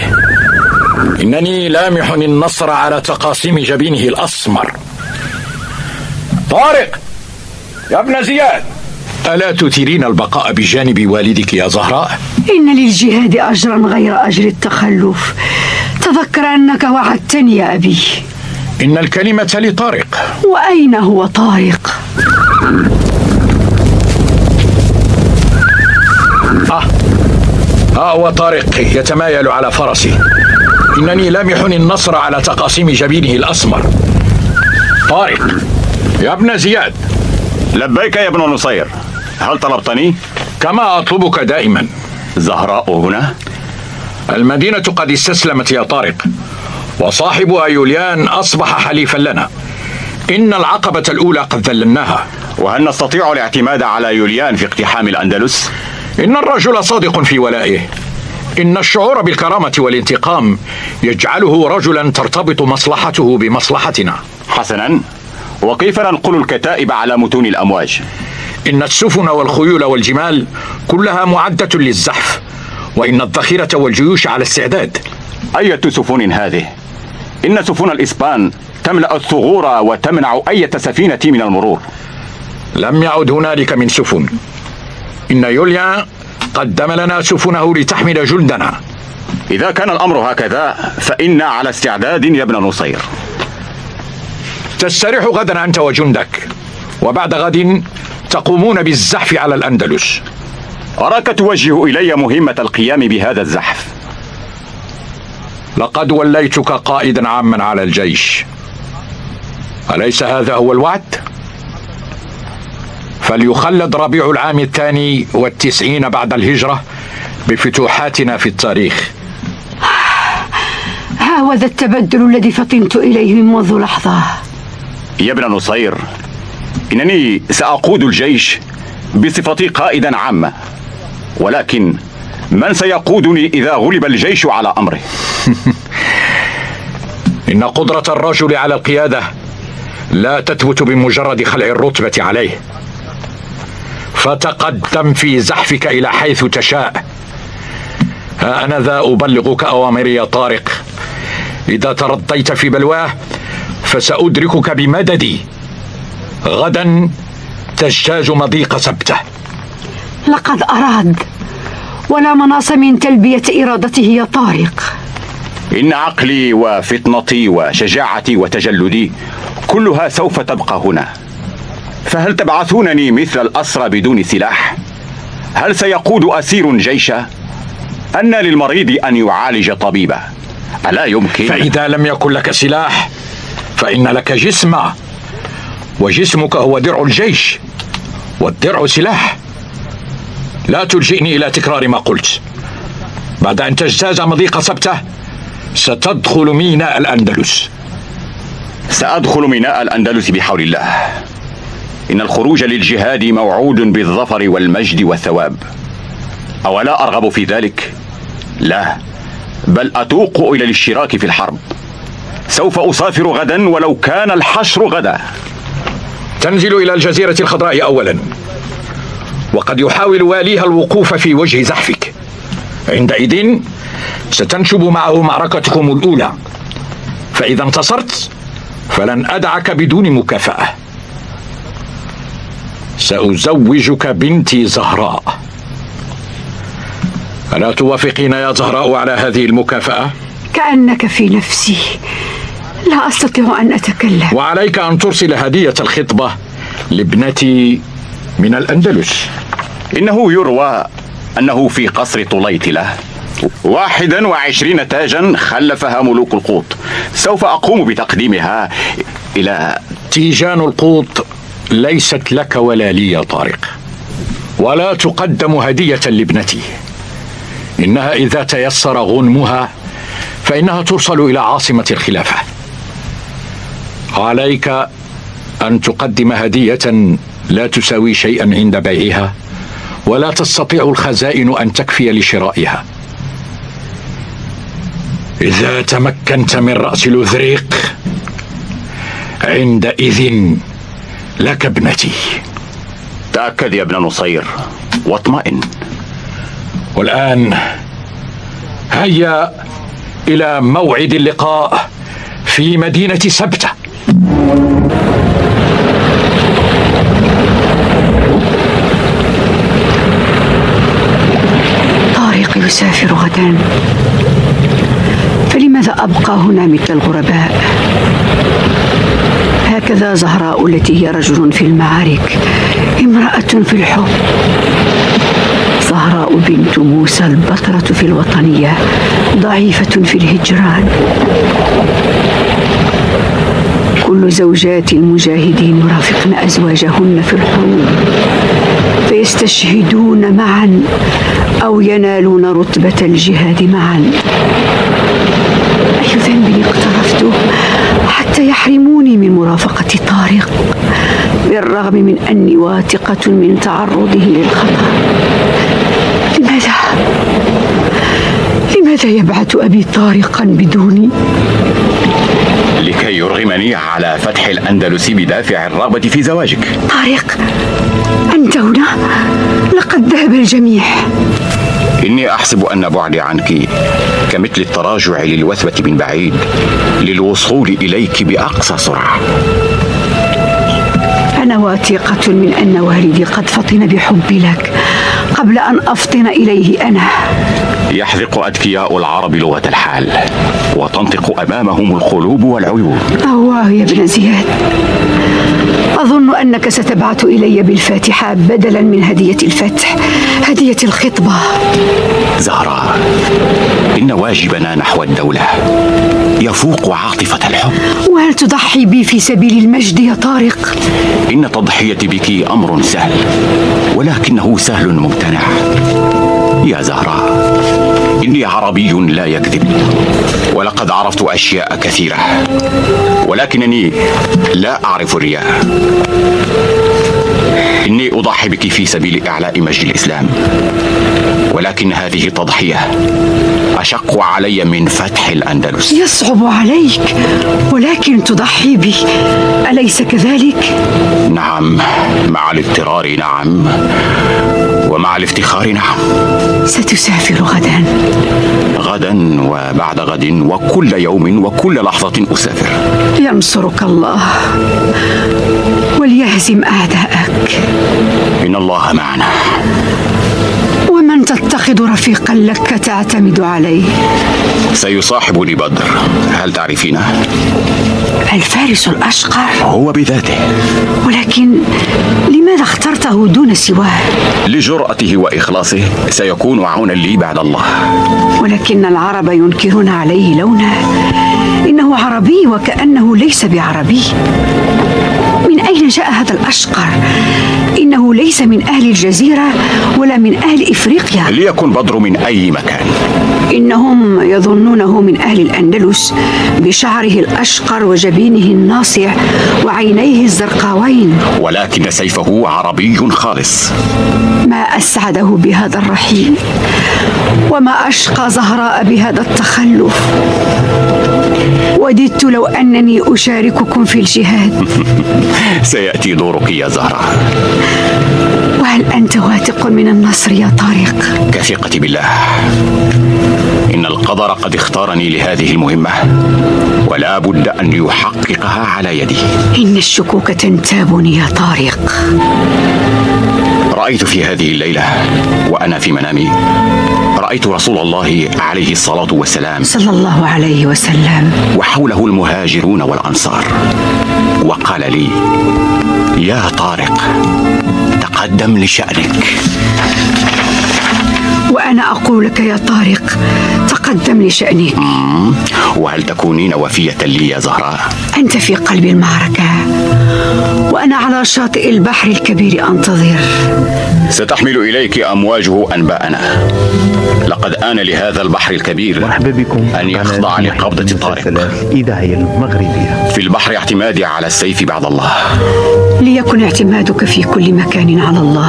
إنني لامح النصر على تقاسيم جبينه الأسمر. طارق يا ابن زياد، ألا تثيرين البقاء بجانب والدك يا زهراء؟ إن للجهاد أجرا غير أجر التخلف. تذكر أنك وعدتني يا أبي. إن الكلمة لطارق. وأين هو طارق؟ هو طارق يتمايل على فرسه. إنني لامح النصر على تقاسيم جبينه الأسمر. طارق يا ابن زياد. لبيك يا ابن نصير، هل طلبتني؟ كما أطلبك دائما. زهراء هنا؟ المدينة قد استسلمت يا طارق، وصاحبها يوليان أصبح حليفا لنا. إن العقبة الأولى قد ذللناها. وهل نستطيع الاعتماد على يوليان في اقتحام الأندلس؟ إن الرجل صادق في ولائه. إن الشعور بالكرامة والانتقام يجعله رجلا ترتبط مصلحته بمصلحتنا. حسنا، وكيف ننقل الكتائب على متون الأمواج؟ إن السفن والخيول والجمال كلها معدة للزحف، وإن الذخيرة والجيوش على استعداد. أية سفن هذه؟ إن سفن الإسبان تملأ الثغور وتمنع أي سفينة من المرور. لم يعد هنالك من سفن. إن يوليان قدم لنا سفنه لتحمل جندنا. إذا كان الأمر هكذا فإنا على استعداد يا ابن نصير. تستريح غدا أنت وجندك، وبعد غد تقومون بالزحف على الأندلس. أراك توجه إلي مهمة القيام بهذا الزحف. لقد وليتك قائدا عاما على الجيش، أليس هذا هو الوعد؟ فليخلد ربيع العام 92 بعد الهجرة بفتوحاتنا في التاريخ. هذا التبدل الذي فطنت إليه منذ لحظة. يا ابن نصير، إنني سأقود الجيش بصفتي قائدا عاما، ولكن من سيقودني إذا غلب الجيش على أمره؟ إن قدرة الرجل على القيادة لا تثبت بمجرد خلع الرتبة عليه. فتقدم في زحفك إلى حيث تشاء. ها أنا ذا أبلغك أوامري يا طارق. إذا ترضيت في بلواه فسأدركك بمددي. غدا تجتاز مضيق سبته. لقد أراد، ولا مناص من تلبية إرادته يا طارق. إن عقلي وفطنتي وشجاعتي وتجلدي كلها سوف تبقى هنا. فهل تبعثونني مثل الأسرى بدون سلاح؟ هل سيقود أسير جيشا؟ أن للمريض أن يعالج طبيبا، ألا يمكن؟ فإذا لم يكن لك سلاح فإن لك جسما، وجسمك هو درع الجيش، والدرع سلاح. لا تلجئني إلى تكرار ما قلت. بعد أن تجتاز مضيق سبته ستدخل ميناء الأندلس. سأدخل ميناء الأندلس بحول الله. إن الخروج للجهاد موعود بالظفر والمجد والثواب. أولا أرغب في ذلك؟ لا، بل أتوق إلى الاشتراك في الحرب. سوف أسافر غدا ولو كان الحشر غدا. تنزل إلى الجزيرة الخضراء أولا، وقد يحاول واليها الوقوف في وجه زحفك. عندئذ ستنشب معه معركتكم الأولى، فإذا انتصرت فلن أدعك بدون مكافأة. سأزوجك بنتي زهراء. ألا توافقين يا زهراء على هذه المكافأة؟ كأنك في نفسي، لا أستطيع أن أتكلم. وعليك أن ترسل هدية الخطبة لابنتي من الأندلس. إنه يروى أنه في قصر طليطلة 21 تاجا خلفها ملوك القوط. سوف أقوم بتقديمها إلى تيجان القوط. ليست لك ولا لي يا طارق، ولا تقدم هدية لابنتي. إنها إذا تيسر غنمها فإنها ترسل إلى عاصمة الخلافة. عليك أن تقدم هدية لا تساوي شيئا عند بيعها، ولا تستطيع الخزائن أن تكفي لشرائها. إذا تمكنت من رأس الأذريق عندئذ لك ابنتي. تأكد يا ابن نصير واطمئن. والآن هيا إلى موعد اللقاء في مدينة سبتة. سيسافر غدا، فلماذا أبقى هنا مثل الغرباء؟ هكذا زهراء التي هي رجل في المعارك، امرأة في الحب. زهراء بنت موسى البطرة في الوطنية، ضعيفة في الهجران. كل زوجات المجاهدين يرافقن أزواجهن في الحروب فيستشهدون معا أو ينالون رتبة الجهاد معا. أي ذنب اقترفته حتى يحرموني من مرافقة طارق، بالرغم من أني واثقة من تعرضه للخطر؟ لماذا يبعث أبي طارقا بدوني؟ لكي يرغمني على فتح الأندلس بدافع الرغبة في زواجك. طارق، أنت هنا؟ لقد ذهب الجميع. إني أحسب أن بعدي عنك كمثل التراجع للوثبة من بعيد للوصول إليك بأقصى سرعة. أنا واثقة من أن والدي قد فطن بحبي لك قبل أن أفطن إليه أنا. يحذق أذكياء العرب لغة الحال وتنطق أمامهم القلوب والعيون. أواه يا ابن زياد، أظن أنك ستبعث إلي بالفاتحة بدلا من هدية الفتح، هدية الخطبة. زهراء، إن واجبنا نحو الدولة يفوق عاطفة الحب. وهل تضحي بي في سبيل المجد يا طارق؟ إن تضحيتي بك أمر سهل، ولكنه سهل ممتنع. يا زهراء، إني عربي لا يكذب، ولقد عرفت أشياء كثيرة، ولكنني لا أعرف الرياء. إني أضحي بك في سبيل إعلاء مجد الإسلام، ولكن هذه تضحية أشق علي من فتح الأندلس. يصعب عليك، ولكن تضحي بي، أليس كذلك؟ نعم، مع الاضطرار نعم، ومع الافتخار نعم. ستسافر غدا؟ غدا وبعد غد وكل يوم وكل لحظة أسافر. ينصرك الله وليهزم أعداءك. إن الله معنا. ومن تتخذ رفيقا لك تعتمد عليه؟ سيصاحبني بدر، هل تعرفينه؟ الفارس الأشقر؟ هو بذاته. ولكن لماذا اخترته دون سواه؟ لجرأته وإخلاصه، سيكون عونا لي بعد الله. ولكن العرب ينكرون عليه لونه، إنه عربي وكأنه ليس بعربي. من أين جاء هذا الأشقر؟ إنه ليس من أهل الجزيرة ولا من أهل إفريقيا. ليكن بدر من أي مكان. إنهم يظنونه من أهل الأندلس بشعره الأشقر وجبينه الناصع وعينيه الزرقاوين، ولكن سيفه عربي خالص. ما أسعده بهذا الرحيل، وما أشقى زهراء بهذا التخلف. وددت لو أنني أشارككم في الجهاد. سيأتي دورك يا زهراء. وهل أنت واثق من النصر يا طارق؟ كثقتي بالله. إن القدر قد اختارني لهذه المهمة، ولا بد أن يحققها على يدي. إن الشكوك تنتابني يا طارق. رأيت في هذه الليلة وأنا في منامي، رأيت رسول الله عليه الصلاة والسلام صلى الله عليه وسلم وحوله المهاجرون والأنصار، وقال لي: يا طارق، تقدم لشأنك. وأنا أقول لك يا طارق، تقدم لشأنك. وهل تكونين وفية لي يا زهراء؟ أنت في قلب المعركة، وأنا على شاطئ البحر الكبير أنتظر. ستحمل إليك أمواجه أنباءنا. لقد آن لهذا البحر الكبير أن يخضع لقبضة طارق. إذاعية المغربية. في البحر اعتمادي على السيف بعد الله. ليكن اعتمادك في كل مكان على الله.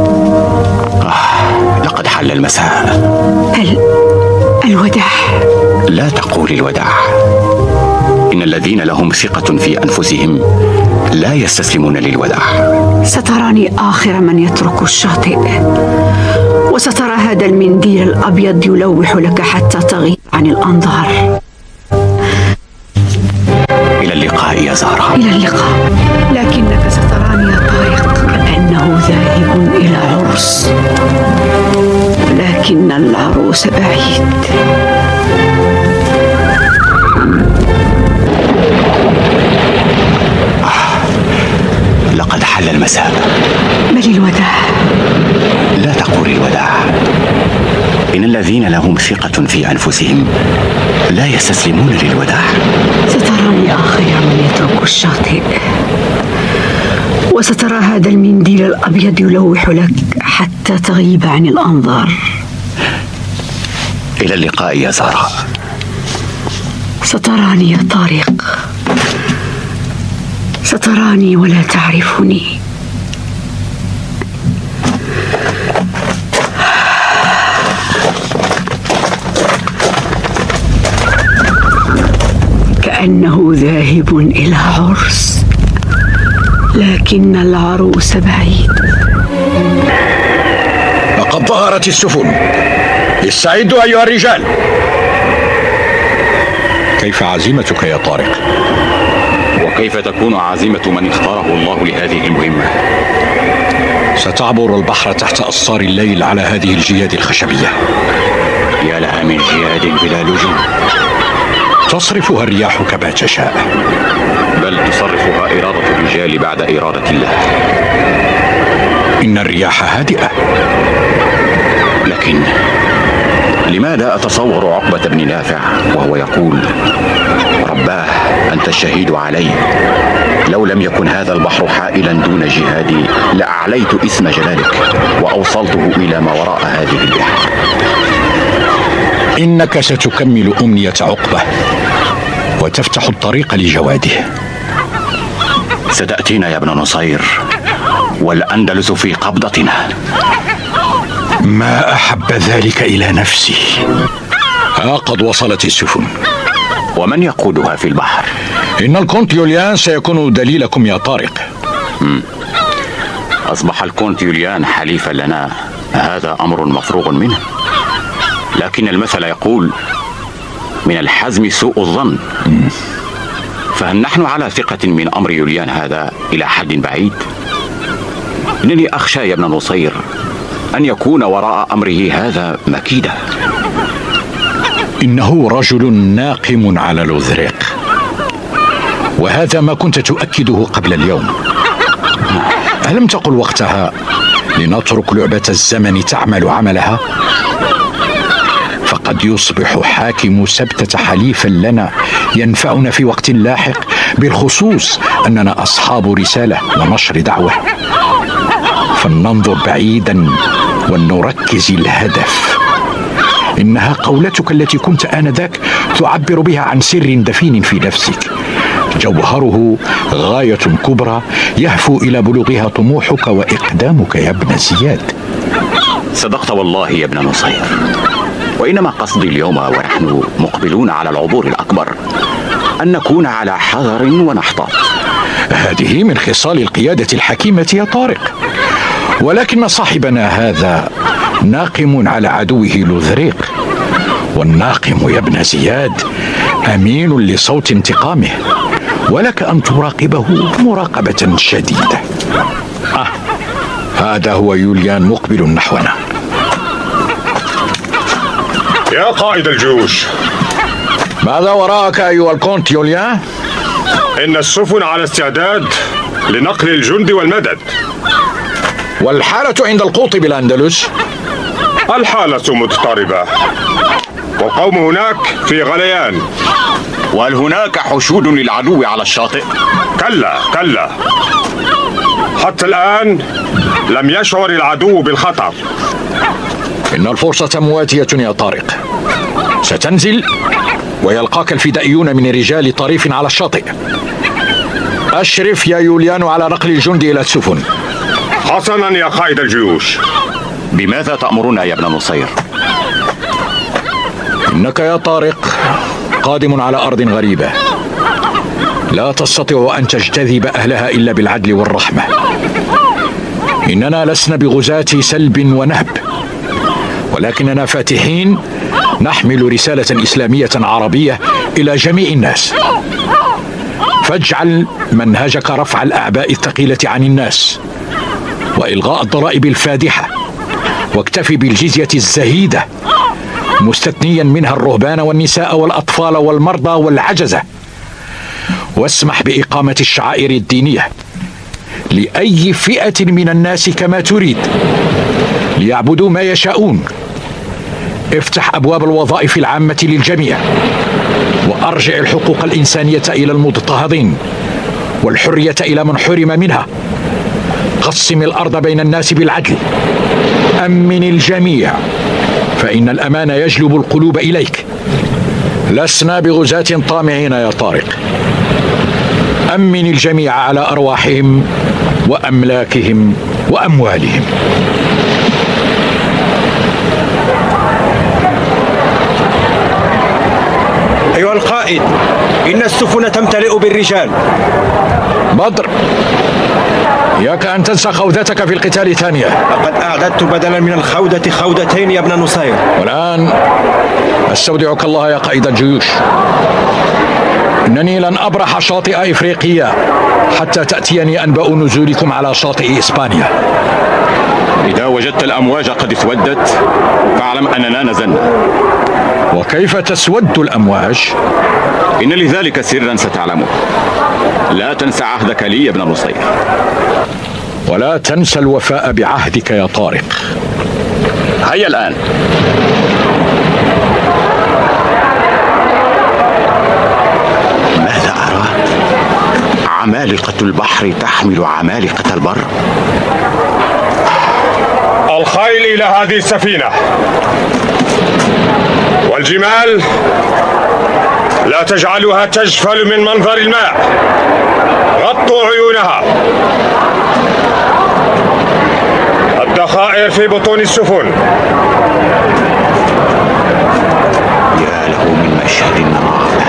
لقد حل المساء. الوداع. لا تقول الوداع. إن الذين لهم ثقة في أنفسهم لا يستسلمون للوداع. ستراني آخر من يترك الشاطئ، وسترى هذا المنديل الأبيض يلوح لك حتى تغيب عن الأنظار. إلى اللقاء يا زهرة. إلى اللقاء. لكنك ستراني يا طارق كأنه ذاهب إلى عرس، ولكن ولكن العروس بعيد. لقد حل المساء. بل الوداع. لا تقول الوداع. إن الذين لهم ثقة في أنفسهم لا يستسلمون للوداع. ستراني آخر من يترك الشاطئ، وسترى هذا المنديل الأبيض يلوح لك حتى تغيب عن الأنظار. إلى اللقاء يا زهراء. ستراني يا طارق، ستراني ولا تعرفني. كأنه ذاهب إلى عرس، لكن العروس بعيد. لقد ظهرت السفن، استعدوا أيها الرجال. كيف عزيمتك يا طارق؟ وكيف تكون عزيمة من اختاره الله لهذه المهمة؟ ستعبر البحر تحت أسطار الليل على هذه الجياد الخشبية. يا لها من جياد بلا لجوم. تصرفها الرياح كما تشاء. بل تصرفها إرادة الرجال بعد إرادة الله. إن الرياح هادئة. لكن لماذا أتصور عقبة بن نافع وهو يقول: رباه أنت الشهيد علي، لو لم يكن هذا البحر حائلا دون جهادي لأعليت اسم جلالك وأوصلته إلى ما وراء هذه البحر. إنك ستكمل أمنية عقبة وتفتح الطريق لجواده. ستأتينا يا ابن نصير، والأندلس في قبضتنا. ما أحب ذلك إلى نفسي. ها قد وصلت السفن. ومن يقودها في البحر؟ إن الكونت يوليان سيكون دليلكم يا طارق. أصبح الكونت يوليان حليفا لنا، هذا أمر مفروغ منه. لكن المثل يقول: من الحزم سوء الظن. فهل نحن على ثقة من أمر يوليان هذا إلى حد بعيد؟ إنني أخشى يا ابن نصير أن يكون وراء أمره هذا مكيدة. إنه رجل ناقم على لوذريق، وهذا ما كنت تؤكده قبل اليوم. ألم تقل وقتها لنترك لعبة الزمن تعمل عملها؟ فقد يصبح حاكم سبتة حليفا لنا ينفعنا في وقت لاحق، بالخصوص أننا أصحاب رسالة ونشر دعوة. فلننظر بعيدا ولنركز الهدف. إنها قولتك التي كنت آنذاك تعبر بها عن سر دفين في نفسك، جوهره غاية كبرى يهفو إلى بلوغها طموحك وإقدامك يا ابن زياد. صدقت والله يا ابن نصير، وإنما قصدي اليوم ونحن مقبلون على العبور الأكبر أن نكون على حذر ونحتاط. هذه من خصال القيادة الحكيمة يا طارق، ولكن صاحبنا هذا ناقم على عدوه لوذريق، والناقم يا ابن زياد أمين لصوت انتقامه، ولك أن تراقبه مراقبة شديدة. هذا هو يوليان مقبل نحونا. يا قائد الجيوش، ماذا وراءك أيها الكونت يوليان؟ إن السفن على استعداد لنقل الجند والمدد. والحالة عند القوط بالأندلس؟ الحالة مضطربة، والقوم هناك في غليان. وهل هناك حشود للعدو على الشاطئ؟ كلا، حتى الآن لم يشعر العدو بالخطر. إن الفرصة مواتية يا طارق، ستنزل ويلقاك الفدائيون من رجال طريف على الشاطئ. أشرف يا يوليان على نقل الجند إلى السفن. حسنا يا قائد الجيوش. بماذا تأمرنا يا ابن نصير؟ إنك يا طارق قادم على أرض غريبة، لا تستطيع أن تجتذب أهلها إلا بالعدل والرحمة. إننا لسنا بغزاة سلب ونهب، ولكننا فاتحين نحمل رسالة إسلامية عربية إلى جميع الناس. فاجعل منهجك رفع الأعباء الثقيلة عن الناس، وإلغاء الضرائب الفادحة، واكتفي بالجزية الزهيدة، مستثنيا منها الرهبان والنساء والأطفال والمرضى والعجزة، واسمح بإقامة الشعائر الدينية لأي فئة من الناس كما تريد ليعبدوا ما يشاءون. افتح أبواب الوظائف العامة للجميع، وأرجع الحقوق الإنسانية إلى المضطهدين والحرية إلى من حرم منها. قسم الأرض بين الناس بالعدل، أمن الجميع، فإن الأمان يجلب القلوب إليك. لسنا بغزاة طامعين يا طارق. أمن الجميع على أرواحهم وأملاكهم وأموالهم. أيها القائد، إن السفن تمتلئ بالرجال. بدر، إياك أن تنسى خوذتك في القتال ثانية. لقد أعددت بدلا من الخوذة خوذتين يا ابن نصير. والآن أستودعك الله يا قائد الجيوش. إنني لن أبرح شاطئ إفريقيا حتى تأتيني أنباء نزولكم على شاطئ إسبانيا. إذا وجدت الأمواج قد اسودت فاعلم أننا نزلنا. وكيف تسود الأمواج؟ إن لذلك سرا ستعلمه. لا تنسى عهدك لي يا ابن نصير. ولا تنسى الوفاء بعهدك يا طارق. هيا الآن. ماذا أرى؟ عمالقة البحر تحمل عمالقة البر. الخيل إلى هذه السفينة، والجمال لا تجعلها تجفل من منظر الماء. غطوا عيونها. الذخائر في بطون السفن. يا له من مشهد رائع.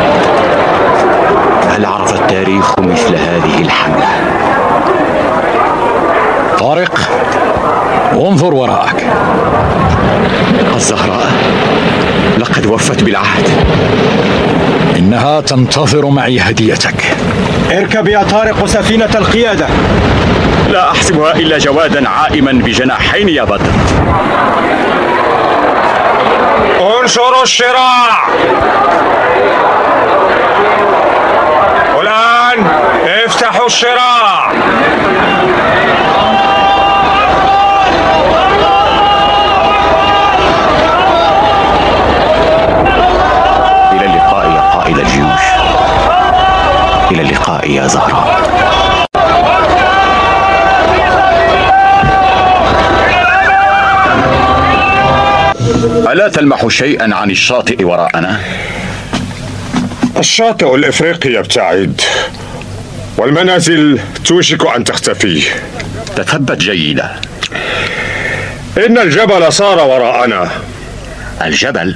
هل عرف التاريخ مثل هذه الحملة؟ طارق، انظر وراءك. الزهراء لقد وفت بالعهد. إنها تنتظر معي هديتك. اركب يا طارق سفينة القيادة. لا أحسبها إلا جوادا عائما بجناحين يا بدر. انشروا الشراع. والآن افتحوا الشراع. إلى اللقاء يا قائد الجيوش. إلى اللقاء يا زهراء. ألا تلمح شيئا عن الشاطئ وراءنا؟ الشاطئ الإفريقي يبتعد، والمنازل توشك أن تختفي. تثبت جيدا. إن الجبل صار وراءنا. الجبل؟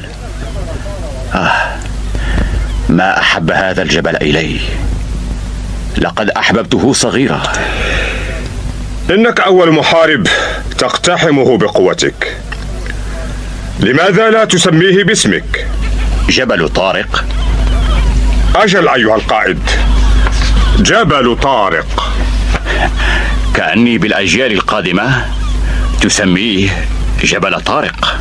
ما أحب هذا الجبل إلي. لقد أحببته صغيرا. إنك أول محارب تقتحمه بقوتك. لماذا لا تسميه باسمك؟ جبل طارق. أجل أيها القائد، جبل طارق. كأني بالأجيال القادمة تسميه جبل طارق.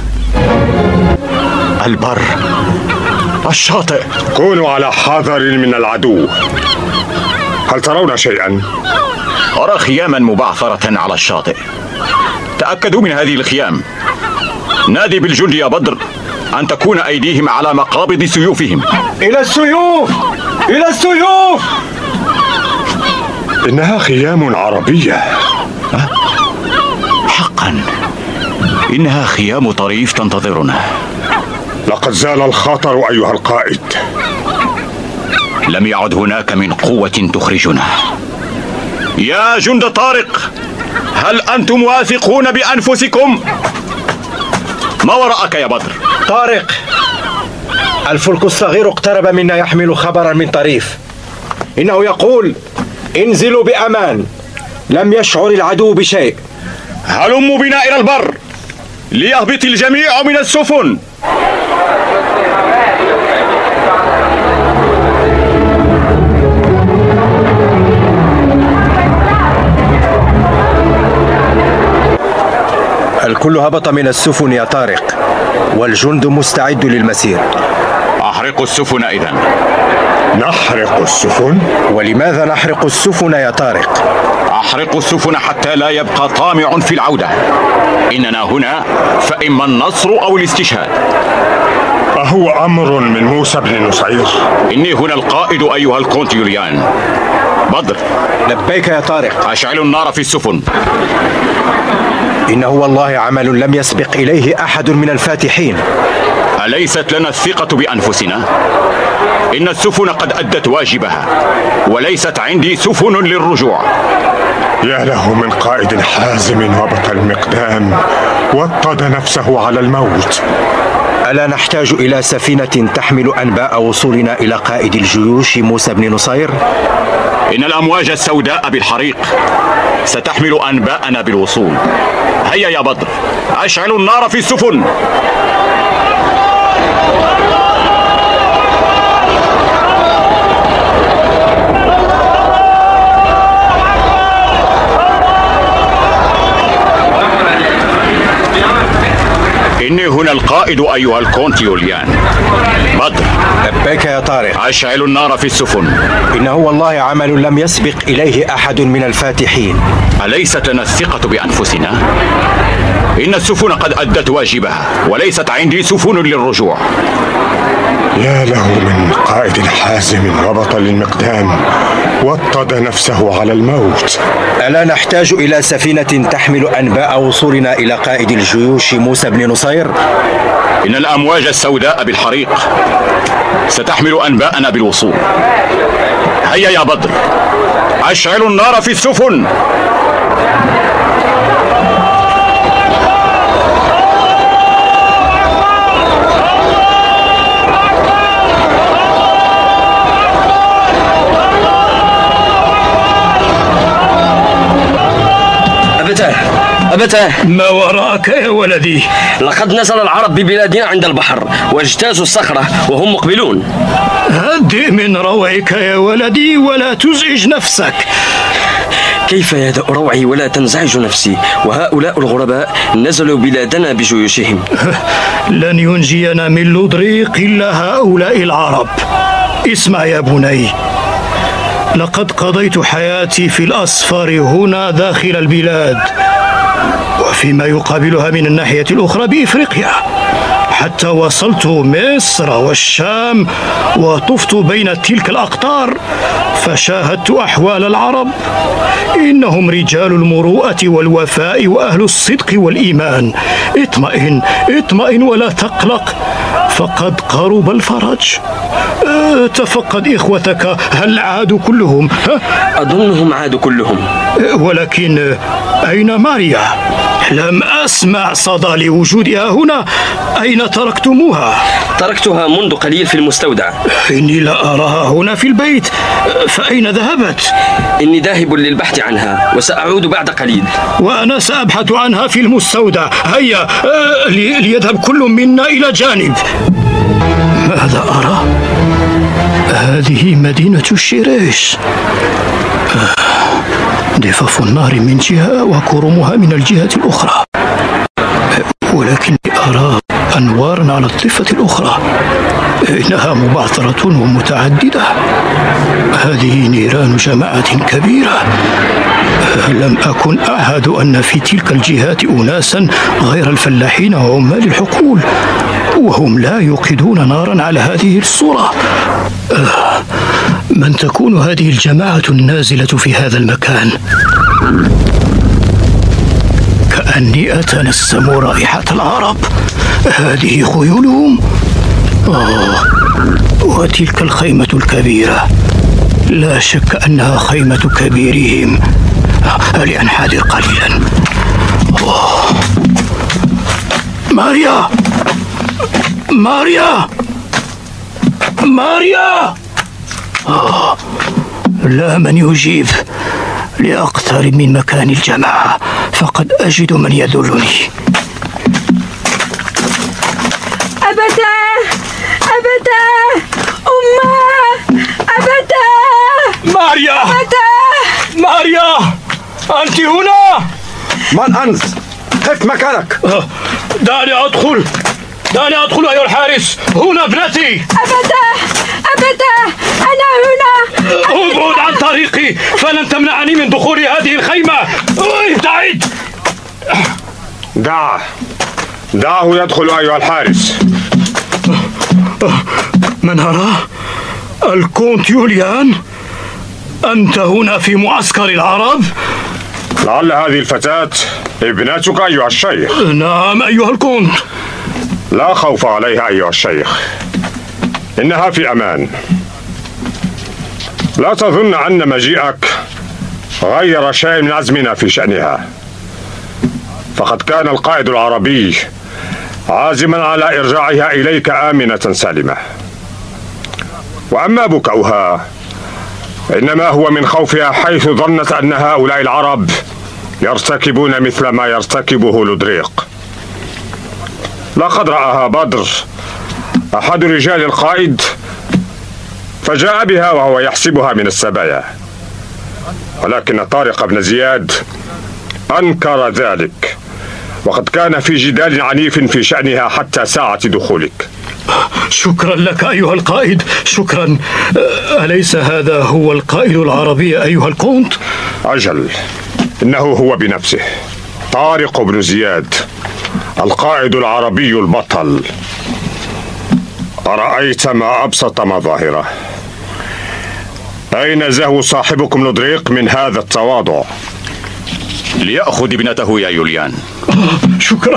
البر، الشاطئ. كونوا على حذر من العدو. هل ترون شيئا؟ أرى خياما مبعثرة على الشاطئ. تأكدوا من هذه الخيام. نادي بالجند يا بدر أن تكون أيديهم على مقابض سيوفهم. إلى السيوف! إلى السيوف! إنها خيام عربية. حقا إنها خيام طريف تنتظرنا. لقد زال الخطر أيها القائد. لم يعد هناك من قوة تخرجنا. يا جند طارق، هل أنتم واثقون بأنفسكم؟ ما وراءك يا بدر؟ طارق، الفلك الصغير اقترب منا يحمل خبرا من طريف. إنه يقول: انزلوا بأمان، لم يشعر العدو بشيء. هلموا بنا إلى البر ليهبط الجميع من السفن. الكل هبط من السفن يا طارق، والجند مستعد للمسير. أحرقوا السفن إذن. نحرق السفن؟ ولماذا نحرق السفن يا طارق؟ أحرقوا السفن حتى لا يبقى طامع في العودة. إننا هنا فإما النصر أو الاستشهاد. أهو أمر من موسى بن نصير؟ إني هنا القائد أيها الكونت يوليان. بدر. لبيك يا طارق. أشعلوا النار في السفن. إنه والله عمل لم يسبق إليه أحد من الفاتحين. أليست لنا الثقة بأنفسنا؟ إن السفن قد أدت واجبها، وليست عندي سفن للرجوع. يا له من قائد حازم وبطل مقدام وطد نفسه على الموت. ألا نحتاج إلى سفينة تحمل أنباء وصولنا إلى قائد الجيوش موسى بن نصير؟ إن الأمواج السوداء بالحريق ستحمل أنباءنا بالوصول. هيا يا بدر، أشعلوا النار في السفن. إني هنا القائد أيها الكونت يوليان. بدر. لبيك يا طارق. أشعلوا النار في السفن. إنه والله عمل لم يسبق إليه أحد من الفاتحين. أليست لنا الثقة بأنفسنا؟ إن السفن قد أدت واجبها، وليست عندي سفن للرجوع. يا له من قائد حازم وبطل مقدام وطد نفسه على الموت. ألا نحتاج إلى سفينة تحمل أنباء وصولنا إلى قائد الجيوش موسى بن نصير؟ إن الأمواج السوداء بالحريق ستحمل أنباءنا بالوصول. هيا يا بدر، أشعلوا النار في السفن. أبتاه. ما وراءك يا ولدي؟ لقد نزل العرب ببلادنا عند البحر واجتازوا الصخرة وهم مقبلون. هدئ من روعك يا ولدي ولا تزعج نفسك. كيف يهدأ روعي ولا تنزعج نفسي وهؤلاء الغرباء نزلوا بلادنا بجيوشهم؟ لن ينجينا من لودريق إلا هؤلاء العرب. اسمع يا بني، لقد قضيت حياتي في الأسفار هنا داخل البلاد، وفيما يقابلها من الناحية الأخرى بإفريقيا، حتى وصلت مصر والشام وطفت بين تلك الأقطار، فشاهدت أحوال العرب. إنهم رجال المروءة والوفاء وأهل الصدق والإيمان. اطمئن ولا تقلق، فقد قرب الفرج. تفقد إخوتك، هل عادوا كلهم؟ أظنهم عادوا كلهم. ولكن أين ماريا؟ لم أسمع صدى لوجودها هنا. أين تركتموها؟ تركتها منذ قليل في المستودع. إني لا أراها هنا في البيت، فأين ذهبت؟ إني ذاهب للبحث عنها وسأعود بعد قليل. وأنا سأبحث عنها في المستودع. هيا ليذهب كل منا إلى جانب. ماذا أرى؟ هذه مدينة الشريش. ضفاف النار من جهة وكرمها من الجهة الأخرى، ولكني أرى أنوارا على الضفة الأخرى. إنها مبعثرة ومتعددة. هذه نيران جماعة كبيرة. لم أكن أعهد أن في تلك الجهات أناسا غير الفلاحين وعمال الحقول، وهم لا يوقدون نارا على هذه الصورة. من تكون هذه الجماعة النازلة في هذا المكان؟ كأني أتنسم رائحة العرب. هذه خيولهم. وتلك الخيمة الكبيرة لا شك أنها خيمة كبيرهم. لأنحدر قليلا. ماريا! ماريا! ماريا! لا من يجيب. لأقترب من مكان الجماعة فقد أجد من يدلني. أبتاه! أبتاه! أماه! أبتاه! ماريا! أبتاه! ماريا! أنت هنا؟ من أنت؟ قف مكانك. دعني أدخل أيها الحارس. هنا ابنتي. أبدا أنا هنا. ابعد عن طريقي فلن تمنعني من دخول هذه الخيمة. ابتعد. دعه يدخل أيها الحارس. من أراه؟ الكونت يوليان؟ أنت هنا في معسكر العرب؟ لعل هذه الفتاة ابنتك أيها الشيخ. نعم أيها الكونت. لا خوف عليها أيها الشيخ، إنها في أمان. لا تظن أن مجيئك غير شيء من عزمنا في شأنها، فقد كان القائد العربي عازما على إرجاعها إليك آمنة سالمة. وأما بكاؤها إنما هو من خوفها، حيث ظنت أن هؤلاء العرب يرتكبون مثل ما يرتكبه لودريق. لقد رآها بدر أحد رجال القائد فجاء بها وهو يحسبها من السبايا، ولكن طارق بن زياد أنكر ذلك، وقد كان في جدال عنيف في شأنها حتى ساعة دخولك. شكرا لك أيها القائد، شكرا. أليس هذا هو القائد العربي أيها الكونت؟ أجل، إنه هو بنفسه، طارق بن زياد، القائد العربي البطل. أرأيت ما أبسط مظاهره؟ أين زهو صاحبكم لودريق من هذا التواضع؟ ليأخذ ابنته يا يوليان. شكرا.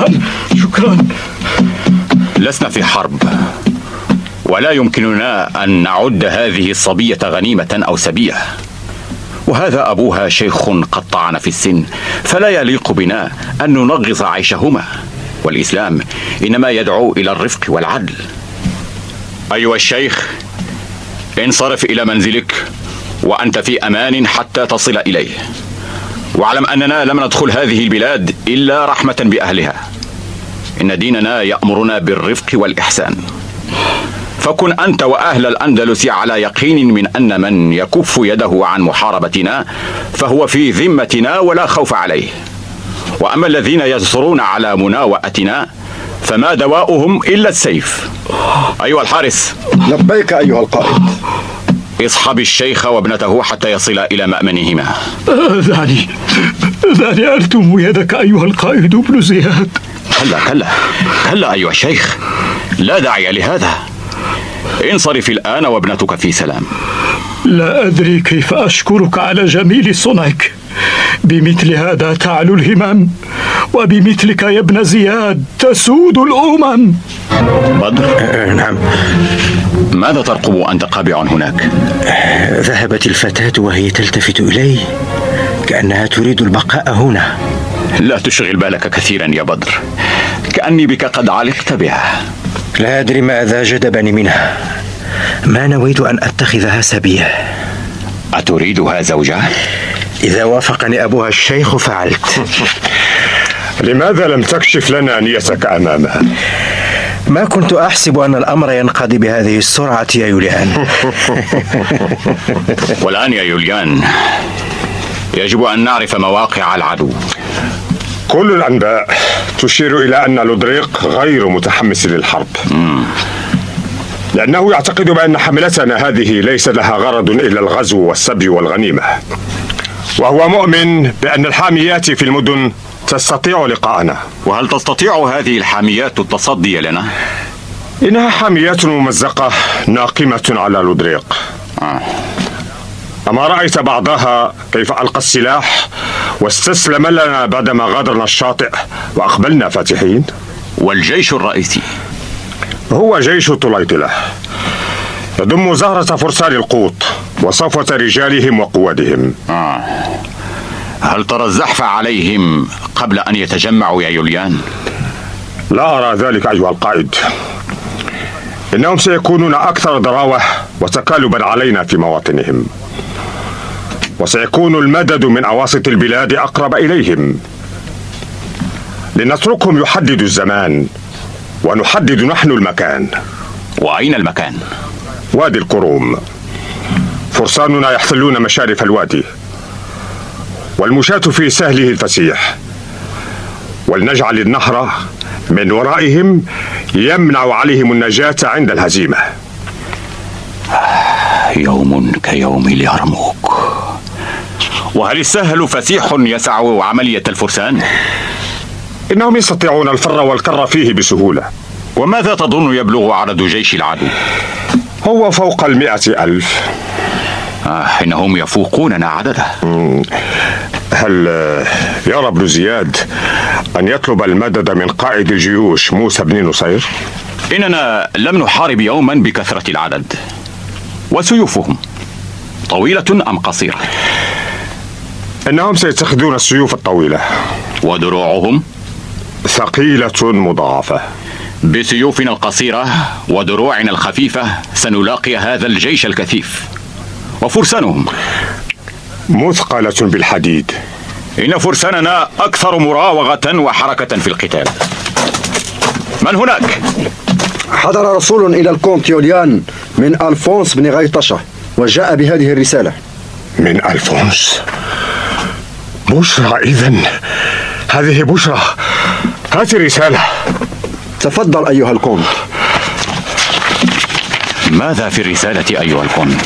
لسنا في حرب، ولا يمكننا أن نعد هذه الصبية غنيمة أو سبية، وهذا أبوها شيخ قد طعن في السن، فلا يليق بنا أن ننغص عيشهما، والإسلام إنما يدعو إلى الرفق والعدل. أيها الشيخ، انصرف إلى منزلك وأنت في أمان حتى تصل إليه، واعلم أننا لم ندخل هذه البلاد إلا رحمة بأهلها. إن ديننا يأمرنا بالرفق والإحسان، فكن أنت وأهل الأندلس على يقين من أن من يكف يده عن محاربتنا فهو في ذمتنا ولا خوف عليه، وأما الذين يجسرون على مناوئتنا فما دواؤهم إلا السيف. أيها الحارس. لبيك أيها القائد. اصحب الشيخ وابنته حتى يصل إلى مأمنهما. دعني ألتم يدك أيها القائد ابن زياد. كلا أيها الشيخ، لا داعي لهذا. انصرف الآن وابنتك في سلام. لا أدري كيف أشكرك على جميل صنعك. بمثل هذا تعلو الهمم، وبمثلك يا ابن زياد تسود الأمم. بدر. نعم. ماذا ترقب وأنت قابع هناك؟ ذهبت الفتاة وهي تلتفت إلي كأنها تريد البقاء هنا. لا تشغل بالك كثيرا يا بدر، كأني بك قد علقت بها. لا أدري ماذا جذبني منها، ما نويت أن أتخذها سبية. أتريدها زوجة؟ إذا وافقني أبوها الشيخ فعلت. لماذا لم تكشف لنا نيتك أمامها؟ ما كنت أحسب أن الأمر ينقضي بهذه السرعة يا يوليان. والآن يا يوليان يجب أن نعرف مواقع العدو. كل الأنباء تشير إلى أن لودريق غير متحمس للحرب، لأنه يعتقد بأن حملتنا هذه ليس لها غرض إلا الغزو والسبي والغنيمة، وهو مؤمن بأن الحاميات في المدن تستطيع لقاءنا. وهل تستطيع هذه الحاميات التصدي لنا؟ إنها حاميات ممزقة ناقمة على لودريق. أما رأيت بعضها كيف ألقى السلاح واستسلم لنا بعدما غادرنا الشاطئ وأقبلنا فاتحين؟ والجيش الرئيسي هو جيش طليطلة، يضم زهرة فرسان القوط وصفوة رجالهم وقوادهم. هل ترى الزحف عليهم قبل أن يتجمعوا يا يوليان؟ لا أرى ذلك أيها القائد، إنهم سيكونون أكثر ضراوة وتكالبا علينا في مواطنهم، وسيكون المدد من أواسط البلاد أقرب إليهم. لنتركهم يحددوا الزمان ونحدد نحن المكان. وأين المكان؟ وادي القروم. فرساننا يحتلون مشارف الوادي، والمشاة في سهله الفسيح، ولنجعل النهر من ورائهم يمنع عليهم النجاة عند الهزيمة. يوم كيوم اليرموك. وهل السهل فسيح يسع عملية الفرسان؟ إنهم يستطيعون الفر والكر فيه بسهولة. وماذا تظن يبلغ عدد جيش العدو؟ هو فوق 100,000. إنهم يفوقوننا عددا. هل يرى ابن زياد أن يطلب المدد من قائد الجيوش موسى بن نصير؟ إننا لم نحارب يوما بكثرة العدد. وسيوفهم طويلة أم قصيرة؟ إنهم سيتخذون السيوف الطويلة. ودروعهم؟ ثقيلة مضاعفة. بسيوفنا القصيرة ودروعنا الخفيفة سنلاقي هذا الجيش الكثيف. وفرسانهم مثقلة بالحديد. إن فرساننا أكثر مراوغة وحركة في القتال. من هناك؟ حضر رسول إلى الكونت يوليان من ألفونس بن غيطشة وجاء بهذه الرسالة. من ألفونس؟ بشرى إذن. هذه بشرى. هات الرسالة. تفضل أيها الكونت. ماذا في الرسالة أيها الكونت؟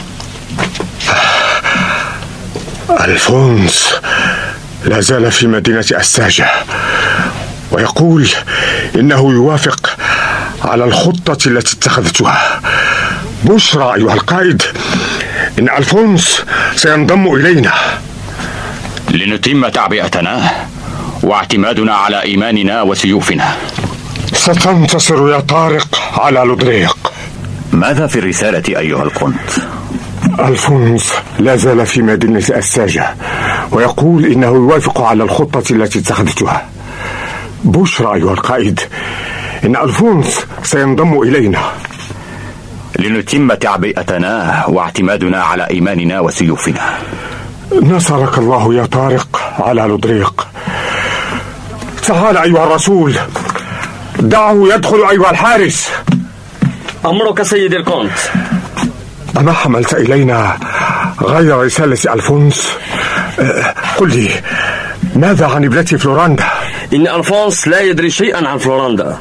ألفونس لا زال في مدينة أستاجة ويقول إنه يوافق على الخطة التي اتخذتها. بشرى أيها القائد، إن ألفونس سينضم إلينا لنتم تعبئتنا واعتمادنا على إيماننا وسيوفنا. ستنتصر يا طارق على لودريق. ماذا في الرسالة أيها الكونت؟ ألفونس لا زال في مدينة أستاجة ويقول إنه يوافق على الخطة التي اتخذتها. بشرى أيها القائد، إن ألفونس سينضم إلينا لنتم تعبئتنا واعتمادنا على إيماننا وسيوفنا. نصرك الله يا طارق على لودريق. تعال أيها الرسول، دعه يدخل أيها الحارس. أمرك سيدي الكونت. أما حملت إلينا غير رسالة ألفونس؟ قل لي ماذا عن ابنتي فلوراندا؟ إن ألفونس لا يدري شيئا عن فلوراندا.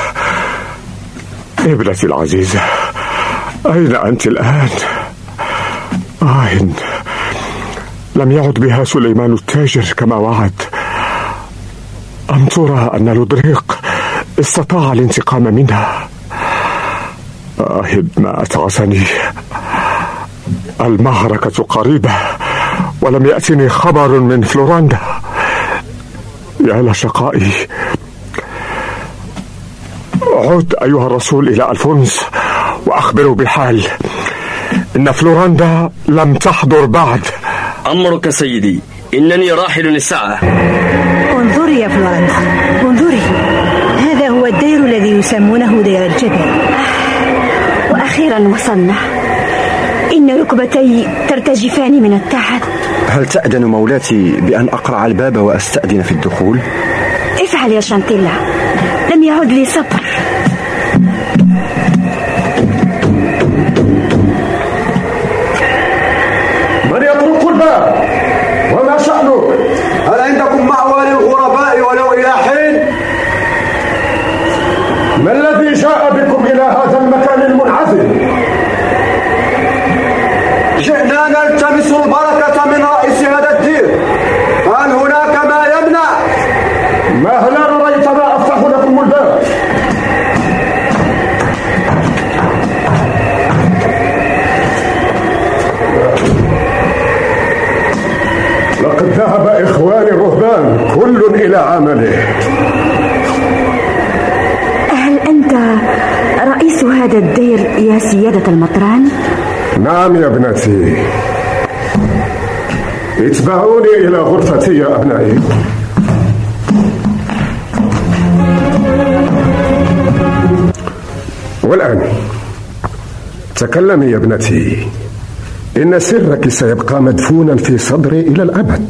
ابنتي العزيزة، أين أنت الآن؟ لم يعد بها سليمان التاجر كما وعد. أم ترى أن لودريق استطاع الانتقام منها؟ ما أتعسني. المعركة قريبة ولم يأتني خبر من فلوراندا. يا لشقائي. عد أيها الرسول إلى ألفونس وأخبره بالحال. إن فلوراندا لم تحضر بعد. أمرك سيدي، إنني راحل الساعة. انظري يا فلوراندا، انظري، هذا هو الدير الذي يسمونه دير الجبل. وأخيرا وصلنا. إن ركبتي ترتجفان من التعب. هل تأذن مولاتي بأن أقرع الباب وأستأذن في الدخول؟ افعل يا شانتيلا، لم يعد لي صبر. من يطرق الباب؟ وما شأنه؟ هل عندكم مأوى للغرباء ولو إلى حين؟ ما الذي جاء بكم إلى هذا المكان المنعزل؟ جئنا نلتمس البركة من رئيس هذا الدير، فهل هناك ما يمنع؟ مهلا رأيت ما أفتح لكم الباب. لقد ذهب إخواني الرهبان كل إلى عمله. هل أنت رئيس هذا الدير يا سيادة المطران؟ نعم يا ابنتي. اتبعوني إلى غرفتي يا أبنائي. والآن تكلمي يا ابنتي. إن سرك سيبقى مدفونا في صدري إلى الأبد.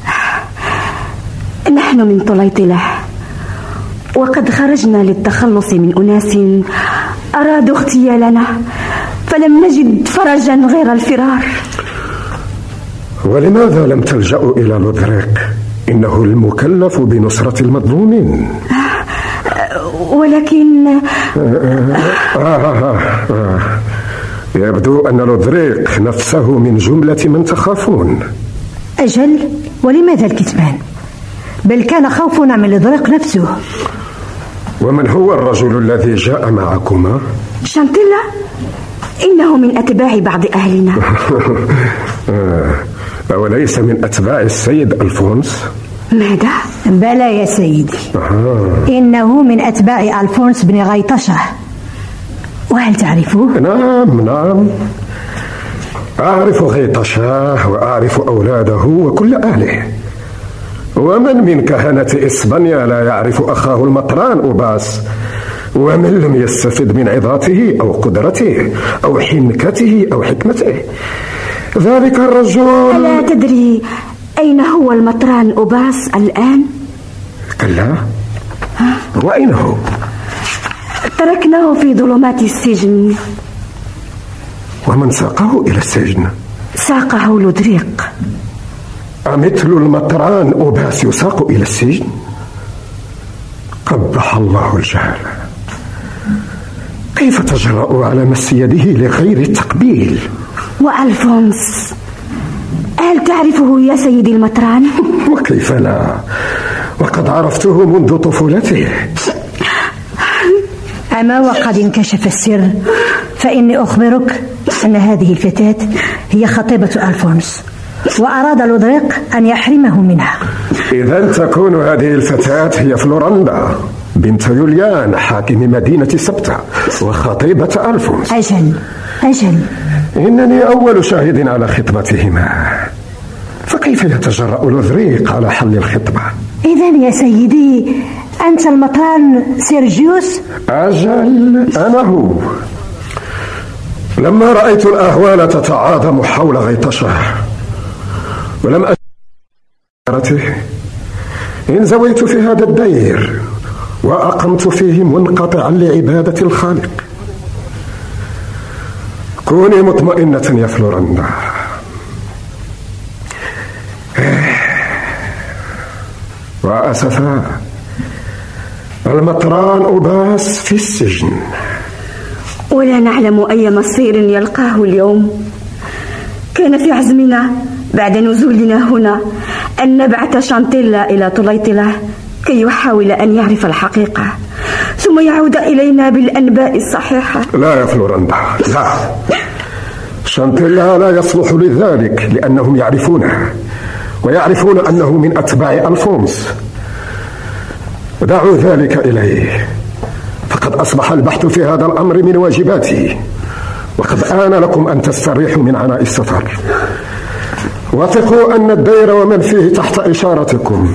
نحن من طليطلة، وقد خرجنا للتخلص من أناس أرادوا اغتيالنا، فلم نجد فرجا غير الفرار. ولماذا لم تلجأوا إلى لودريق إنه المكلف بنصرة المظلومين. ولكن يبدو أن لودريك نفسه من جملة من تخافون. أجل، ولماذا الكتمان؟ بل كان خوفنا من لودريك نفسه. ومن هو الرجل الذي جاء معكما؟ شانتيلا، إنه من أتباع بعض أهلنا. أوليس من أتباع السيد ألفونس؟ ماذا؟ بلى يا سيدي. إنه من أتباع ألفونس بن غيطشة. وهل تعرفه؟ نعم أعرف غيطشة وأعرف أولاده وكل أهله. ومن من كهنة إسبانيا لا يعرف أخاه المطران أوباس؟ ومن لم يستفد من عظاته أو قدرته أو حنكته أو حكمته؟ ذلك الرجل. ألا تدري أين هو المطران أوباس الآن؟ كلا. وأين هو؟ تركناه في ظلمات السجن. ومن ساقه إلى السجن؟ ساقه لودريك. أمثل المطران أوباس يساق إلى السجن؟ قبح الله الجهل. كيف تجرأ على مس يده لغير التقبيل؟ وألفونس، هل تعرفه يا سيدي المطران؟ وكيف لا، وقد عرفته منذ طفولته. أما وقد انكشف السر، فإني أخبرك أن هذه الفتاة هي خطيبة ألفونس، وأراد لودريك أن يحرمه منها. إذن تكون هذه الفتاة هي فلورندا بنت يوليان حاكم مدينة سبتة وخطيبة ألفونس. أجل. إنني أول شاهد على خطبتهما، فكيف يتجرأ لودريك على حل الخطبة؟ إذن يا سيدي أنت المطران سيرجيوس؟ أجل، أنا هو. لما رأيت الأهوال تتعاظم حول غيطشة ولم أشعرته، انزويت في هذا الدير وأقمت فيه منقطعا لعبادة الخالق. كوني مطمئنة يا فلورندا. وأسفا، المطران أوباس في السجن، ولا نعلم أي مصير يلقاه اليوم. كان في عزمنا بعد نزولنا هنا أن نبعث شانتيلا إلى طليطلة كي يحاول أن يعرف الحقيقة، ثم يعود إلينا بالأنباء الصحيحة. لا يا فلورندا، لا. شانتيلا لا يصلح لذلك، لأنهم يعرفونه ويعرفون أنه من أتباع ألفونس. دعوا ذلك إليه، فقد أصبح البحث في هذا الأمر من واجباتي، وقد آن لكم أن تستريحوا من عناء السفر. وثقوا أن الدير ومن فيه تحت إشارتكم.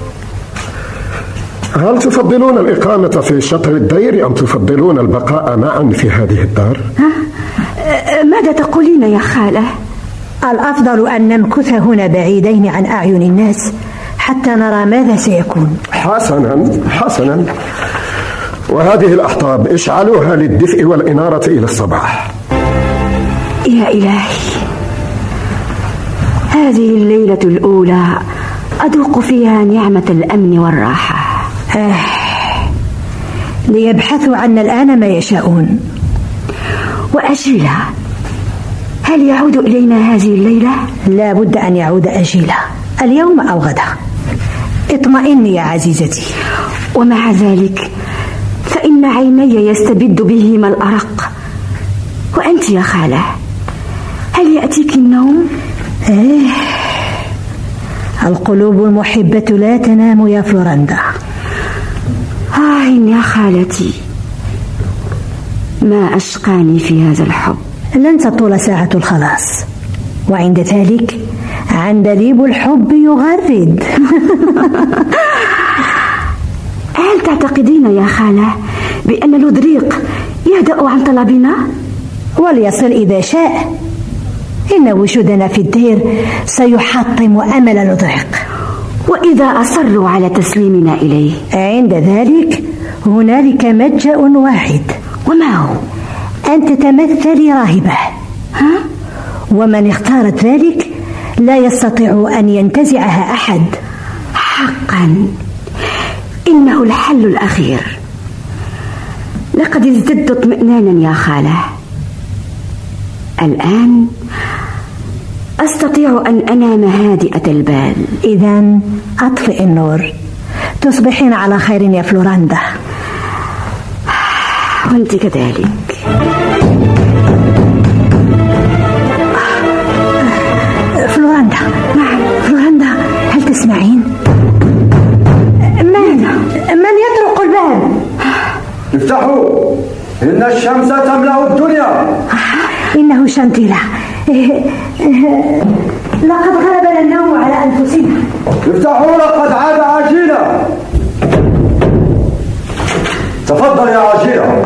هل تفضلون الإقامة في شطر الدير أم تفضلون البقاء معا في هذه الدار؟ ماذا تقولين يا خالة؟ الأفضل أن نمكث هنا بعيدين عن أعين الناس حتى نرى ماذا سيكون. حسنا. وهذه الأحطاب اشعلوها للدفء والإنارة إلى الصباح. يا إلهي، هذه الليلة الأولى أذوق فيها نعمة الأمن والراحة. ليبحثوا عنا الآن ما يشاءون. وأجيلا، هل يعود إلينا هذه الليلة؟ لا بد أن يعود أجيلا، اليوم أو غدا. اطمئني يا عزيزتي. ومع ذلك فإن عيني يستبد بهما الأرق. وأنت يا خالة، هل يأتيك النوم؟ القلوب المحبة لا تنام يا فلورندا. يا خالتي، ما أشقاني في هذا الحب. لن تطول ساعة الخلاص، وعند ذلك عندليب الحب يغرد. هل تعتقدين يا خالة بأن لودريك يهدأ عن طلبنا؟ وليصل إذا شاء. إن وجودنا في الدير سيحطم أمل لودريك. وإذا أصروا على تسليمنا إليه؟ عند ذلك هنالك ملجأ واحد. وما هو؟ أن تتمثلي راهبة. ومن اختارت ذلك لا يستطيع أن ينتزعها أحد. حقا إنه الحل الأخير. لقد ازددت اطمئنانا يا خالة. الآن أستطيع أن أنام هادئة البال. إذن أطفئ النور، تصبحين على خير يا فلوراندا. وأنت كذلك. فلوراندا، نعم فلوراندا، هل تسمعين؟ من يطرق الباب؟ افتحوا، إن الشمس تملأ الدنيا. إنه شانتيلا. لقد غلبنا النوم على أنفسنا. افتحوا، لقد عاد عجيلة. تفضل يا عجيلة.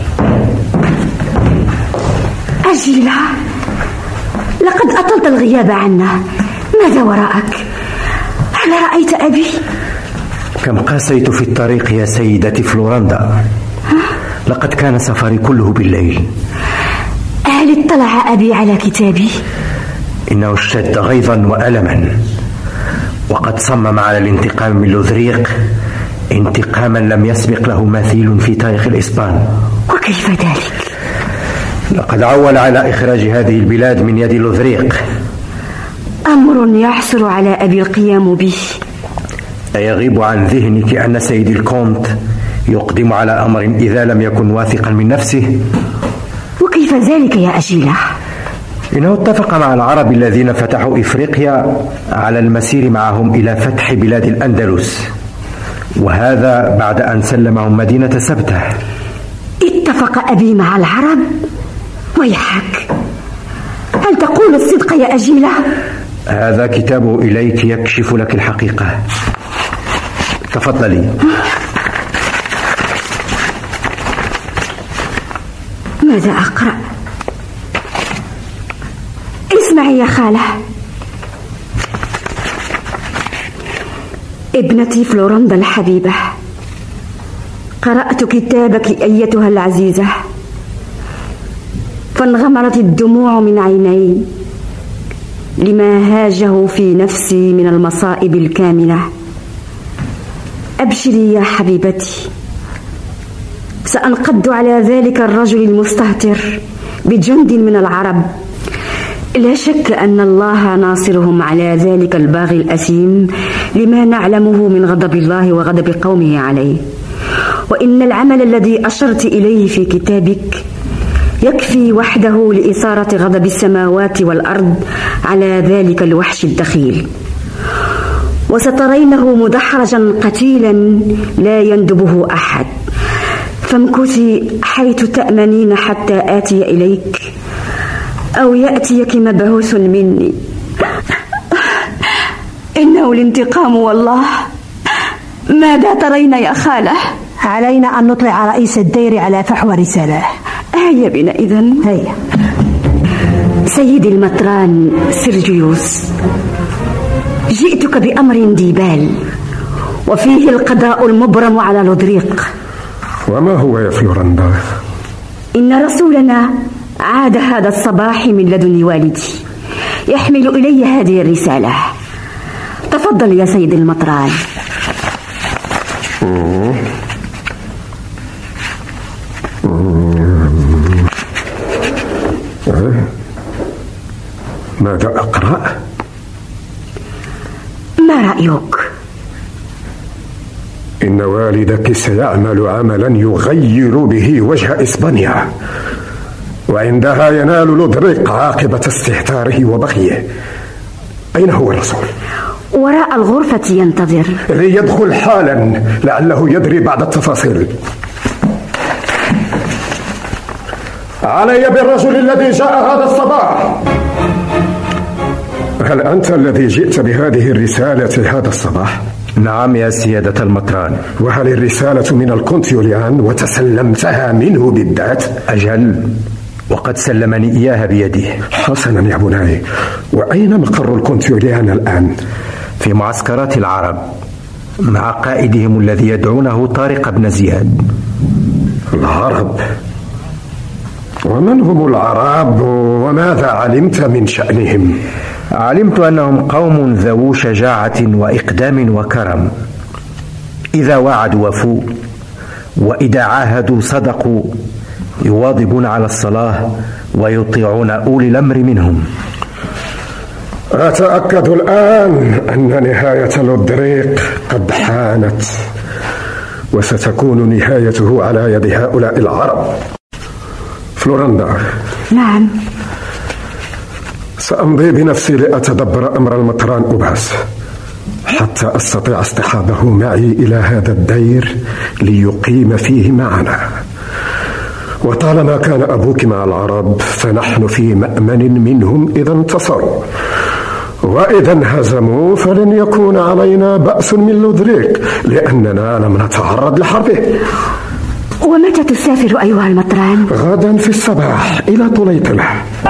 عجيلة، لقد أطلت الغياب عنا. ماذا وراءك؟ هل رأيت أبي؟ كم قاسيت في الطريق يا سيدتي فلوراندا. لقد كان سفري كله بالليل. هل اطلع أبي على كتابي؟ إنه اشتد غيظا وألما، وقد صمم على الانتقام من لوذريق، انتقاما لم يسبق له مثيل في تاريخ الإسبان. وكيف ذلك؟ لقد عول على إخراج هذه البلاد من يد لوذريق. أمر يحصل على أبي القيام به. أيغيب عن ذهنك أن سيدي الكونت يقدم على أمر إذا لم يكن واثقا من نفسه؟ وكيف ذلك يا أجيلة؟ إنه اتفق مع العرب الذين فتحوا إفريقيا على المسير معهم إلى فتح بلاد الأندلس، وهذا بعد أن سلمهم مدينة سبتة. اتفق أبي مع العرب؟ ويحك، هل تقول الصدق يا أجيلة؟ هذا كتابه إليك يكشف لك الحقيقة. تفضلي. ماذا أقرأ؟ اسمعي يا خالة. ابنتي فلوراندا الحبيبة، قرأت كتابك أيتها العزيزة، فانغمرت الدموع من عيني لما هاجه في نفسي من المصائب الكامنة. أبشري يا حبيبتي، سأنقض على ذلك الرجل المستهتر بجند من العرب. لا شك أن الله ناصرهم على ذلك الباغي الأثيم لما نعلمه من غضب الله وغضب قومه عليه. وإن العمل الذي أشرت إليه في كتابك يكفي وحده لإثارة غضب السماوات والأرض على ذلك الوحش الدخيل، وسترينه مدحرجا قتيلا لا يندبه أحد. فامكثي حيث تأمنين حتى آتي إليك، أو يأتيك مبعوث مني. إنه الانتقام والله. ماذا ترين يا خالة؟ علينا أن نطلع رئيس الدير على فحوى رسالة. هيا بنا إذن. هيا. سيدي المطران سيرجيوس، جئتك بأمر ديبال وفيه القضاء المبرم على لودريق. وما هو يا فلوراندا؟ إن رسولنا عاد هذا الصباح من لدن والدي يحمل إلي هذه الرسالة. تفضل يا سيد المطران. ماذا أقرأ؟ ما رأيك؟ إن والدك سيعمل عملا يغير به وجه إسبانيا، وعندها ينال لودريق عاقبة استهتاره وبغيه. أين هو الرسول؟ وراء الغرفة ينتظر. ليدخل حالا، لعله يدري بعض التفاصيل. علي بالرجل الذي جاء هذا الصباح. هل أنت الذي جئت بهذه الرسالة هذا الصباح؟ نعم يا سيادة المطران. وهل الرسالة من الكونت يوليان وتسلمتها منه بالذات؟ أجل، وقد سلمني إياها بيده. حسنا يا بناي، وأين مقر الكونت يوليان الآن؟ في معسكرات العرب مع قائدهم الذي يدعونه طارق بن زياد. العرب؟ ومن هم العرب وماذا علمت من شأنهم؟ علمت أنهم قوم ذو شجاعة وإقدام وكرم، إذا وعدوا وفوا، وإذا عاهدوا صدقوا، يواظبون على الصلاة ويطيعون أولي الأمر منهم. أتأكد الآن أن نهاية لودريق قد حانت، وستكون نهايته على يد هؤلاء العرب. فلورندا. نعم. سأمضي بنفسي لأتدبر أمر المطران أوباس حتى أستطيع اصطحابه معي إلى هذا الدير ليقيم فيه معنا. وطالما كان أبوك مع العرب فنحن في مأمن منهم إذا انتصروا، وإذا انهزموا فلن يكون علينا بأس من لودريك لأننا لم نتعرض لحربه. ومتى تسافر أيها المطران؟ غدا في الصباح إلى طليطلة.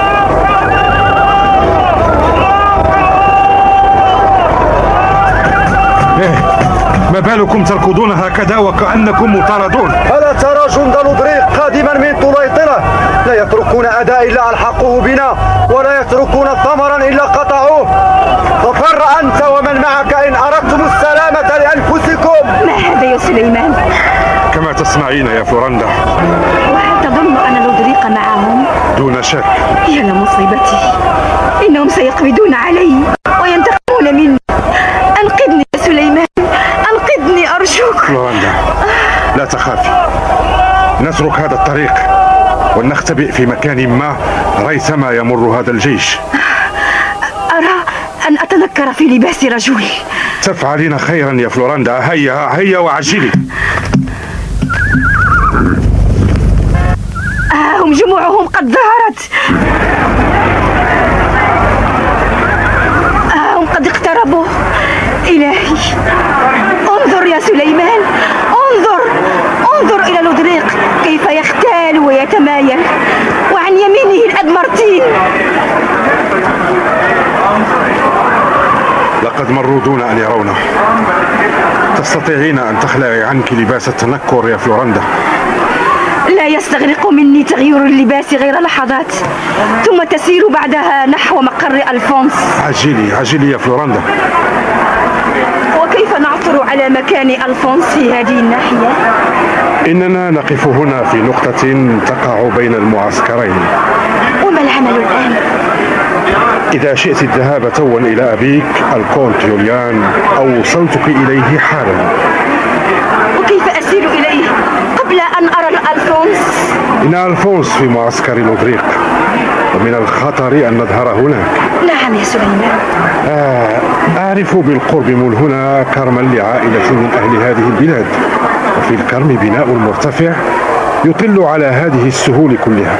ما بالكم تركضون هكذا وكأنكم مطاردون؟ ألا ترى جند لودريق قادما من طليطلة؟ لا يتركون أداء إلا ألحقوه بنا، ولا يتركون ثمرا إلا قطعوه. ففر أنت ومن معك إن أردتم السلامة لأنفسكم. ما هذا يا سليمان؟ كما تسمعين يا فلورندا. وهل تظن أن لودريق معهم؟ دون شك. يا لمصيبتي، إنهم سيقبضون علي وينتقمون مني. أنقذني يا سليمان، أنقذني أرجوك. فلورندا لا تخافي، نترك هذا الطريق ونختبئ في مكان ما ريثما يمر هذا الجيش. أرى أن أتنكر في لباس رجل. تفعلين خيرا يا فلورندا. هيا وعجلي. هم جموعهم قد ظهرت. هم قد اقتربوا. إلهي، انظر يا سليمان، انظر إلى لودريق كيف يختال ويتمايل، وعن يمينه الأدمرتين. لقد مروا دون أن يرونا. تستطيعين أن تخلعي عنك لباس التنكر يا فلورندا. لا يستغرق مني تغيير اللباس غير لحظات، ثم تسير بعدها نحو مقر ألفونس. عجلي يا فلورندا. وكيف نعثر على مكان ألفونس في هذه الناحية؟ إننا نقف هنا في نقطة تقع بين المعسكرين. وما العمل الآن؟ إذا شئت الذهاب توا إلى أبيك الكونت يوليان أوصلتك إليه حالا. وكيف أسير إليه قبل أن أرى ألفونس؟ إن ألفونس في معسكر لودريق، ومن الخطر أن نظهر هناك. نعم يا سليمان. أعرف بالقرب من هنا كرما لعائلة من أهل هذه البلاد، وفي الكرم بناء مرتفع يطل على هذه السهول كلها.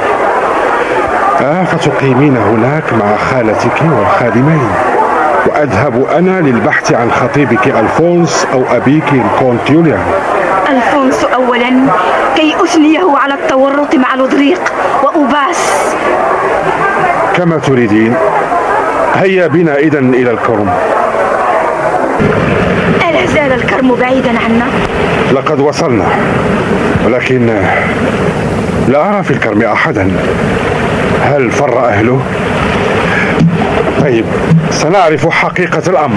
فتقيمين هناك مع خالتك والخادمين، وأذهب أنا للبحث عن خطيبك ألفونس أو أبيك الكونت يوليان. ألفونس أولا كي أثنيه على التورط مع لودريق وأوباس. كما تريدين. هيا بنا إذن إلى الكرم. ألا زال الكرم بعيدا عنا؟ لقد وصلنا، ولكن لا أرى في الكرم أحدا. هل فر أهله؟ طيب، سنعرف حقيقة الأمر.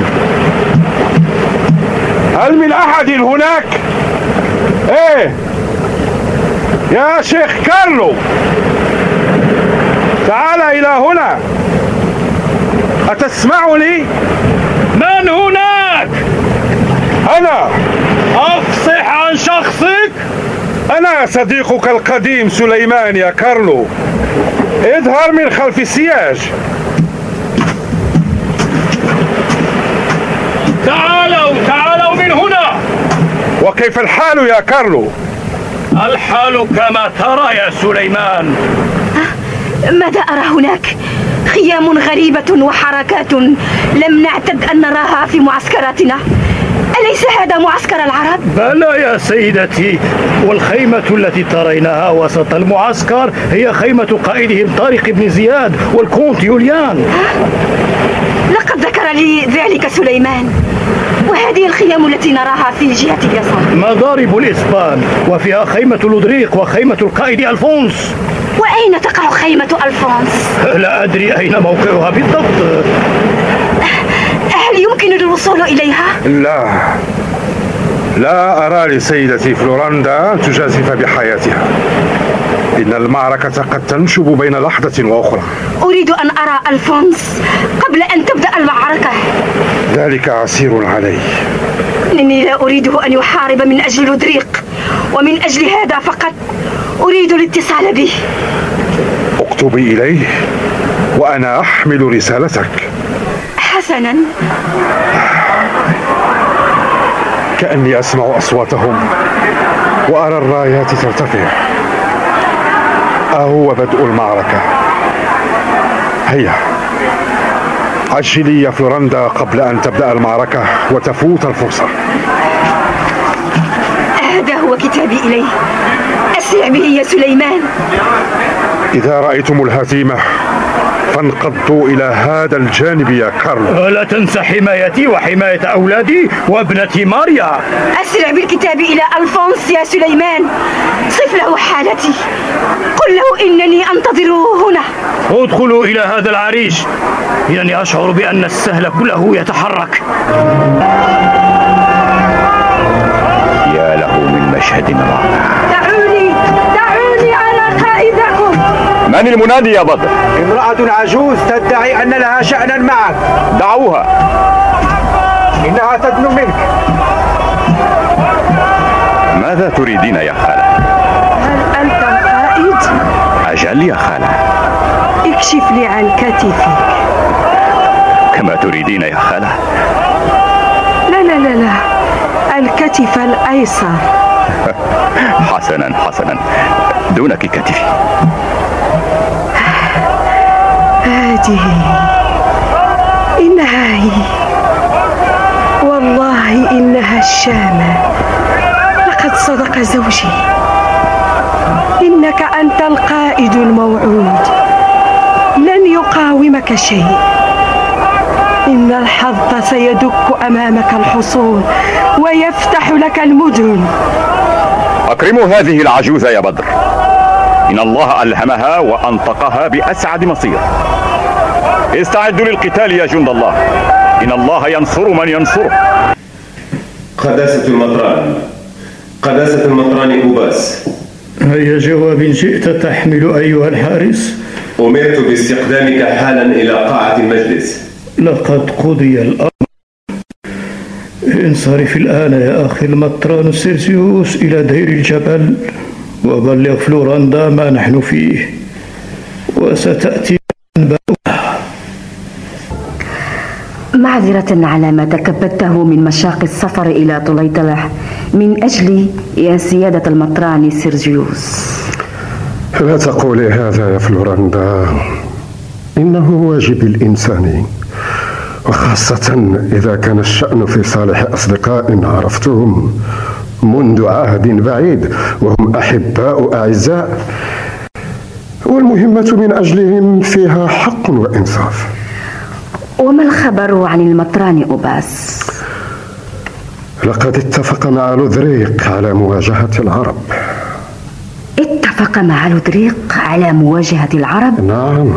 هل من أحد هناك؟ إيه يا شيخ كارلو، تعال إلى هنا. أتسمعني؟ من هناك؟ أنا. أفصح عن شخصك. أنا صديقك القديم سليمان يا كارلو. اظهر من خلف السياج. تعالوا من هنا. وكيف الحال يا كارلو؟ الحال كما ترى يا سليمان. ماذا أرى هناك؟ خيام غريبة وحركات لم نعتد أن نراها في معسكراتنا. أليس هذا معسكر العرب؟ بلى يا سيدتي، والخيمة التي ترينها وسط المعسكر هي خيمة قائدهم طارق بن زياد والكونت يوليان. لقد ذكر لي ذلك سليمان. وهذه الخيام التي نراها في جهة اليسار مضارب الإسبان، وفيها خيمة لودريق وخيمة القائد ألفونس. وأين تقع خيمة ألفونس؟ لا أدري أين موقعها بالضبط. هل يمكن الوصول إليها؟ لا أرى لسيدتي فلوراندا أن تجازف بحياتها. إن المعركة قد تنشب بين لحظة وأخرى. أريد أن أرى ألفونس قبل أن تبدأ المعركة. ذلك عسير علي. إني لا أريده أن يحارب من أجل لودريق، ومن أجل هذا فقط أريد الاتصال به. اكتبي إليه وأنا أحمل رسالتك. حسنا. كأني أسمع أصواتهم وأرى الرايات ترتفع. أهو بدء المعركة. هيا عجلي يا فلوراندا قبل أن تبدأ المعركة وتفوت الفرصة. هذا هو كتابي إليه. أسرع به يا سليمان. إذا رأيتم الهزيمة فانقضوا إلى هذا الجانب يا كارلو. ولا تنسى حمايتي وحماية أولادي وابنتي ماريا. أسرع بالكتاب إلى ألفونس يا سليمان. صف له حالتي. قل له إنني أنتظره هنا. ادخلوا إلى هذا العريش. إنني أشعر بأن السهل كله يتحرك. يا له من مشهد رائع. دعوني على قائدكم. من المنادي يا بدر؟ امرأة عجوز تدعي أن لها شأنا معك. دعوها. إنها تدنو منك. ماذا تريدين يا خالة؟ هل أنت القائد؟ أجل يا خالة. اكشف لي عن كتفك. كما تريدين يا خالة. لا الكتف الأيسر. حسنا دونك كتفي. هذه إنها هي. والله إنها الشامة. لقد صدق زوجي. إنك أنت القائد الموعود. لن يقاومك شيء. إن الحظ سيدك أمامك الحصون ويفتح لك المدن. أكرموا هذه العجوز يا بدر. إن الله ألهمها وأنطقها بأسعد مصير. استعدوا للقتال يا جند الله. إن الله ينصر من ينصره. قداسة المطران أوباس. أي جواب جئت تحمل أيها الحارس؟ أمرت باستقدامك حالا إلى قاعة المجلس. لقد قضي الأمر. انصرف الآن يا أخي المطران سيرسيوس إلى دير الجبل وبلغ فلوراندا ما نحن فيه، وستأتي أنباؤها. معذرة على ما تكبدته من مشاق السفر إلى طليطلة من أجلي يا سيادة المطران سيرجيوس. لا تقولي هذا يا فلوراندا. إنه واجب الإنساني، وخاصة إذا كان الشأن في صالح أصدقاء عرفتهم منذ عهد بعيد وهم أحباء أعزاء، والمهمة من أجلهم فيها حق وإنصاف. وما الخبر عن المطران أوباس؟ لقد اتفق مع لودريق على مواجهة العرب. اتفق مع لودريق على مواجهة العرب؟ نعم.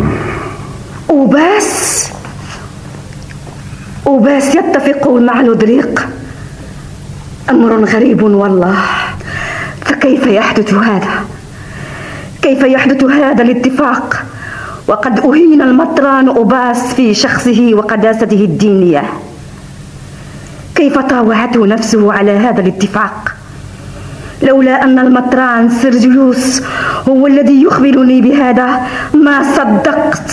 أوباس يتفق مع لودريق؟ أمر غريب والله. فكيف يحدث هذا؟ كيف يحدث هذا الاتفاق وقد أهين المطران أوباس في شخصه وقداسته الدينية؟ كيف طاوعته نفسه على هذا الاتفاق؟ لولا أن المطران سيرجيوس هو الذي يخبرني بهذا ما صدقت.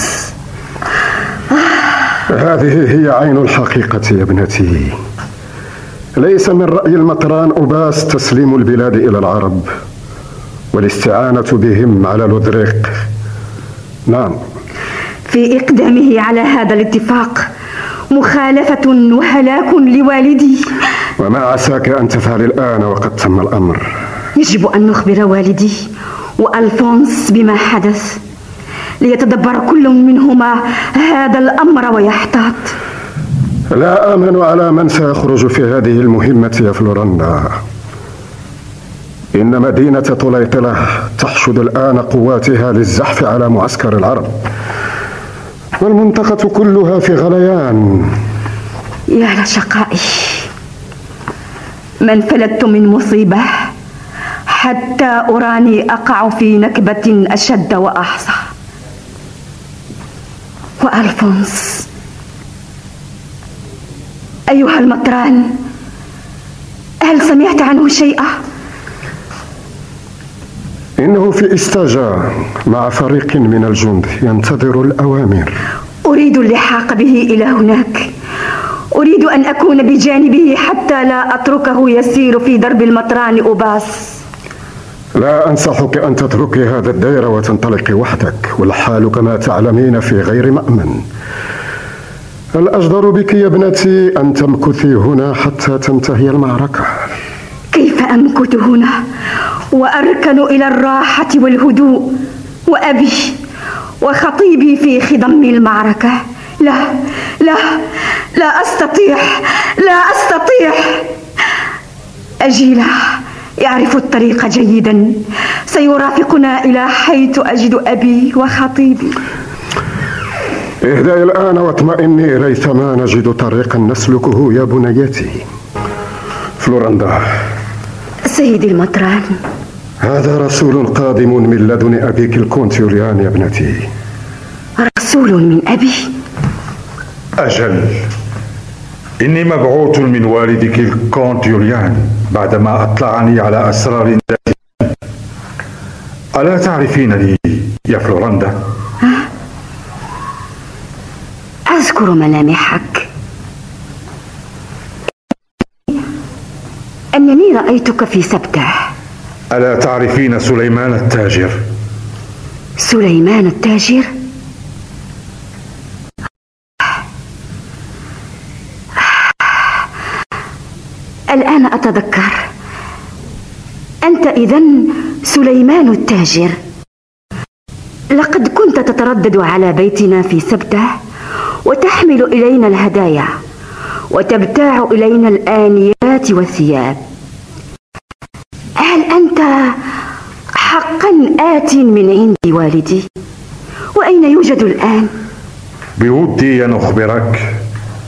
هذه هي عين الحقيقة يا ابنتي. ليس من رأي المطران أوباس تسليم البلاد إلى العرب والاستعانة بهم على لودريق. نعم، في إقدامه على هذا الاتفاق مخالفة وهلاك لوالدي. وما عساك أن تفعل الآن وقد تم الأمر؟ يجب أن نخبر والدي وألفونس بما حدث ليتدبر كل منهما هذا الأمر ويحتاط. لا آمن على من سيخرج في هذه المهمة يا فلوراندا. إن مدينة طليطلة تحشد الآن قواتها للزحف على معسكر العرب، والمنطقة كلها في غليان. يا لشقائي، ما انفلتت من مصيبة حتى أراني أقع في نكبة أشد وأحصى. وألفونس أيها المطران، هل سمعت عنه شيئا؟ إنه في إستاجا مع فريق من الجند ينتظر الأوامر. أريد اللحاق به إلى هناك، أريد أن أكون بجانبه حتى لا أتركه يسير في درب المطران أوباس. لا أنصحك أن تتركي هذا الدير وتنطلقي وحدك، والحال كما تعلمين في غير مأمن. الأجدر بك يا ابنتي أن تمكثي هنا حتى تنتهي المعركة. كيف أمكث هنا وأركن إلى الراحة والهدوء وأبي وخطيبي في خضم المعركة؟ لا لا لا أستطيع، لا أستطيع. أجيلا يعرف الطريق جيدا، سيرافقنا إلى حيث أجد أبي وخطيبي. اهدئي الآن واطمئني ريثما نجد طريقا نسلكه يا بنيتي. فلورندا. سيدي المطران. هذا رسول قادم من لدن أبيك الكونت يوليان يا ابنتي. رسول من أبي؟ أجل، إني مبعوث من والدك الكونت يوليان بعدما أطلعني على أسرار ذاتي. ألا تعرفين لي يا فلورندا؟ أذكر ملامحك، أنني رأيتك في سبتة. ألا تعرفين سليمان التاجر؟ سليمان التاجر؟ الآن أتذكر، أنت إذن سليمان التاجر. لقد كنت تتردد على بيتنا في سبتة وتحمل إلينا الهدايا وتبتاع إلينا الآنيات والثياب. هل أنت حقا آت من عند والدي؟ وأين يوجد الآن؟ بودي أن أخبرك،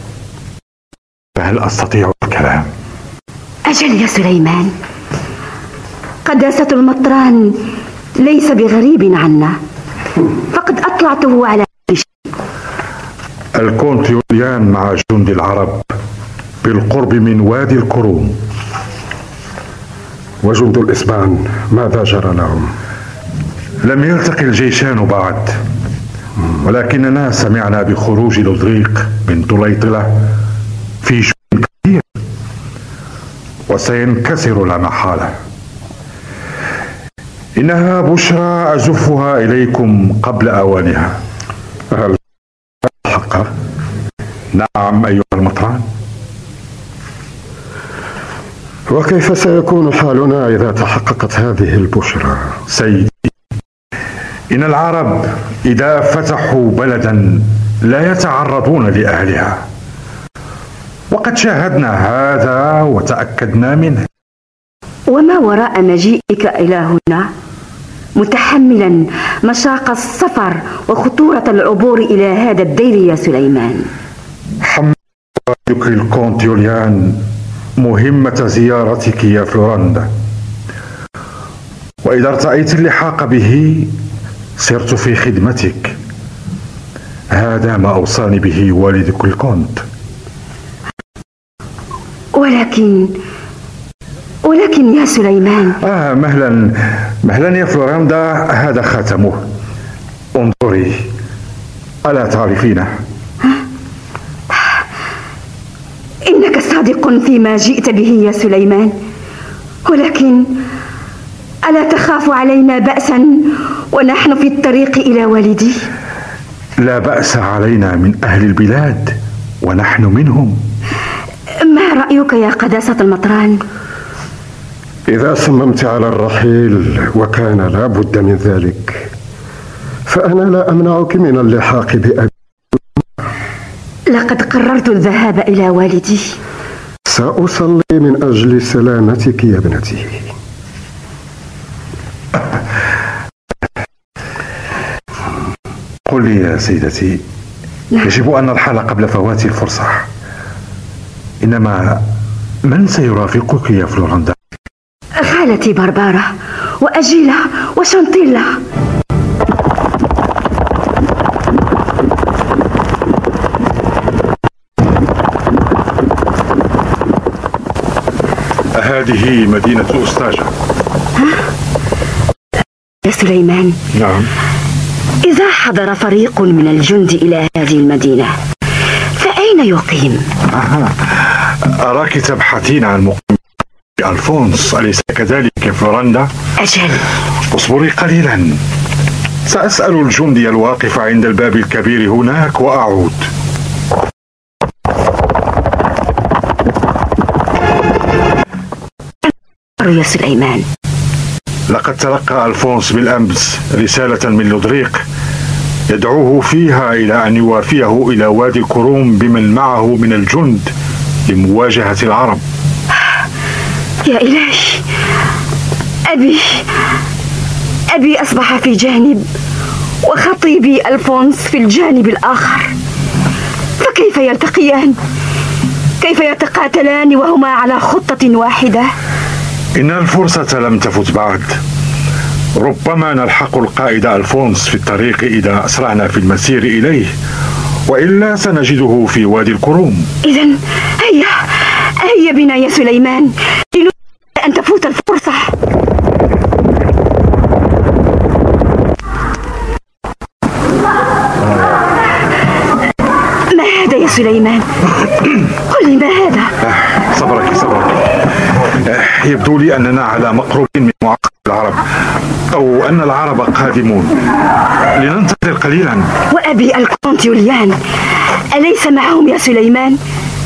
فهل أستطيع الكلام؟ أجل يا سليمان، قداسة المطران ليس بغريب عنا، فقد أطلعته على كل شيء. الكونت يوليان مع جند العرب بالقرب من وادي الكروم. وجند الإسبان ماذا جرى لهم؟ لم يلتقي الجيشان بعد، ولكننا سمعنا بخروج لودريق من طليطلة في جند كثير، وسينكسر لا محالة. إنها بشرى أزفها إليكم قبل أوانها. هل حقا؟ نعم أيها المطران. وكيف سيكون حالنا إذا تحققت هذه البشرى؟ سيدي، إن العرب إذا فتحوا بلدا لا يتعرضون لأهلها، وقد شاهدنا هذا وتأكدنا منه. وما وراء مجيئك إلى هنا متحملا مشاق السفر وخطورة العبور إلى هذا الدير يا سليمان؟ حمل والدك الكونت يوليان مهمة زيارتك يا فلورندا، وإذا ارتأيت اللحاق به صرت في خدمتك. هذا ما أوصاني به والدك الكونت. ولكن يا سليمان. مهلا يا فلورندا، هذا خاتمه. انظري، ألا تعرفينه؟ إنك صادق فيما جئت به يا سليمان، ولكن ألا تخاف علينا بأسا ونحن في الطريق إلى والدي؟ لا بأس علينا من أهل البلاد ونحن منهم. ما رأيك يا قداسة المطران؟ إذا صممت على الرحيل وكان لا بد من ذلك، فأنا لا أمنعك من اللحاق بأبي. لقد قررت الذهاب إلى والدي. سأصلي من أجل سلامتك يا ابنتي. قل لي يا سيدتي، يجب أن نرحل قبل فوات الفرصة. إنما من سيرافقك يا فلورندا؟ خالتي باربارا وأجيلا وشانتيلا. هذه مدينة أستاجة. يا سليمان. نعم. إذا حضر فريق من الجند إلى هذه المدينة فأين يقيم؟ أراك تبحثين عن مقيم ألفونس، أليس كذلك يا فلورندا؟ أجل. اصبري قليلا، سأسأل الجندي الواقف عند الباب الكبير هناك وأعود. يا سليمان، لقد تلقى ألفونس بالأمس رسالة من لودريق يدعوه فيها إلى أن يوافيه إلى وادي الكروم بمن معه من الجند لمواجهة العرب. يا إلهي، أبي أصبح في جانب وخطيبي ألفونس في الجانب الآخر، فكيف يلتقيان؟ كيف يتقاتلان وهما على خطة واحدة؟ إن الفرصة لم تفت بعد. ربما نلحق القائد ألفونس في الطريق إذا أسرعنا في المسير إليه، وإلا سنجده في وادي الكروم. إذن هيا بنا يا سليمان أن تفوت الفرصة. ما هذا يا سليمان؟ قل لي ما هذا؟ صبرك. يبدو لي أننا على مقرب من معسكر العرب، أو أن العرب قادمون. لننتظر قليلا. وأبي الكونت يوليان أليس معهم يا سليمان؟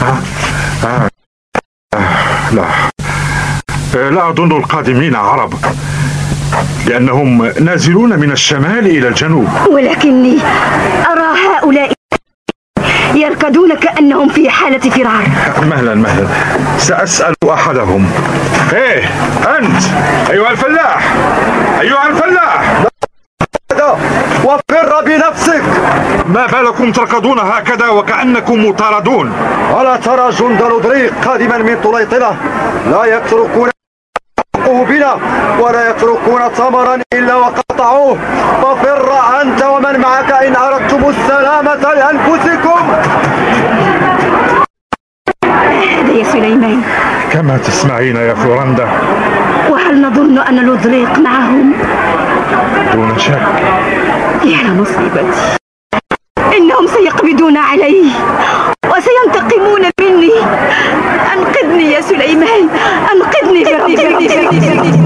لا أظن القادمين عرب، لأنهم نازلون من الشمال إلى الجنوب. ولكني أرى هؤلاء يركضون كأنهم في حالة فرار. مهلا، سأسأل أحدهم. إيه أنت أيها الفلاح، وفر بنفسك. ما بالكم تركضون هكذا وكأنكم مطاردون؟ ألا ترى جند لودريق قادما من طليطلة؟ لا يتركون بنا ولا يتركون ثمرا إلا وقطعوه، ففر أنت ومن معك إن أردتم السلامة لأنفسكم. هذا يا سليمان. كما تسمعين يا فلورندا. وهل نظن أن لودريق معهم؟ دون شك. يا لمصيبتي، إنهم سيقبضون علي وسينتقمون مني. أنقذني يا سليمان، أنقذني بربي.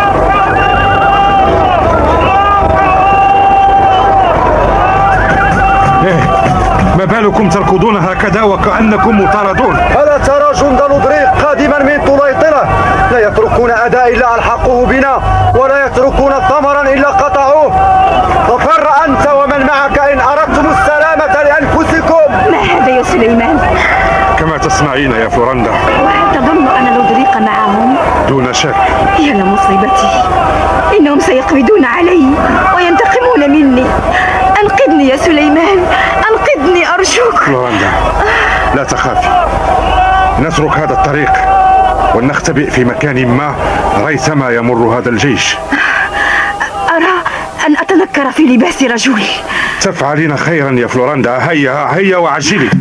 ما بالكم تركضون هكذا وكأنكم مطاردون؟ ألا ترى جند لودريق قادما من طليطلة؟ لا يتركون أداء إلا ألحقوه بنا ولا يتركون ثمرا إلا قطعوه، ففر أنت ومن معك إن أردتم السلامة لأنفسكم. ما هذا يا سليمان؟ كما تسمعين يا فلورندا. وهل تظن أن لودريق معهم؟ دون شك. يا لمصيبتي، إنهم سيقبضون علي وينتقمون مني. أنقذني يا سليمان، أنقذني أرجوك. فلورندا، لا تخافي، نترك هذا الطريق ونختبئ في مكان ما ريثما يمر هذا الجيش. أرى أن أتنكر في لباس رجل. تفعلين خيرا يا فلورندا. هيا وعجلي.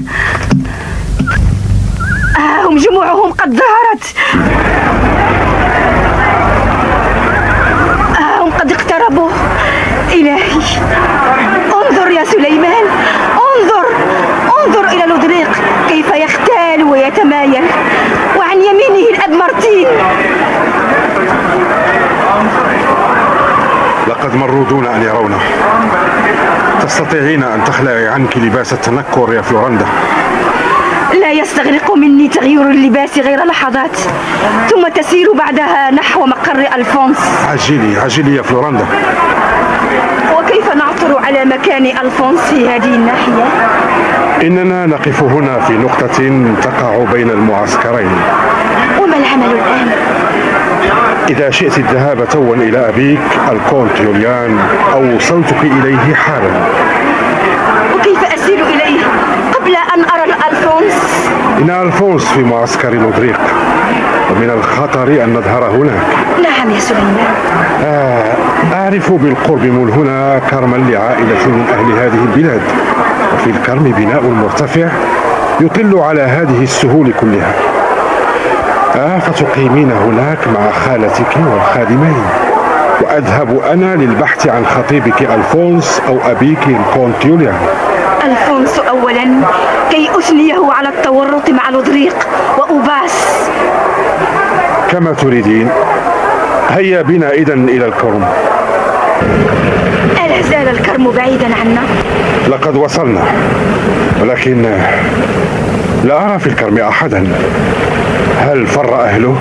هم جموعهم قد ظهرت. هم قد اقتربوا. إلهي، انظر يا سليمان، انظر إلى لودريق كيف يختال ويتمايل، وعن يمينه الأب مارتين. لقد مروا دون أن يرونا. تستطيعين أن تخلعي عنك لباس التنكر يا فلورندا. لا يستغرق مني تغيير اللباس غير لحظات، ثم تسير بعدها نحو مقر ألفونس. عجلي يا فلورندا. وكيف نعثر على مكان ألفونس في هذه الناحية؟ إننا نقف هنا في نقطة تقع بين المعسكرين. وما العمل الآن؟ إذا شئت الذهاب توا إلى أبيك الكونت يوليان أوصلتك إليه حالا. أسير إليه قبل أن أرى الألفونس؟ إن ألفونس في معسكر لودريق، ومن الخطر أن نظهر هناك. نعم يا سليمان. أعرف بالقرب من هنا كرما لعائلة من أهل هذه البلاد، وفي الكرم بناء مرتفع يطل على هذه السهول كلها. فتقيمين هناك مع خالتك والخادمين، وأذهب أنا للبحث عن خطيبك ألفونس أو أبيك الكونت يوليان. ألفونس أولا كي أثنيه على التورط مع لودريق وأوباس. كما تريدين. هيا بنا إذن إلى الكرم. ألا زال الكرم بعيدا عنا؟ لقد وصلنا، ولكن لا أرى في الكرم أحدا. هل فر أهله؟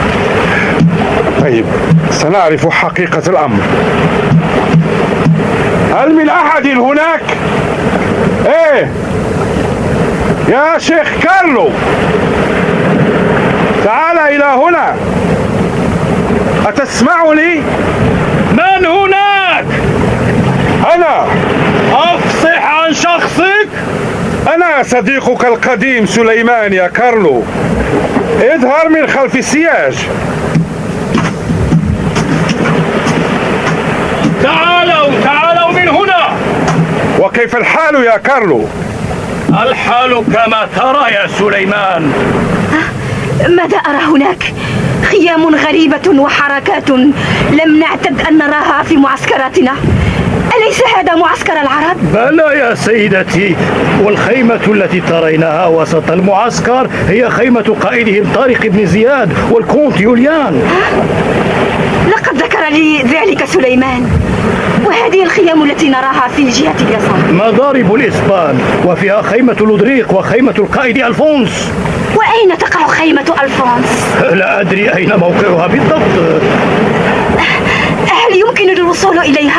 طيب، سنعرف حقيقة الأمر. هل من أحد هناك؟ إيه يا شيخ كارلو، تعال إلى هنا. أتسمعني؟ من هناك؟ أنا. أفصح عن شخصك. أنا صديقك القديم سليمان يا كارلو. اظهر من خلف السياج. تعالوا من هنا. وكيف الحال يا كارلو؟ الحال كما ترى يا سليمان. ماذا أرى هناك؟ خيام غريبة وحركات لم نعتد أن نراها في معسكراتنا. أليس هذا معسكر العرب؟ بلى يا سيدتي، والخيمة التي ترينها وسط المعسكر هي خيمة قائدهم طارق بن زياد والكونت يوليان. لقد ذكر لي ذلك سليمان. وهذه الخيام التي نراها في جهة اليسار مضارب الإسبان، وفيها خيمة لودريق وخيمة القائد ألفونس. وأين تقع خيمة ألفونس؟ لا أدري أين موقعها بالضبط. هل يمكن الوصول إليها؟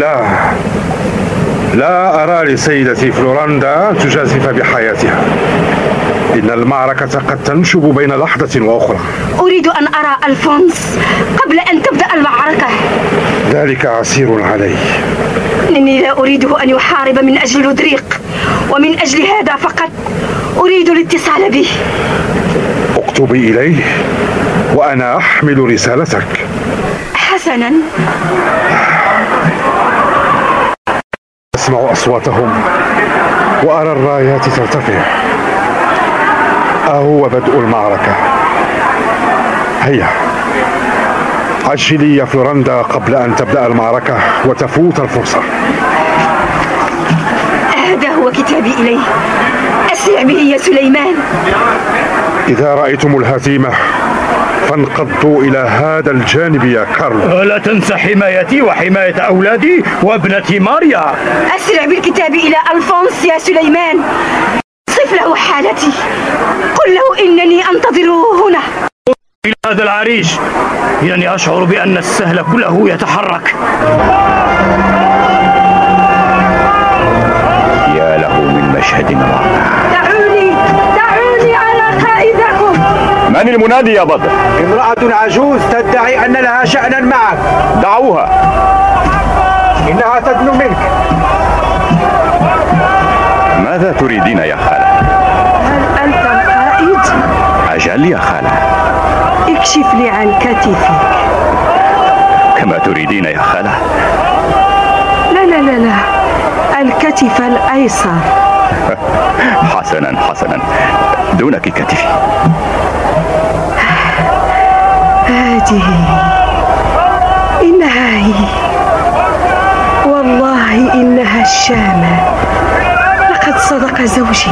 لا أرى لسيدتي فلوراندا أن تجازف بحياتها. إن المعركة قد تنشب بين لحظة وأخرى. أريد أن أرى ألفونس قبل أن تبدأ المعركة. ذلك عسير علي. إني لا أريده أن يحارب من أجل لودريق، ومن أجل هذا فقط أريد الاتصال به. اكتبي إليه وأنا أحمل رسالتك. حسنا. أسمع أصواتهم وأرى الرايات ترتفع. أهو بدء المعركة. هيا عجلي يا فلوراندا قبل أن تبدأ المعركة وتفوت الفرصة. هذا هو كتابي إليه. أسرع به يا سليمان. إذا رأيتم الهزيمة فانقضوا إلى هذا الجانب يا كارلو. لا تنسى حمايتي وحماية أولادي وابنتي ماريا. أسرع بالكتاب إلى ألفونس يا سليمان. صف له حالتي. قل له إنني أنتظره هنا. إلى هذا العريش، إنني أشعر بأن السهل كله يتحرك. يا له من مشهد رائع. دعوني على قائدكم. من المنادي يا بدر؟ امرأة عجوز تدعي أن لها شأنا معك. دعوها. إنها تدنو منك. ماذا تريدين يا خالة؟ هل أنت القائد؟ أجل يا خالة. اكشف لي عن كتفك. كما تريدين يا خالة. لا، الكتف الأيسر. حسنا، دونك كتفي. هذه إنها هي. والله إنها الشامة. لقد صدق زوجي.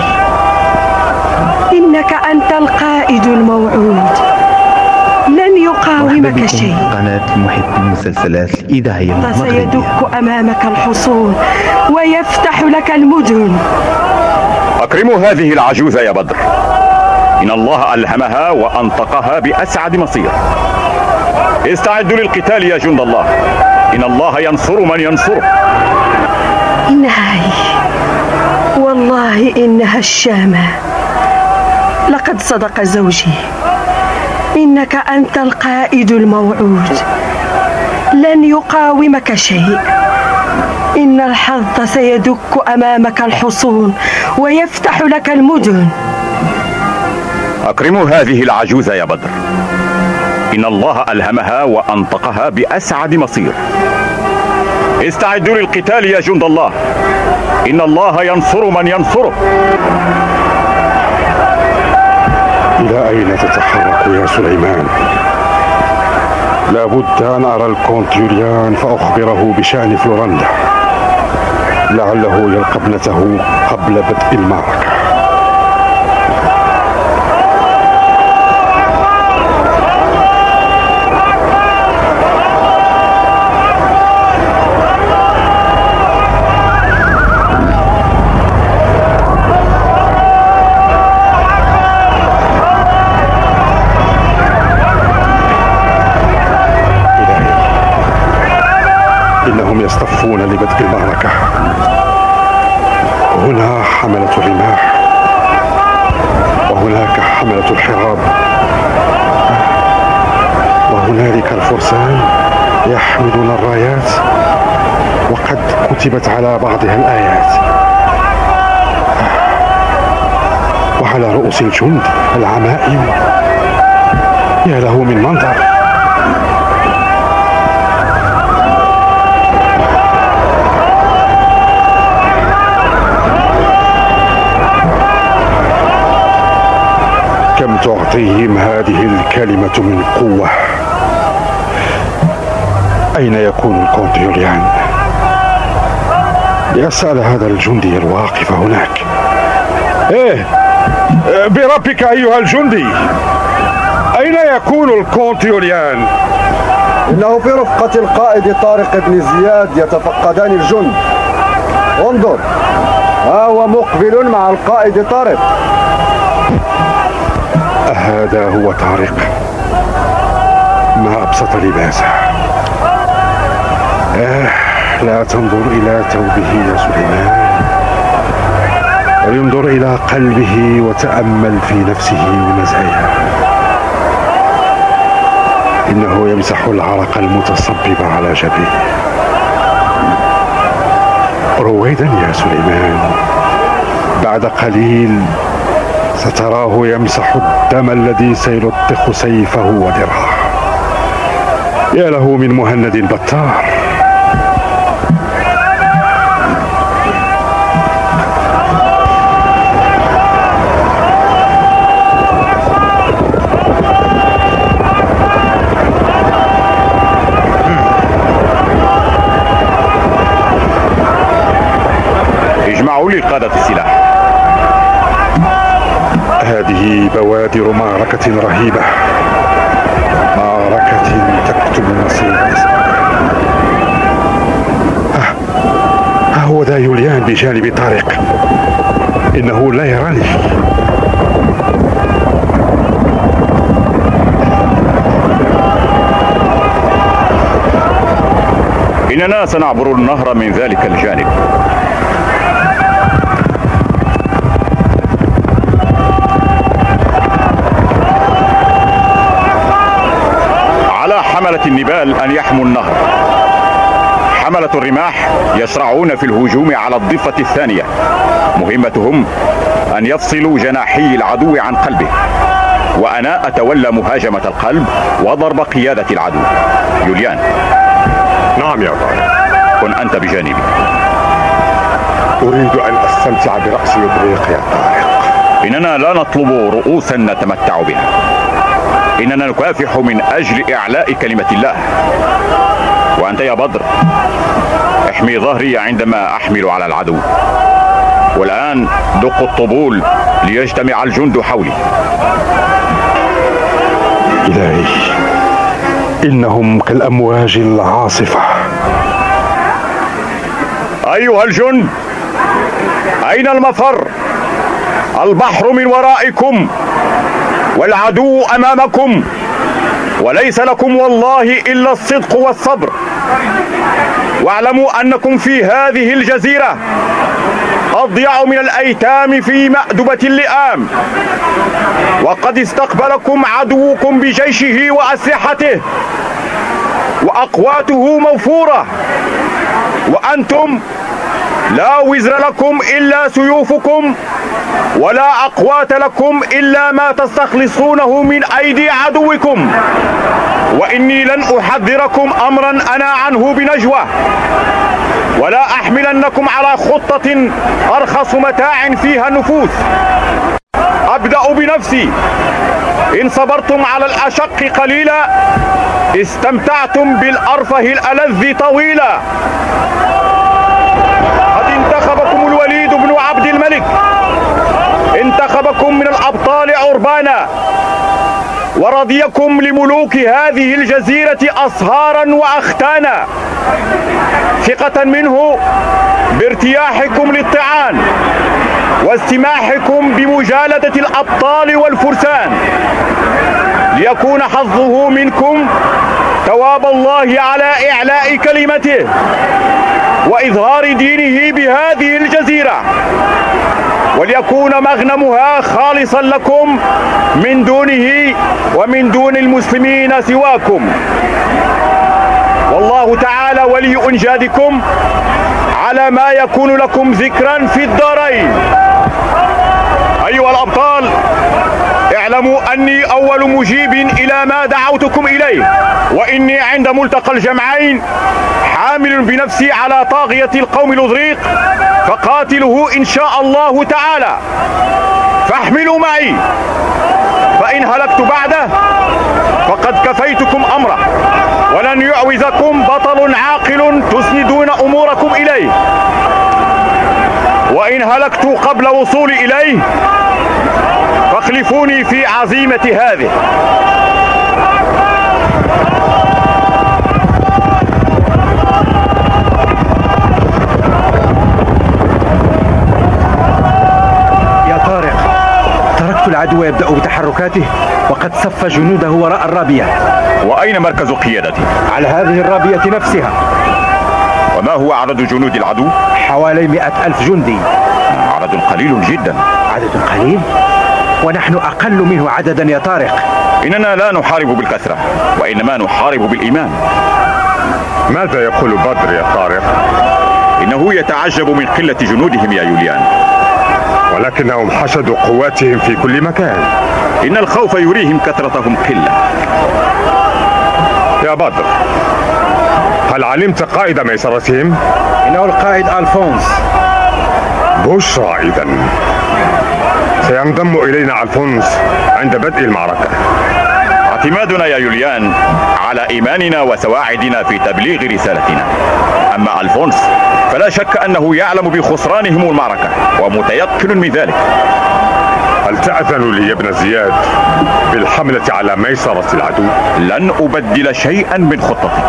إنك أنت القائد الموعود. لن يقاومك شيء. قناة محب المسلسلات الإذاعية المغربية. سيدك أمامك الحصون ويفتح لك المدن. أكرموا هذه العجوز يا بدر. إن الله ألهمها وأنطقها بأسعد مصير. استعدوا للقتال يا جند الله. إن الله ينصر من ينصره. إنها هي. والله إنها الشامة. لقد صدق زوجي. إنك أنت القائد الموعود. لن يقاومك شيء. إن الحظ سيدك أمامك الحصون ويفتح لك المدن. أكرموا هذه العجوز يا بدر، إن الله ألهمها وأنطقها بأسعد مصير. استعدوا للقتال يا جند الله، إن الله ينصر من ينصره. إلى أين تتحرك يا سليمان؟ لابد أن أرى الكونت يوليان فأخبره بشأن فلورندا، لعله يلقى ابنته قبل بدء المعركة. إنهم يصطفون لبدء المعركة. هنا حملة الرماح وهناك حملة الحراب، وهنالك الفرسان يحملون الرايات وقد كتبت على بعضها الآيات، وعلى رؤوس الجند العمائم. يا له من منظر! كم تعطيهم هذه الكلمة من قوة. أين يكون الكونت يوليان؟ لأسأل هذا الجندي الواقف هناك. إيه بربك أيها الجندي، أين يكون الكونت يوليان؟ إنه في رفقة القائد طارق بن زياد يتفقدان الجند. انظر، ها هو مقبل مع القائد طارق. هذا هو طارق، ما أبسط لباسه. لا تنظر إلى ثوبه يا سليمان، وينظر إلى قلبه وتأمل في نفسه ومزاياه. إنه يمسح العرق المتصبب على جبهه. رويدا يا سليمان، بعد قليل ستراه يمسح الدم الذي سيلطخ سيفه ودرعه. يا له من مهند بطار! اجمعوا لي قادة السلاح. هذه بوادر معركة رهيبة، معركة تكتب مصير إسبانيا. ها هو ذا يوليان بجانب طارق، إنه لا يراني. إننا سنعبر النهر من ذلك الجانب. حملة النبال أن يحموا النهر. حملة الرماح يشرعون في الهجوم على الضفة الثانية. مهمتهم أن يفصلوا جناحي العدو عن قلبه، وأنا أتولى مهاجمة القلب وضرب قيادة العدو. يوليان. نعم يا طارق. كن أنت بجانبي. أريد أن أستمتع برأس إبريق يا طارق. إننا لا نطلب رؤوسا نتمتع بها، إننا نكافح من أجل إعلاء كلمة الله. وأنت يا بدر احمي ظهري عندما أحمل على العدو. والآن دق الطبول ليجتمع الجند حولي. إلهي، إنهم كالأمواج العاصفة. أيها الجند، أين المفر؟ البحر من ورائكم والعدو أمامكم، وليس لكم والله إلا الصدق والصبر. واعلموا أنكم في هذه الجزيرة أضيع من الأيتام في مأدبة اللئام، وقد استقبلكم عدوكم بجيشه وأسلحته، وأقواته موفورة. وأنتم لا وزر لكم إلا سيوفكم، ولا أقوات لكم إلا ما تستخلصونه من أيدي عدوكم. وإني لن أحذركم أمرا أنا عنه بنجوى، ولا أحملنكم على خطة أرخص متاع فيها النفوس. أبدأ بنفسي. إن صبرتم على الأشق قليلا استمتعتم بالأرفه الألذ طويلا. قد انتخبكم الوليد بن عبد الملك، انتخبكم من الأبطال عربانا، ورضيكم لملوك هذه الجزيرة أصهارا وأختانا، ثقة منه بارتياحكم للطعان واستماحكم بمجالدة الأبطال والفرسان، ليكون حظه منكم ثواب الله على إعلاء كلمته وإظهار دينه بهذه الجزيرة، وليكون مغنمها خالصا لكم من دونه ومن دون المسلمين سواكم. والله تعالى ولي أنجادكم على ما يكون لكم ذكرا في الدارين. أيها الأبطال، اعلموا أني أول مجيب إلى ما دعوتكم إليه، وإني عند ملتقى الجمعين حامل بنفسي على طاغية القوم الأذريق، فقاتله إن شاء الله تعالى، فاحملوا معي، فإن هلكت بعده فقد كفيتكم أمره، ولن يعوزكم بطل عاقل تسندون أموركم إليه، وإن هلكت قبل وصولي إليه فاخلفوني في عزيمة هذه. يا طارق، تركت العدو يبدأ بتحركاته وقد صف جنوده وراء الرابية. وأين مركز قيادته؟ على هذه الرابية نفسها. وما هو عدد جنود العدو؟ حوالي 100,000 جندي. عدد قليل جدا. عدد قليل؟ ونحن أقل منه عددا يا طارق. إننا لا نحارب بالكثرة، وإنما نحارب بالإيمان. ماذا يقول بدر يا طارق؟ إنه يتعجب من قلة جنودهم يا يوليان، ولكنهم حشدوا قواتهم في كل مكان. إن الخوف يريهم كثرتهم قلة. يا بدر، هل علمت قائد ميسرتهم؟ إنه القائد ألفونس. بشرى إذن. سينضم إلينا ألفونس عند بدء المعركة. اعتمادنا يا يوليان على إيماننا وسواعدنا في تبليغ رسالتنا. أما ألفونس فلا شك أنه يعلم بخسرانهم المعركة ومتيقن من ذلك. هل تأذن لي يا ابن زياد بالحملة على ميسرة العدو؟ لن أبدل شيئا من خطتي.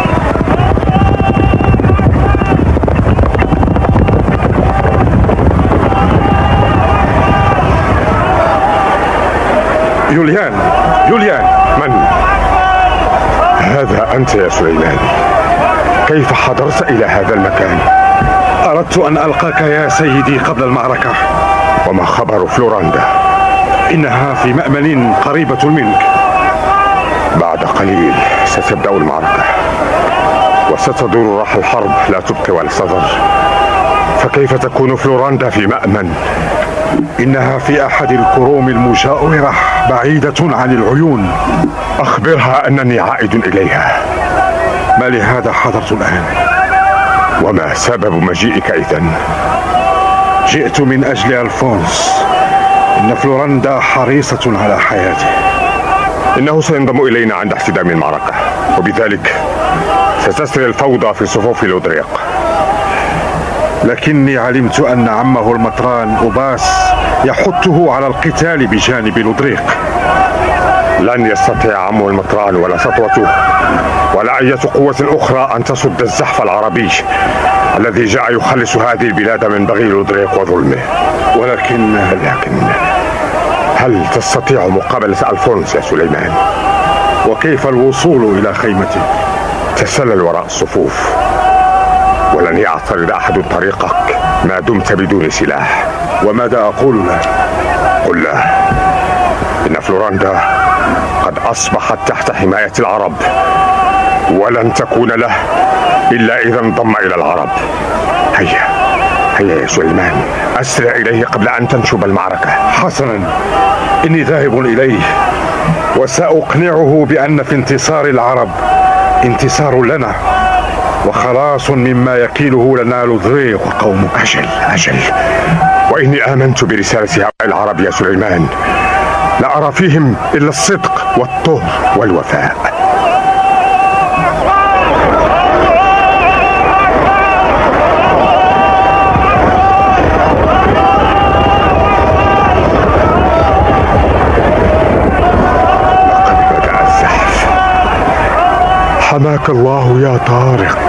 يوليان، من؟ هذا أنت يا سليمان. كيف حضرت إلى هذا المكان؟ أردت أن ألقاك يا سيدي قبل المعركة. وما خبر فلوراندا؟ إنها في مأمن قريبة منك. بعد قليل ستبدأ المعركة وستدور راح الحرب، لا تبقي ولا تذر. فكيف تكون فلوراندا في مأمن؟ إنها في أحد الكروم المجاورة بعيدة عن العيون. أخبرها أنني عائد إليها. ما لهذا حضرت الآن؟ وما سبب مجيئك إذن؟ جئت من أجل ألفونس. إن فلوراندا حريصة على حياته. إنه سينضم إلينا عند احتدام المعركة، وبذلك ستسري الفوضى في صفوف الأودريق. لكني علمت أن عمه المطران أوباس يحثه على القتال بجانب الأودريق. لن يستطيع عمه المطران ولا سطوته ولا أي قوة أخرى أن تصد الزحف العربي الذي جاء يخلص هذه البلاد من بغي الأودريق وظلمه. ولكن هل تستطيع مقابلة ألفونس يا سليمان؟ وكيف الوصول إلى خيمته؟ تسلل وراء الصفوف، ولن يعترض أحد طريقك ما دمت بدون سلاح. وماذا أقول له؟ قل له إن فلوراندا قد أصبحت تحت حماية العرب، ولن تكون له إلا إذا انضم إلى العرب. هيا يا سليمان، أسرع إليه قبل أن تنشب المعركة. حسنا، إني ذاهب إليه وسأقنعه بأن في انتصار العرب انتصار لنا وخلاص مما يكيله لنا لوذريق وقومه. أجل، وإني آمنت برسالة هؤلاء العرب يا سليمان، لا أرى فيهم إلا الصدق والطهر والوفاء. لقد بدأ الزحف. حماك الله يا طارق.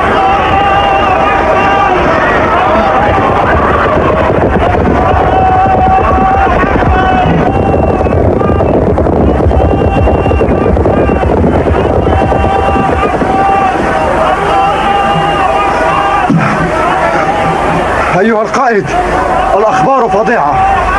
أيها القائد، الأخبار فظيعة.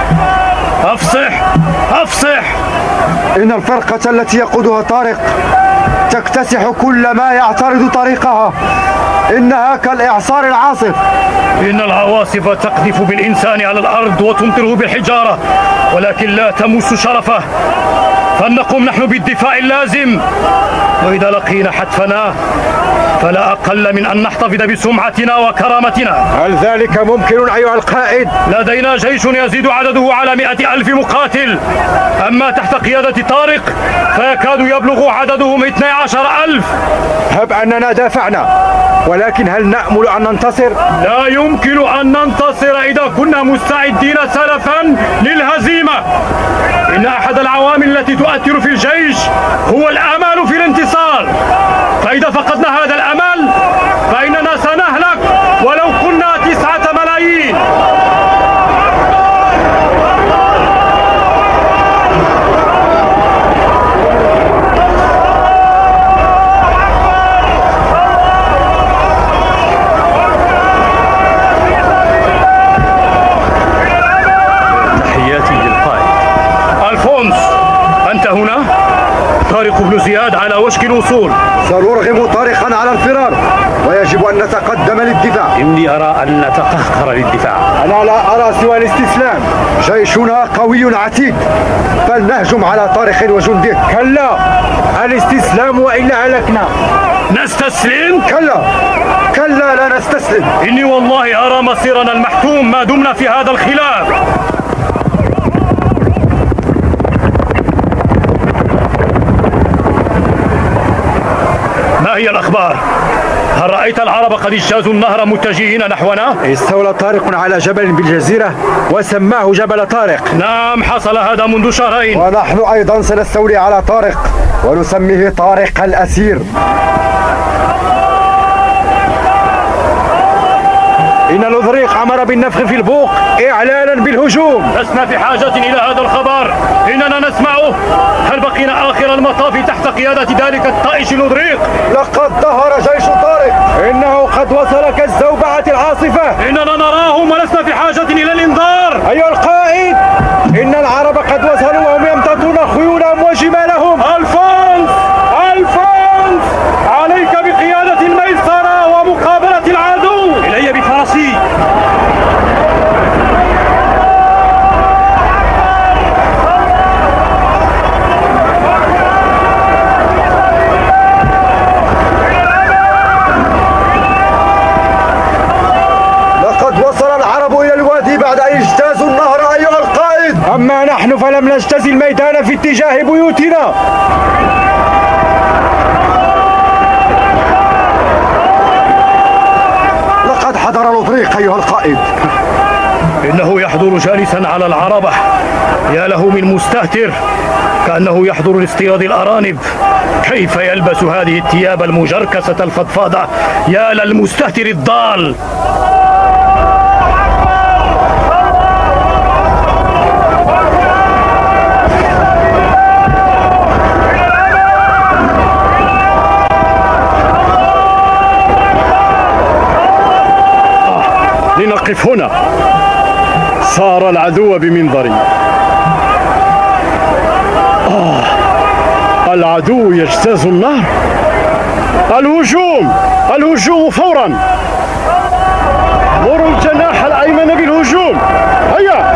أفصح! إن الفرقة التي يقودها طارق تكتسح كل ما يعترض طريقها. إنها كالإعصار العاصف. إن العواصف تقذف بالإنسان على الأرض وتمطره بالحجارة، ولكن لا تمس شرفه. فلنقم نحن بالدفاع اللازم، وإذا لقينا حتفنا فلا أقل من أن نحتفظ بسمعتنا وكرامتنا. هل ذلك ممكن أيها القائد؟ لدينا جيش يزيد عدده على 100,000 مقاتل، أما تحت قيادة طارق فيكاد يبلغ عددهم 12,000. هب أننا دافعنا، ولكن هل نأمل أن ننتصر؟ لا يمكن أن ننتصر إذا كنا مستعدين سلفا للهزيمة. إن أحد العوامل التي تؤثر في الجيش هو الأمل في الانتصار، فإذا فقدنا هذا الأمل فإننا سنهلك ولو كنا 9 ملايين. تحياتي للقائد. ألفونس، أنت هنا؟ طارق بن زياد على وشك الوصول. سنرغم طارقا على الفرار، ويجب أن نتقدم للدفاع. إني أرى أن نتقهقر للدفاع. أنا لا أرى سوى الاستسلام. جيشنا قوي عتيد، فلنهجم على طارق وجنده. كلا، الاستسلام وإلا هلكنا. نستسلم؟ كلا لا نستسلم. إني والله أرى مصيرنا المحتوم ما دمنا في هذا الخلاف. ما هي الأخبار؟ هل رأيت العرب قد اجتازوا النهر متجهين نحونا؟ استولى طارق على جبل بالجزيرة وسماه جبل طارق. نعم، حصل هذا منذ شهرين. ونحن أيضا سنستولي على طارق ونسميه طارق الأسير. إن لوذريق أمر بالنفخ في البوق إعلانا بالهجوم. لسنا في حاجة إلى هذا الخبر، إننا نسمعه. هل بقينا آخر المطاف تحت قيادة ذلك الطائش لوذريق؟ لقد ظهر جيش طارق، إنه قد وصل كالزوبعة العاصفة. إننا نراهم ولسنا في حاجة إلى الإنذار. أيها القائد، إن العرب قد وصلوا وهم يمتطون خيولهم وجمالهم. ألفونس، عليك بقيادة الميسرة ومقابلة العدو. إلي بفرسي. لقد وصل العرب إلى الوادي بعد أن اجتازوا النهر أيها القائد. أما نحن فلم نجتز الميدان في اتجاه بيوتنا. لقد حضر لوذريق أيها القائد. إنه يحضر جالسا على العربة. يا له من مستهتر، كأنه يحضر لاصطياد الأرانب. كيف يلبس هذه الثياب المجركسة الفضفاضة؟ يا للمستهتر الضال. لنقف هنا. صار العدو بمنظري. العدو يجتاز النهر. الهجوم! الهجوم فورا! مروا الجناح الأيمن بالهجوم! هيا!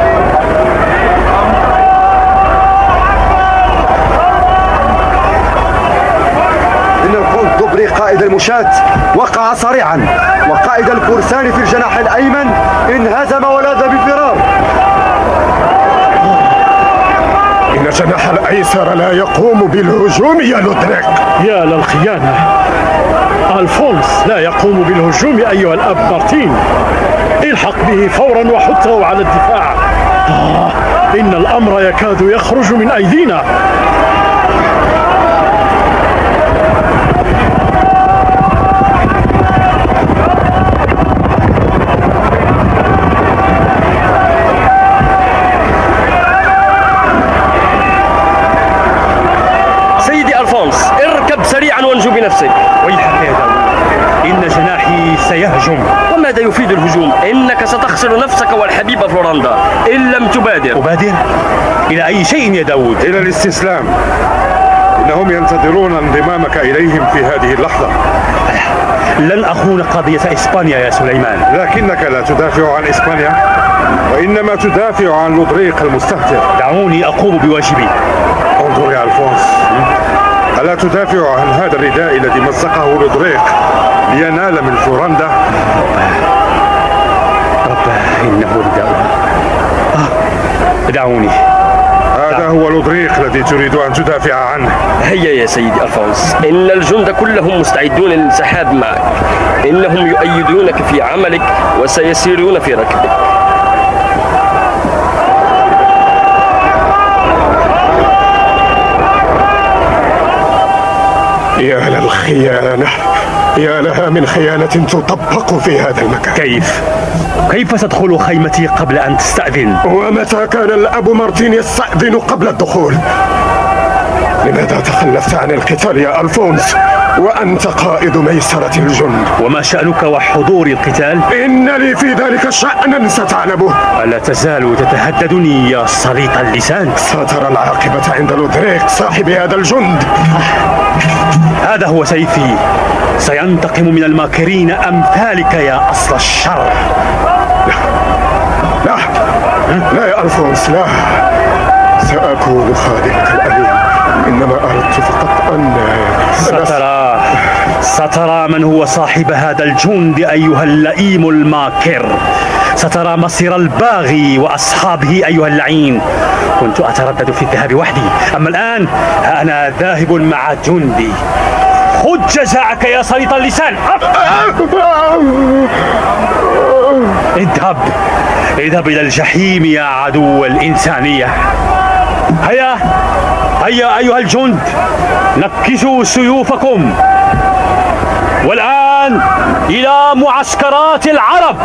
إن الكونت دوبري قائد المشاة وقع صريعا، وقائد الفرسان في الجناح الأيمن انهزم ولاذ بفرار. إن الجناح الأيسر لا يقوم بالهجوم يا لودريك. يا للخيانة، ألفونس لا يقوم بالهجوم أيها الأب مارتين. الحق به فورا وحطه على الدفاع. إن الأمر يكاد يخرج من أيدينا. اركب سريعا وانجو بنفسك. ويحك يا داود، إن جناحي سيهجم. وماذا يفيد الهجوم؟ إنك ستخسر نفسك والحبيب فلوراندا إن لم تبادر. أبادر؟ إلى أي شيء يا داود؟ إلى الاستسلام. إنهم ينتظرون انضمامك إليهم في هذه اللحظة. لن أخون قضية إسبانيا يا سليمان. لكنك لا تدافع عن إسبانيا، وإنما تدافع عن لودريق المستهتر. دعوني أقوم بواجبي. انظر يا ألفونس، ألا تدافع عن هذا الرداء الذي مزقه لودريق لينال من فلوراندا؟ رب، إنه رداء. دعوني. هذا هو لودريق الذي تريد أن تدافع عنه. هيا يا سيدي ألفونس، إن الجند كلهم مستعدون للانسحاب معك. إنهم يؤيدونك في عملك وسيسيرون في ركبك. يا للخيانة، يا لها من خيانة تطبق في هذا المكان. كيف تدخل خيمتي قبل أن تستأذن؟ ومتى كان الأب مارتين يستأذن قبل الدخول؟ لماذا تخلفت عن القتال يا ألفونس وأنت قائد ميسرة الجند؟ وما شأنك وحضور القتال؟ إن لي في ذلك شأنا ستعلمه. ألا تزال تتهددني يا سليط اللسان؟ سترى العاقبة عند لودريك صاحب هذا الجند. هذا هو سيفي، سينتقم من الماكرين أمثالك يا أصل الشر. لا لا يا ألفونس، لا، سأكون خادمك الأمين. إنما أردت فقط أن سترى من هو صاحب هذا الجند أيها اللئيم الماكر. سترى مصير الباغي وأصحابه أيها اللعين. كنت أتردد في الذهاب وحدي، أما الآن أنا ذاهب مع جندي. خذ جزاءك يا سليط اللسان. اذهب إلى الجحيم يا عدو الإنسانية. هيا أيها الجند، نكسوا سيوفكم. والآن إلى معسكرات العرب.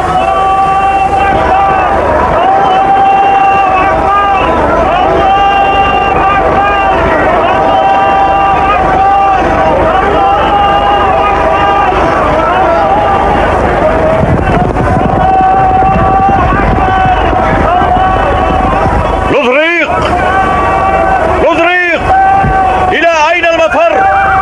لودريق، إلى أين المفر؟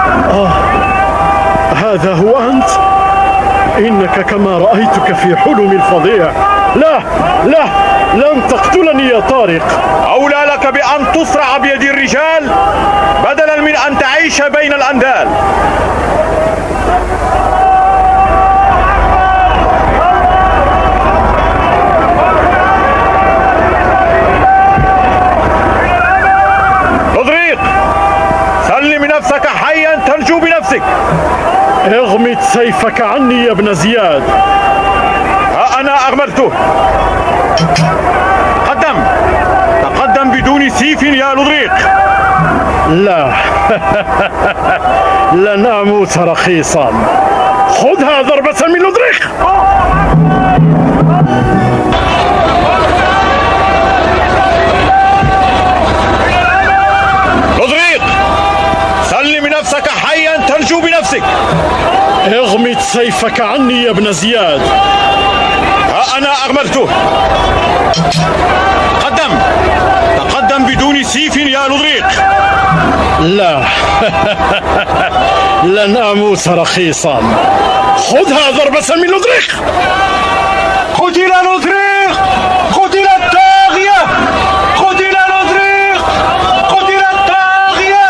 هذا هو أنت؟ إنك كما رأيتك في حلم الفظيع. لا، لن تقتلني يا طارق. أولى لك بأن تصرع بيد الرجال بدلا من أن تعيش بين الأندال. لودريق، سلم نفسك حيا تنجو بنفسك. اغمد سيفك عني يا ابن زياد. ها أنا أغمدته. تقدم بدون سيف يا لودريق. لا لن أموت رخيصا. خذها ضربة من لودريق. لودريق، سلم نفسك حيا تنجو بنفسك. اغمد سيفك عني يا ابن زياد. ها أنا أغمدته. تقدم أبدا بدون سيف يا لودريق. لا لن أموت رخيصا. خذها ضربة من لودريق. قتل لودريق، قتل الطاغية، قتل لودريق، قتل الطاغية.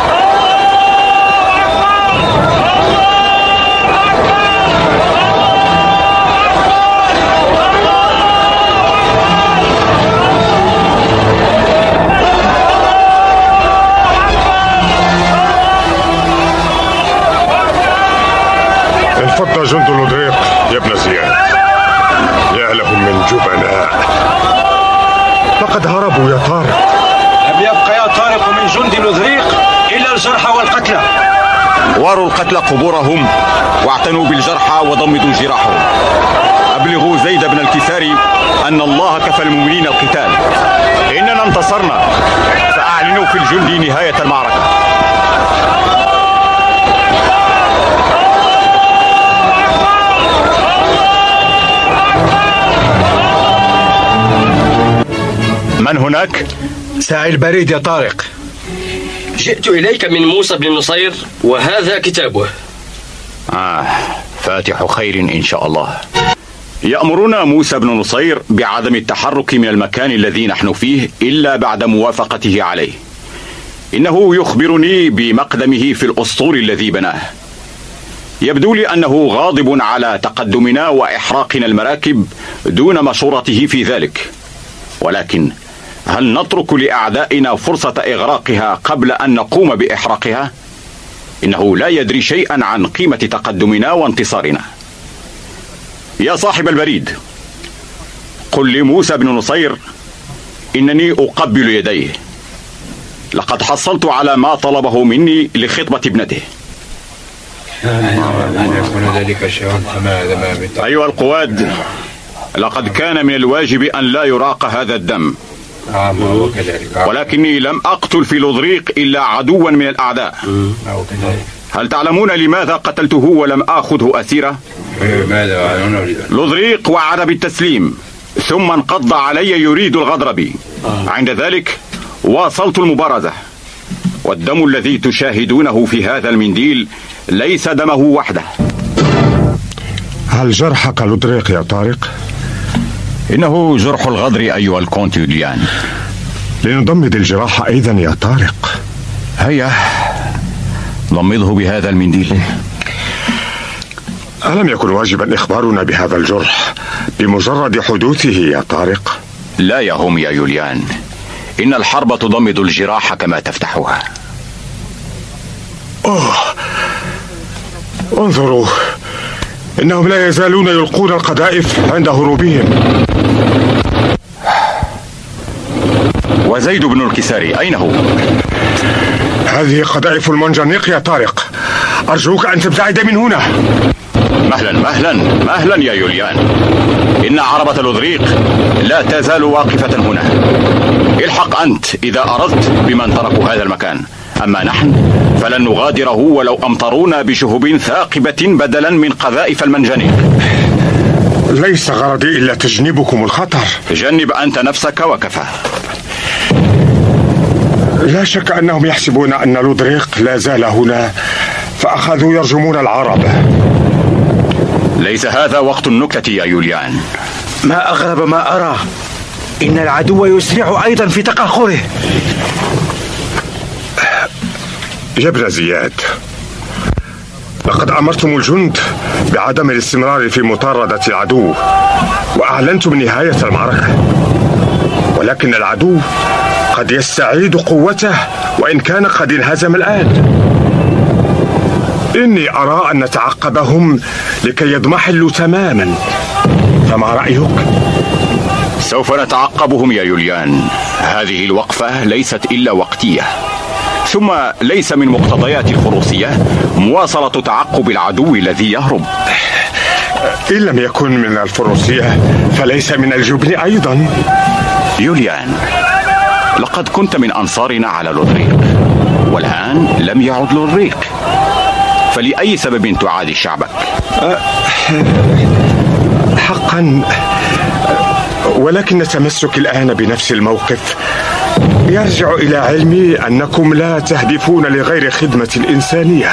انفض جند لودريق يا ابن زياد. يا لهم من جبناء، لقد هربوا يا طارق. لم يبق يا طارق من جند لودريق إلا الجرحى والقتلى. واروا القتلى قبورهم واعتنوا بالجرحى وضمدوا جراحهم. أبلغوا زيد بن الكساري أن الله كفى المؤمنين القتال. إننا انتصرنا، فأعلنوا في الجند نهاية المعركة. من هناك؟ ساعي البريد يا طارق. جئت إليك من موسى بن نصير وهذا كتابه. فاتح خير إن شاء الله. يأمرنا موسى بن نصير بعدم التحرك من المكان الذي نحن فيه إلا بعد موافقته عليه. إنه يخبرني بمقدمه في الأسطول الذي بناه. يبدو لي أنه غاضب على تقدمنا وإحراقنا المراكب دون مشورته في ذلك، ولكن هل نترك لأعدائنا فرصة إغراقها قبل أن نقوم بإحراقها؟ إنه لا يدري شيئا عن قيمة تقدمنا وانتصارنا. يا صاحب البريد، قل لموسى بن نصير إنني أقبل يديه. لقد حصلت على ما طلبه مني لخطبة ابنته. أيها القواد، لقد كان من الواجب أن لا يراق هذا الدم، ولكني لم أقتل في لودريق إلا عدوا من الأعداء. هل تعلمون لماذا قتلته ولم آخذه أسيرة؟ لودريق وعد بالتسليم ثم انقض علي يريد الغدر بي. عند ذلك واصلت المبارزة، والدم الذي تشاهدونه في هذا المنديل ليس دمه وحده. هل جرحك لودريق يا طارق؟ إنه جرح الغدر أيها الكونت يوليان. لنضمد الجراح أيضا يا طارق. هيا ضمده بهذا المنديل. ألم يكن واجبا إخبارنا بهذا الجرح بمجرد حدوثه يا طارق؟ لا يهم يا يوليان، إن الحرب تضمد الجراح كما تفتحها. انظروا، إنهم لا يزالون يلقون القذائف عند هروبهم. وزيد بن الكساري أين هو؟ هذه قذائف المنجنيق يا طارق، أرجوك أن تبتعد من هنا. مهلا مهلا مهلا يا يوليان، إن عربة لودريق لا تزال واقفة هنا. الحق أنت إذا أردت بمن تركوا هذا المكان، أما نحن فلن نغادره ولو أمطرونا بشهب ثاقبة بدلا من قذائف المنجنيق. ليس غرضي إلا تجنيبكم الخطر. جنب أنت نفسك وكفى. لا شك أنهم يحسبون أن لودريق لا زال هنا فأخذوا يرجمون العرب. ليس هذا وقت النكتة يا يوليان. ما أغرب ما أرى، إن العدو يسرع أيضا في تقهقره. يا ابن زياد، لقد أمرتم الجند بعدم الاستمرار في مطاردة العدو وأعلنتم نهاية المعركة، ولكن العدو قد يستعيد قوته وإن كان قد انهزم الآن. إني أرى أن نتعقبهم لكي يضمحلوا تماما، فما رأيك؟ سوف نتعقبهم يا يوليان. هذه الوقفة ليست إلا وقتية، ثم ليس من مقتضيات الفروسية مواصلة تعقب العدو الذي يهرب. إن لم يكن من الفروسية فليس من الجبن أيضا. يوليان، لقد كنت من أنصارنا على لودريق، والآن لم يعد لودريق، فلأي سبب تعادي شعبك؟ حقا، ولكن تمسك الآن بنفس الموقف يرجع إلى علمي أنكم لا تهدفون لغير خدمة الإنسانية.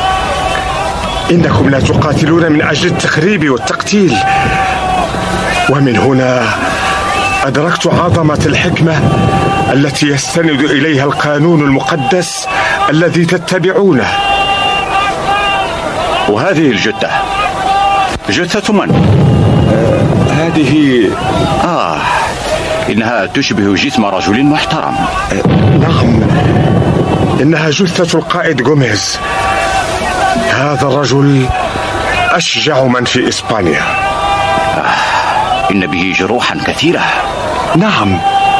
إنكم لا تقاتلون من أجل التخريب والتقتيل. ومن هنا أدركت عظمة الحكمة التي يستند إليها القانون المقدس الذي تتبعونه. وهذه الجثة جثة من؟ هذه إنها تشبه جسم رجل محترم. نعم، إنها جثة القائد غوميز. هذا الرجل أشجع من في إسبانيا. إن به جروحا كثيرة. نعم،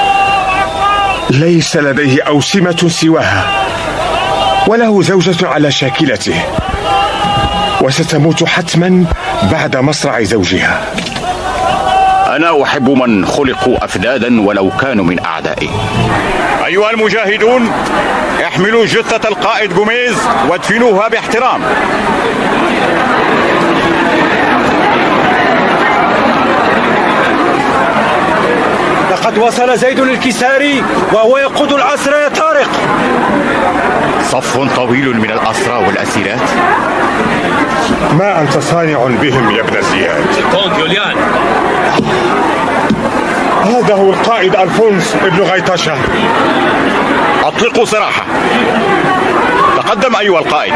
ليس لديه أوسمة سواها، وله زوجة على شاكلته، وستموت حتما بعد مصرع زوجها. أنا أحب من خلقوا أفدادا ولو كانوا من أعدائي. أيها المجاهدون، احملوا جثة القائد غوميز وادفنوها باحترام. لقد وصل زيد الكساري وهو يقود العسر يا طارق. صف طويل من الأسرى والأسيرات. ما أنت صانع بهم يا ابن زياد؟ كونت يوليان. هذا هو القائد ألفونس ابن غيطاشة. أطلقوا سراحه. تقدم أيها القائد.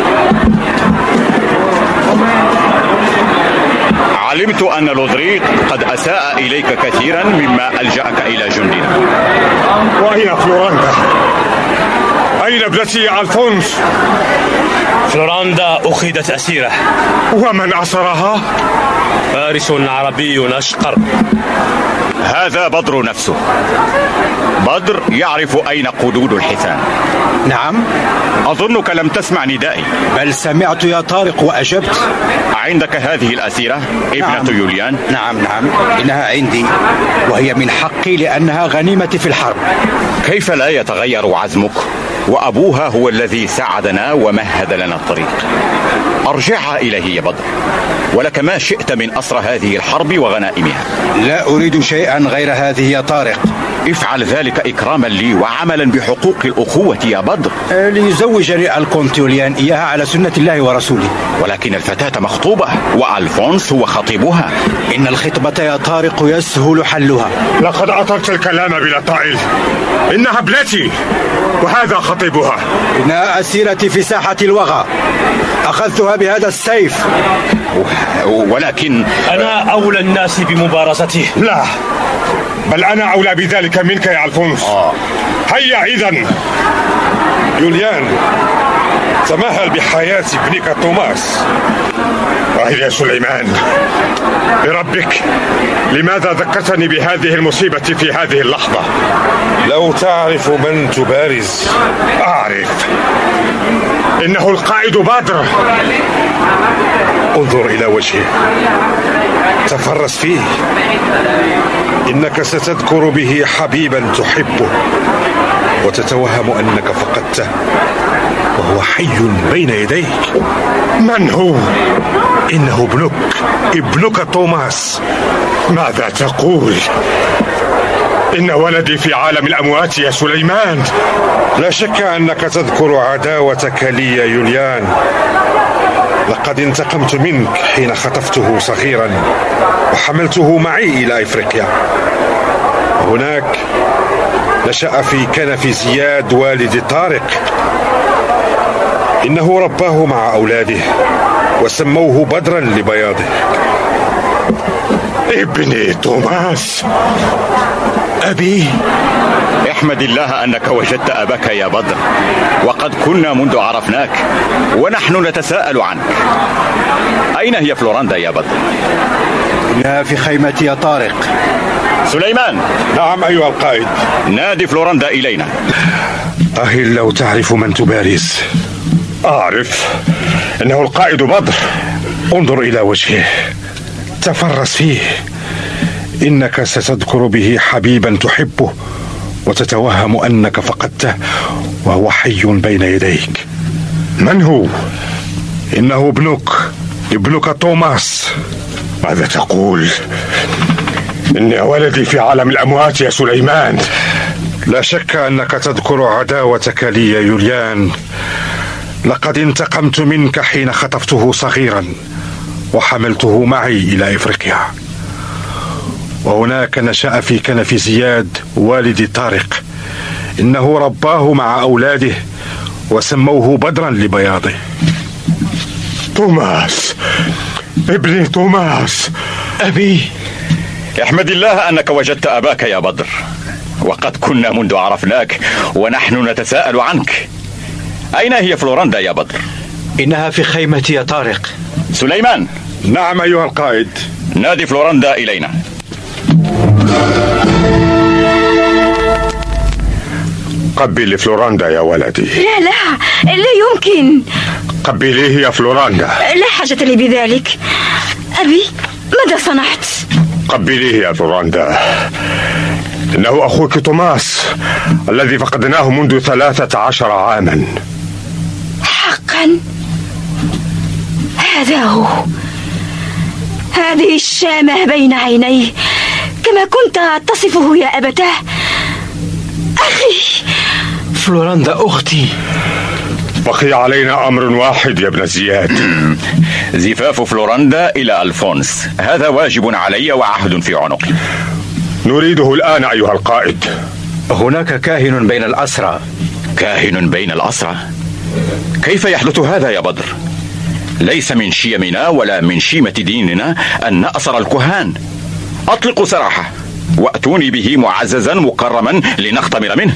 علمت أن لودريك قد أساء إليك كثيرا مما ألجأك إلى جندنا. وأين فلوراندا؟ أين ابنتي يا ألفونس؟ فلوراندا أخذت أسيرة. ومن أسرها؟ فارس عربي أشقر. هذا بدر نفسه. بدر يعرف أين قدود الحصان. نعم. أظنك لم تسمع ندائي. بل سمعت يا طارق وأجبت. عندك هذه الأسيرة ابنة يوليان؟ نعم، إنها عندي، وهي من حقي لأنها غنيمتي في الحرب. كيف لا يتغير عزمك وأبوها هو الذي ساعدنا ومهد لنا الطريق؟ أرجعها إليه يا بدر، ولك ما شئت من أسر هذه الحرب وغنائمها. لا أريد شيئا غير هذه يا طارق. افعل ذلك إكراما لي وعملا بحقوق الأخوة يا بدر. ليزوجني الكونت يوليان إياها على سنة الله ورسوله. ولكن الفتاة مخطوبة وألفونس هو خطيبها. إن الخطبة يا طارق يسهل حلها. لقد أطلت الكلام بلا طائل. إنها ابنتي وهذا خطيبها. إنها أسيرتي في ساحة الوغى. أخذتها بهذا السيف. ولكن أنا أولى الناس بمبارزته. لا، بل أنا أولى بذلك منك يا ألفونس. هيا إذن يوليان، تمهل بحياة ابنك توماس. وهيا يا سليمان، بربك لماذا ذكرتني بهذه المصيبة في هذه اللحظة؟ لو تعرف من تبارز. أعرف، إنه القائد بدر. انظر إلى وجهه، تفرس فيه. إنك ستذكر به حبيبا تحبه وتتوهم أنك فقدته وهو حي بين يديك. من هو؟ إنه ابنك توماس. ماذا تقول؟ إن ولدي في عالم الأموات يا سليمان. لا شك أنك تذكر عداوتك لي يا يوليان. لقد انتقمت منك حين خطفته صغيرا وحملته معي إلى إفريقيا. هناك نشأ في كنف زياد والد طارق. إنه رباه مع أولاده وسموه بدرا لبياضه. ابني توماس، أبي. احمد الله أنك وجدت أباك يا بدر، وقد كنا منذ عرفناك ونحن نتساءل عنك. أين هي فلوراندا يا بدر؟ إنها في خيمتي يا طارق. سليمان. نعم أيها القائد. نادي فلوراندا إلينا. أهل لو تعرف من تبارز. أعرف، إنه القائد بدر. انظر إلى وجهه، تفرس فيه. إنك ستذكر به حبيبا تحبه وتتوهم أنك فقدته وهو حي بين يديك. من هو؟ إنه ابنك توماس. ماذا تقول؟ إن ولدي في عالم الأموات يا سليمان. لا شك أنك تذكر عداوتك لي يا يوليان. لقد انتقمت منك حين خطفته صغيرا وحملته معي إلى إفريقيا، وهناك نشأ في كنف زياد والد طارق. إنه رباه مع أولاده وسموه بدرا لبياضه. توماس، ابني توماس. أبي، احمد الله أنك وجدت أباك يا بدر، وقد كنا منذ عرفناك ونحن نتساءل عنك. أين هي فلورندا يا بدر؟ إنها في خيمتي يا طارق. سليمان. نعم أيها القائد. نادي فلورندا إلينا. قبلي فلورندا يا ولدي. لا يمكن. قبليه يا فلورندا. لا حاجة لي بذلك. أبي، ماذا صنعت؟ قبليه يا فلورندا. إنه أخوك توماس الذي فقدناه منذ 13 عاما. حقا هذا هو. هذه الشامة بين عينيه كما كنت تصفه يا أبتاه. أخي فلورندا أختي. بقي علينا أمر واحد يا ابن زياد. زفاف فلورندا إلى ألفونس، هذا واجب علي وعهد في عنقي. نريده الآن أيها القائد. هناك كاهن بين الأسرى. كاهن بين الأسرى؟ كيف يحدث هذا يا بدر؟ ليس من شيمنا ولا من شيمة ديننا أن نأسر الكهان. أطلقوا سراحه وأتوني به معززا مكرما لنختمر منه.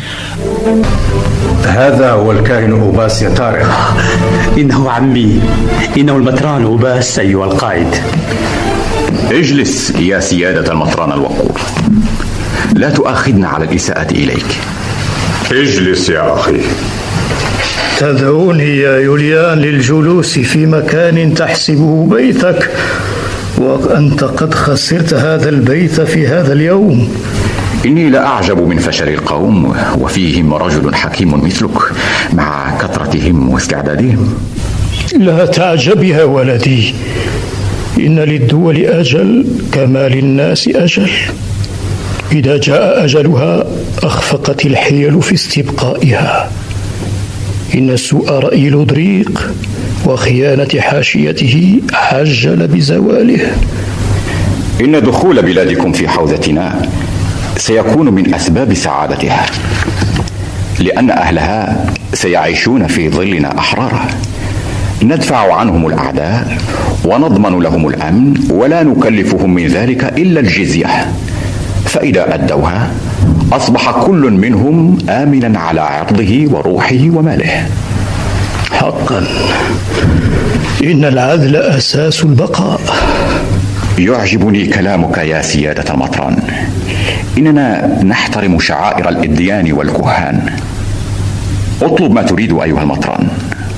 هذا هو الكاهن أوباس يا طارق. إنه عمي، إنه المطران أوباس أيها القائد. اجلس يا سيادة المطران الوقور، لا تؤاخذنا على الإساءة إليك. اجلس يا أخي. تدعوني يا يوليان للجلوس في مكان تحسبه بيتك، وأنت قد خسرت هذا البيت في هذا اليوم. إني لأعجب من فشل القوم وفيهم رجل حكيم مثلك مع كثرتهم واستعدادهم. لا تعجب يا ولدي، إن للدول أجل كما للناس أجل. إذا جاء أجلها أخفقت الحيل في استبقائها. إن سوء رأي لودريق وخيانة حاشيته عجل بزواله. إن دخول بلادكم في حوزتنا سيكون من أسباب سعادتها، لأن أهلها سيعيشون في ظلنا أحرارا. ندفع عنهم الأعداء ونضمن لهم الأمن، ولا نكلفهم من ذلك إلا الجزية. فإذا أدوها أصبح كل منهم آمنا على عرضه وروحه وماله. حقا إن العدل أساس البقاء. يعجبني كلامك يا سيادة المطران. إننا نحترم شعائر الإديان والكهان. اطلب ما تريد أيها المطران.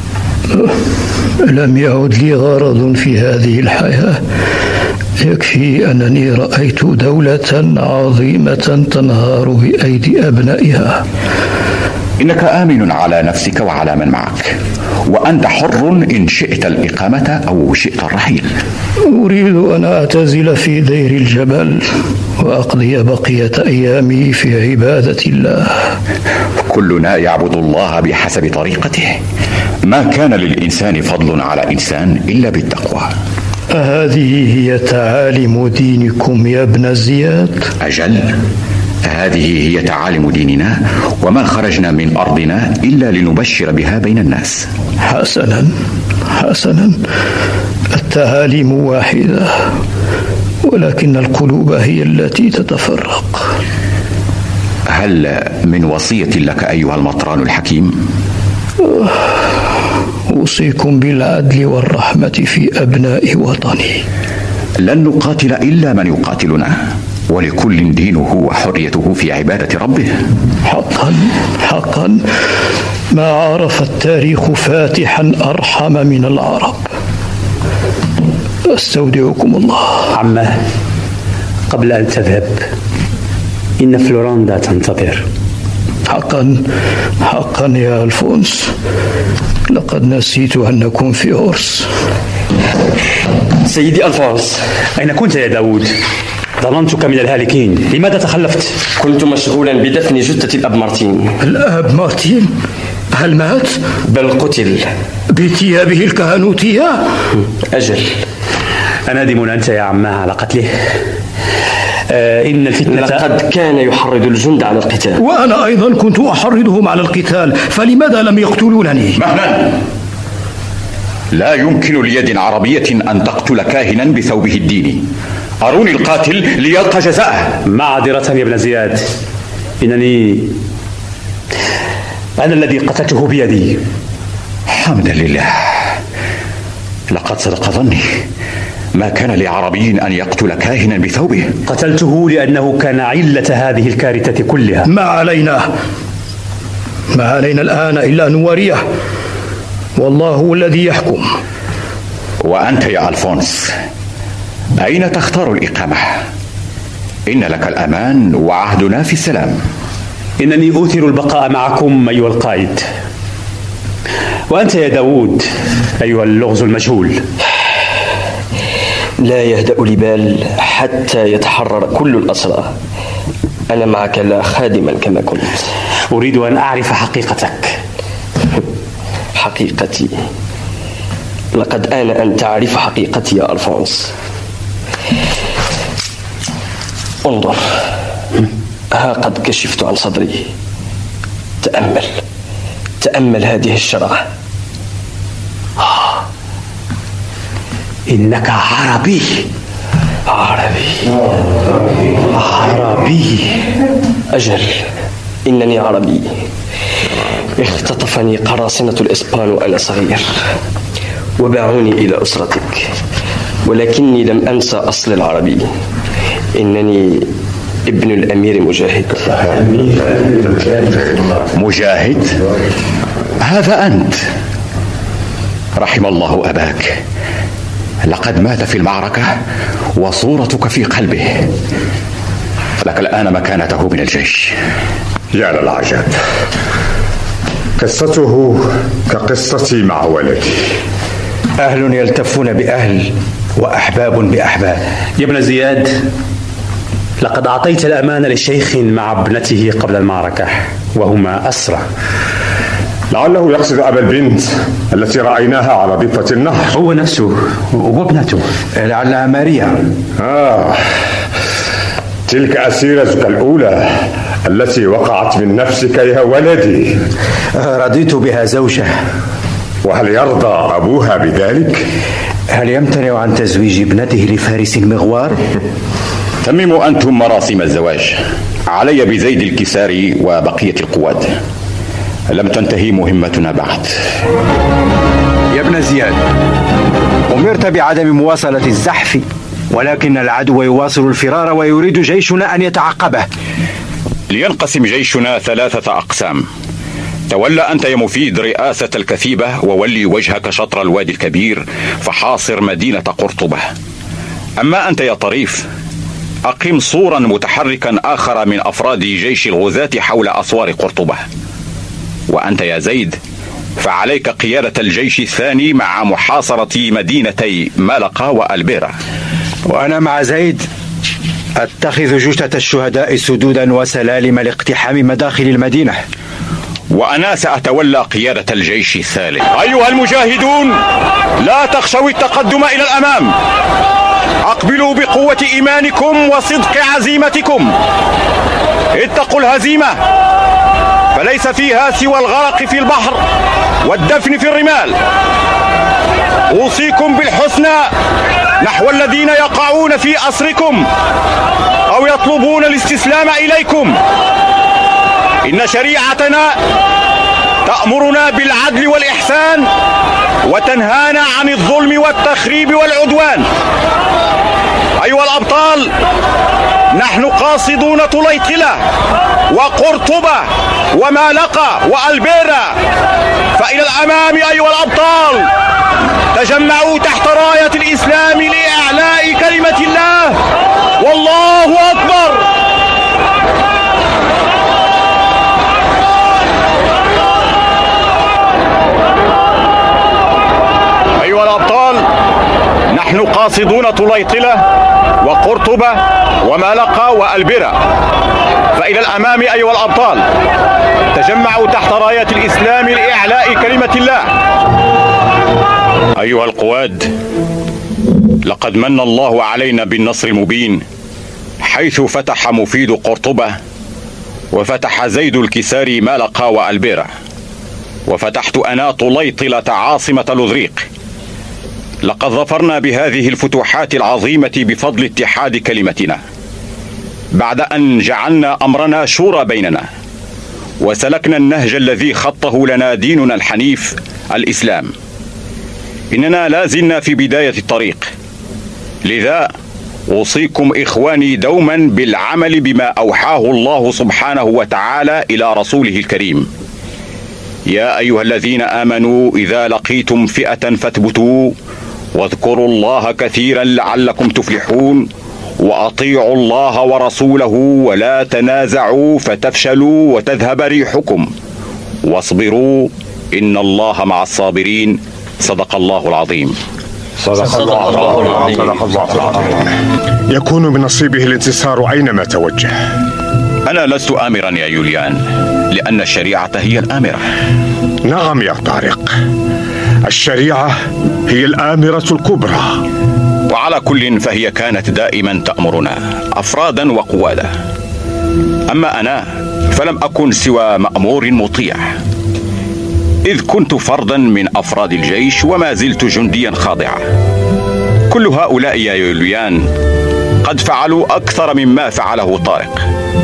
لم يعد لي غرض في هذه الحياة، يكفي أنني رأيت دولة عظيمة تنهار بأيدي أبنائها. إنك آمن على نفسك وعلى من معك، وأنت حر إن شئت الإقامة أو شئت الرحيل. أريد أن أعتزل في دير الجبل وأقضي بقية أيامي في عبادة الله. كلنا يعبد الله بحسب طريقته. ما كان للإنسان فضل على إنسان إلا بالتقوى. هذه هي تعاليم دينكم يا ابن زياد؟ أجل، هذه هي تعاليم ديننا، وما خرجنا من أرضنا إلا لنبشر بها بين الناس. حسنا، التعاليم واحدة، ولكن القلوب هي التي تتفرق. هل من وصية لك أيها المطران الحكيم؟ أوصيكم بالعدل والرحمة في أبناء وطني. لن نقاتل إلا من يقاتلنا، ولكل دينه وحريته في عبادة ربه. حقا ما عرف التاريخ فاتحا أرحم من العرب. أستودعكم الله. عمه، قبل أن تذهب إن فلورندا تنتظر. حقا يا ألفونس، لقد نسيت أنكم في عرس. سيدي ألفونس، أين كنت يا داود؟ ظننتك من الهالكين. لماذا تخلفت؟ كنت مشغولا بدفن جثة الأب مارتين. الأب مارتين؟ هل مات؟ بل قتل. بثيابه الكهنوتية؟ أجل. أنادم أنت يا عماه على قتله؟ إن الفتنة لقد كان يحرض الجند على القتال، وأنا أيضا كنت أحرضهم على القتال، فلماذا لم يقتلونني؟ مهلا. لا يمكن ليد عربية أن تقتل كاهنا بثوبه الديني. أروني القاتل ليلقى جزاءه. معذرة يا ابن زياد، أنا الذي قتلته بيدي. حمدا لله، لقد صدق ظني. ما كان لعربي أن يقتل كاهنا بثوبه. قتلته لأنه كان علة هذه الكارثة كلها. ما علينا الآن إلا أن نواريه، والله هو الذي يحكم. وأنت يا ألفونس، أين تختار الإقامة؟ إن لك الأمان وعهدنا في السلام. إنني أوثر البقاء معكم أيها القائد. وأنت يا داود أيها اللغز المجهول، لا يهدأ لي بال حتى يتحرر كل الأسرى. أنا معك لا خادما كما كنت. أريد أن أعرف حقيقتك. حقيقتي؟ لقد آن أن تعرف حقيقتي يا ألفونس. انظر، ها قد كشفت عن صدري. تأمل هذه الشرعة. إنك عربي. أجل، إنني عربي. اختطفني قراصنة الإسبان وأنا صغير وباعوني إلى أسرتك، ولكني لم أنسى أصل العربي. إنني ابن الأمير مجاهد. مجاهد؟ هذا أنت؟ رحم الله أباك، لقد مات في المعركة وصورتك في قلبه. لك الآن مكانته من الجيش. يا للعجب، قصته كقصتي مع ولدي. أهل يلتفون بأهل وأحباب بأحباب. يا ابن زياد، لقد أعطيت الأمان لشيخ مع ابنته قبل المعركة وهما أسرى. لعله يقصد أبا البنت التي رأيناها على ضفة النهر. هو نفسه وابنته. لعلها ماريا. تلك أسيرتك الأولى التي وقعت من نفسك يا ولدي. رضيت بها زوجة. وهل يرضى أبوها بذلك؟ هل يمتنع عن تزويج ابنته لفارس المغوار؟ تمموا أنتم مراسم الزواج. علي بزيد الكساري وبقية القواد. لم تنتهي مهمتنا بعد. يا ابن زياد، أمرت بعدم مواصلة الزحف، ولكن العدو يواصل الفرار ويريد جيشنا أن يتعقبه. لينقسم جيشنا 3 أقسام. تولى أنت يا مفيد رئاسة الكثيبة، وولي وجهك شطر الوادي الكبير فحاصر مدينة قرطبة. أما أنت يا طريف، أقم صورا متحركا آخر من أفراد جيش الغزاة حول أسوار قرطبة. وأنت يا زيد، فعليك قيادة الجيش الثاني مع محاصرة مدينتي مالقا وألبيرا. وأنا مع زيد أتخذ جثة الشهداء سدودا وسلالم لاقتحام مداخل المدينة. وأنا سأتولى قيادة الجيش الثالث. أيها المجاهدون، لا تخشوا التقدم إلى الأمام. أقبلوا بقوة إيمانكم وصدق عزيمتكم. اتقوا الهزيمة، فليس فيها سوى الغرق في البحر والدفن في الرمال. أوصيكم بالحسنى نحو الذين يقعون في أسركم أو يطلبون الاستسلام إليكم. إن شريعتنا تأمرنا بالعدل والإحسان وتنهانا عن الظلم والتخريب والعدوان. أيها الأبطال، نحن قاصدون طليطلة وقرطبة ومالقا وألبيرا، فإلى الأمام أيها الأبطال. تجمعوا تحت راية الإسلام لإعلاء كلمة الله، والله أكبر. أيها الأبطال، نحن قاصدون طليطلة وقرطبة قرطبة ومالقة وألبرة. فإلى الأمام أيها الأبطال، تجمعوا تحت راية الإسلام لإعلاء كلمة الله. أيها القواد، لقد من الله علينا بالنصر المبين، حيث فتح مفيد قرطبة، وفتح زيد الكساري مالقة وألبرة، وفتحت أنا طليطلة عاصمة لوذريق. لقد ظفرنا بهذه الفتوحات العظيمة بفضل اتحاد كلمتنا، بعد أن جعلنا أمرنا شورى بيننا، وسلكنا النهج الذي خطه لنا ديننا الحنيف الإسلام. إننا لازلنا في بداية الطريق، لذا أوصيكم إخواني دوما بالعمل بما أوحاه الله سبحانه وتعالى إلى رسوله الكريم. يا أيها الذين آمنوا إذا لقيتم فئة فاثبتوا واذكروا الله كثيرا لعلكم تفلحون، وأطيعوا الله ورسوله ولا تنازعوا فتفشلوا وتذهب ريحكم، واصبروا إن الله مع الصابرين. صدق الله العظيم. صدق الله العظيم. يكون من نصيبه الانتصار أينما توجه. أنا لست آمرا يا يوليان، لأن الشريعة هي الآمرة. نعم يا طارق، الشريعة هي الآمرة الكبرى. وعلى كل فهي كانت دائما تأمرنا أفرادا وقوادا. أما أنا فلم أكن سوى مأمور مطيع، إذ كنت فردا من أفراد الجيش وما زلت جنديا خاضعا. كل هؤلاء يا يوليان قد فعلوا أكثر مما فعله طارق.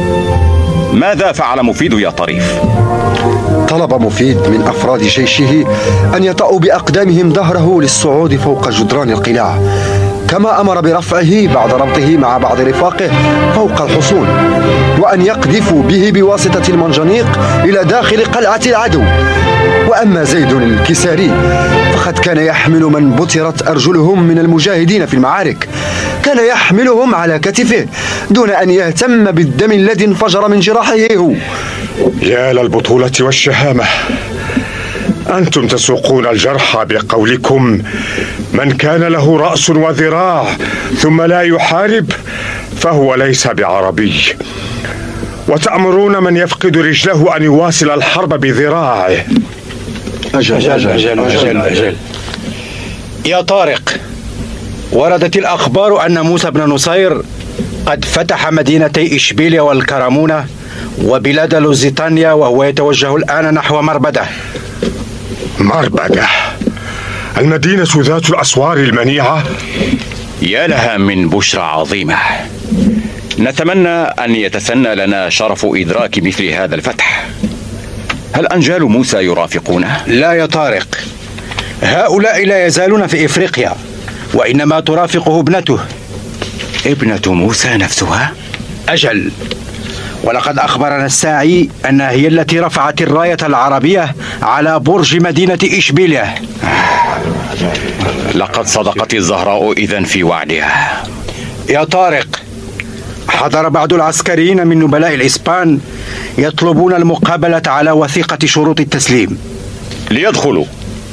ماذا فعل مفيد يا طريف؟ طلب مفيد من أفراد جيشه أن يطأوا بأقدامهم ظهره للصعود فوق جدران القلاع، كما أمر برفعه بعد ربطه مع بعض رفاقه فوق الحصون، وأن يقذفوا به بواسطة المنجنيق إلى داخل قلعة العدو. وأما زيد الكساري فقد كان يحمل من بترت أرجلهم من المجاهدين في المعارك، كان يحملهم على كتفه دون أن يهتم بالدم الذي انفجر من جراحه هو. يا للبطولة والشهامة، أنتم تسوقون الجرحى بقولكم من كان له رأس وذراع ثم لا يحارب فهو ليس بعربي، وتأمرون من يفقد رجله أن يواصل الحرب بذراعه. أجل. يا طارق، وردت الأخبار أن موسى بن نصير قد فتح مدينتي إشبيليا والكرمونة وبلاد لوزيطانيا، وهو يتوجه الآن نحو مربدة. مربدة، المدينة ذات الأسوار المنيعة؟ يا لها من بشرى عظيمة. نتمنى أن يتسنى لنا شرف إدراك مثل هذا الفتح. هل أنجال موسى يرافقونه؟ لا يا طارق، هؤلاء لا يزالون في إفريقيا، وإنما ترافقه ابنته. ابنة موسى نفسها؟ أجل، ولقد أخبرنا الساعي أنها هي التي رفعت الراية العربية على برج مدينة إشبيليا. لقد صدقت الزهراء إذن في وعدها. يا طارق، حضر بعض العسكريين من نبلاء الإسبان يطلبون المقابلة على وثيقة شروط التسليم. ليدخلوا.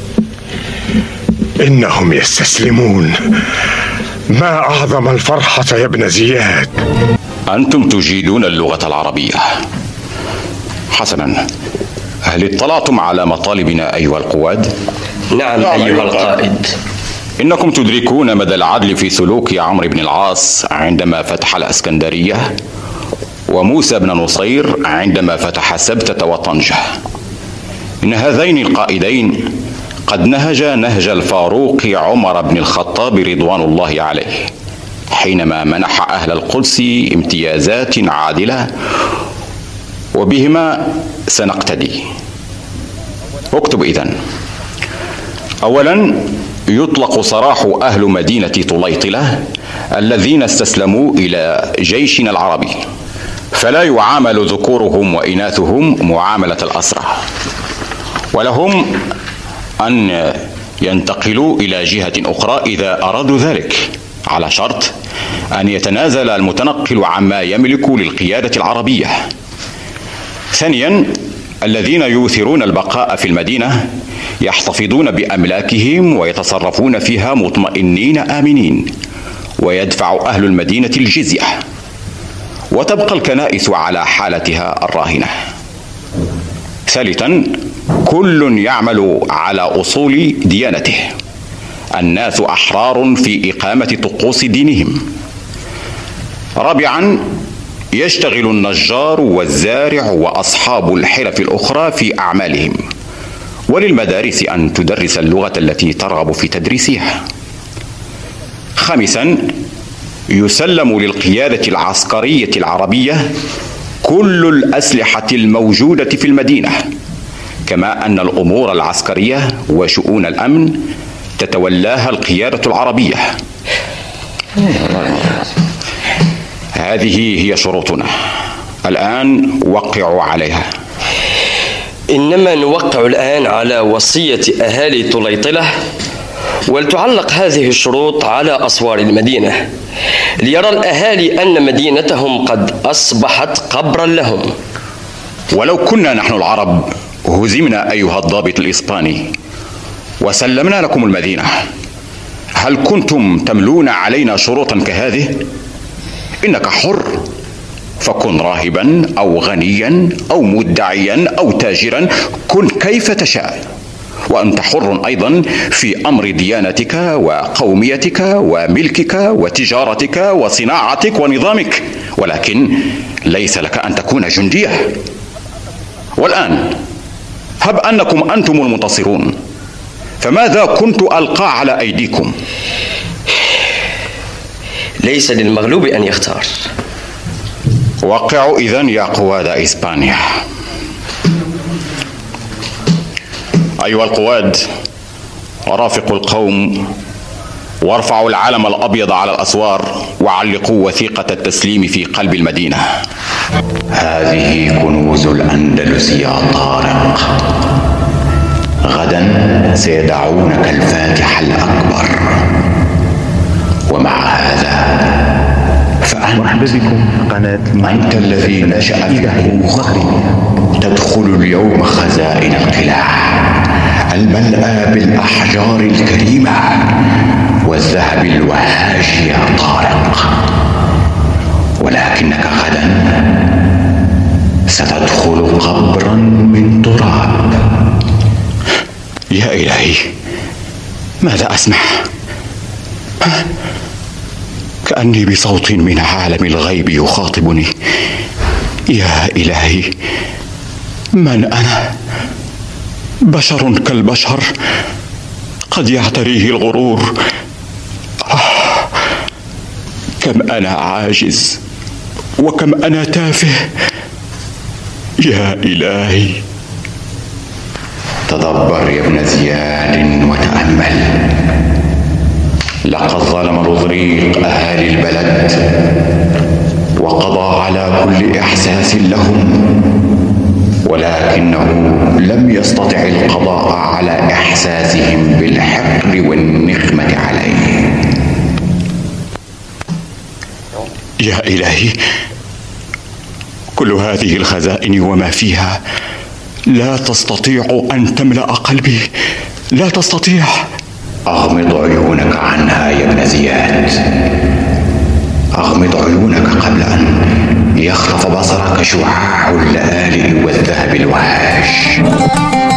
إنهم يستسلمون. ما أعظم الفرحة يا ابن زياد. أنتم تجيدون اللغة العربية. حسنا، هل اطلعتم على مطالبنا أيها القواد؟ نعم أيها القائد. إنكم تدركون مدى العدل في سلوك عمرو بن العاص عندما فتح الأسكندرية، وموسى بن نصير عندما فتح سبتة وطنجة. إن هذين القائدين قد نهجا نهج الفاروق عمر بن الخطاب رضوان الله عليه، حينما منح أهل القدس امتيازات عادلة، وبهما سنقتدي. اكتب إذن. أولا، يطلق سراح أهل مدينة طليطلة الذين استسلموا إلى جيشنا العربي، فلا يعامل ذكورهم وإناثهم معاملة الأسرى، ولهم أن ينتقلوا إلى جهة أخرى إذا أرادوا ذلك، على شرط أن يتنازل المتنقل عما يملك للقيادة العربية. ثانيا، الذين يؤثرون البقاء في المدينة يحتفظون بأملاكهم ويتصرفون فيها مطمئنين آمنين، ويدفع أهل المدينة الجزية، وتبقى الكنائس على حالتها الراهنة. ثالثا، كل يعمل على أصول ديانته. الناس أحرار في إقامة طقوس دينهم. رابعا، يشتغل النجار والزارع وأصحاب الحرف الأخرى في أعمالهم، وللمدارس أن تدرس اللغة التي ترغب في تدريسها. خامسا، يسلم للقيادة العسكرية العربية كل الأسلحة الموجودة في المدينة، كما أن الأمور العسكرية وشؤون الأمن تتولاها القيادة العربية. هذه هي شروطنا. الآن وقعوا عليها. إنما نوقع الآن على وصية أهالي طليطلة، ولتعلق هذه الشروط على أسوار المدينة، ليرى الأهالي أن مدينتهم قد أصبحت قبرا لهم. ولو كنا نحن العرب هزمنا أيها الضابط الإسباني وسلمنا لكم المدينة، هل كنتم تملون علينا شروطا كهذه؟ إنك حر، فكن راهبا أو غنيا أو مدعيا أو تاجرا، كن كيف تشاء، وأنت حر أيضا في أمر ديانتك وقوميتك وملكك وتجارتك وصناعتك ونظامك، ولكن ليس لك أن تكون جنديا. والآن هب أنكم أنتم المنتصرون، فماذا كنت ألقى على أيديكم؟ ليس للمغلوب أن يختار. وقعوا إذن يا قواد إسبانيا. أيها القواد، رافقوا القوم وارفعوا العلم الأبيض على الأسوار وعلقوا وثيقة التسليم في قلب المدينة. هذه كنوز الأندلس يا طارق. غدا سيدعونك الفاتح الأكبر، ومع هذا أنت الذي نشأ في الكوخ تدخل اليوم خزائن القلاع الملأى بالأحجار الكريمة والذهب الوهاج يا طارق، ولكنك غدا ستدخل قبرا من تراب. يا إلهي، ماذا أسمع؟ كأني بصوت من عالم الغيب يخاطبني. يا إلهي، من أنا؟ بشر كالبشر، قد يعتريه الغرور. كم أنا عاجز وكم أنا تافه. يا إلهي، تدبر يا ابن زياد وتأمل. لقد ظلم رضريق أهالي البلد وقضى على كل إحساس لهم، ولكنه لم يستطع القضاء على إحساسهم بالحقد والنقمة عليه. يا إلهي، كل هذه الخزائن وما فيها لا تستطيع أن تملأ قلبي، لا تستطيع. أغمض عيونك عنها يا ابن زياد، أغمض عيونك قبل أن يخطف بصرك شعاع اللآلئ والذهب الوهاج.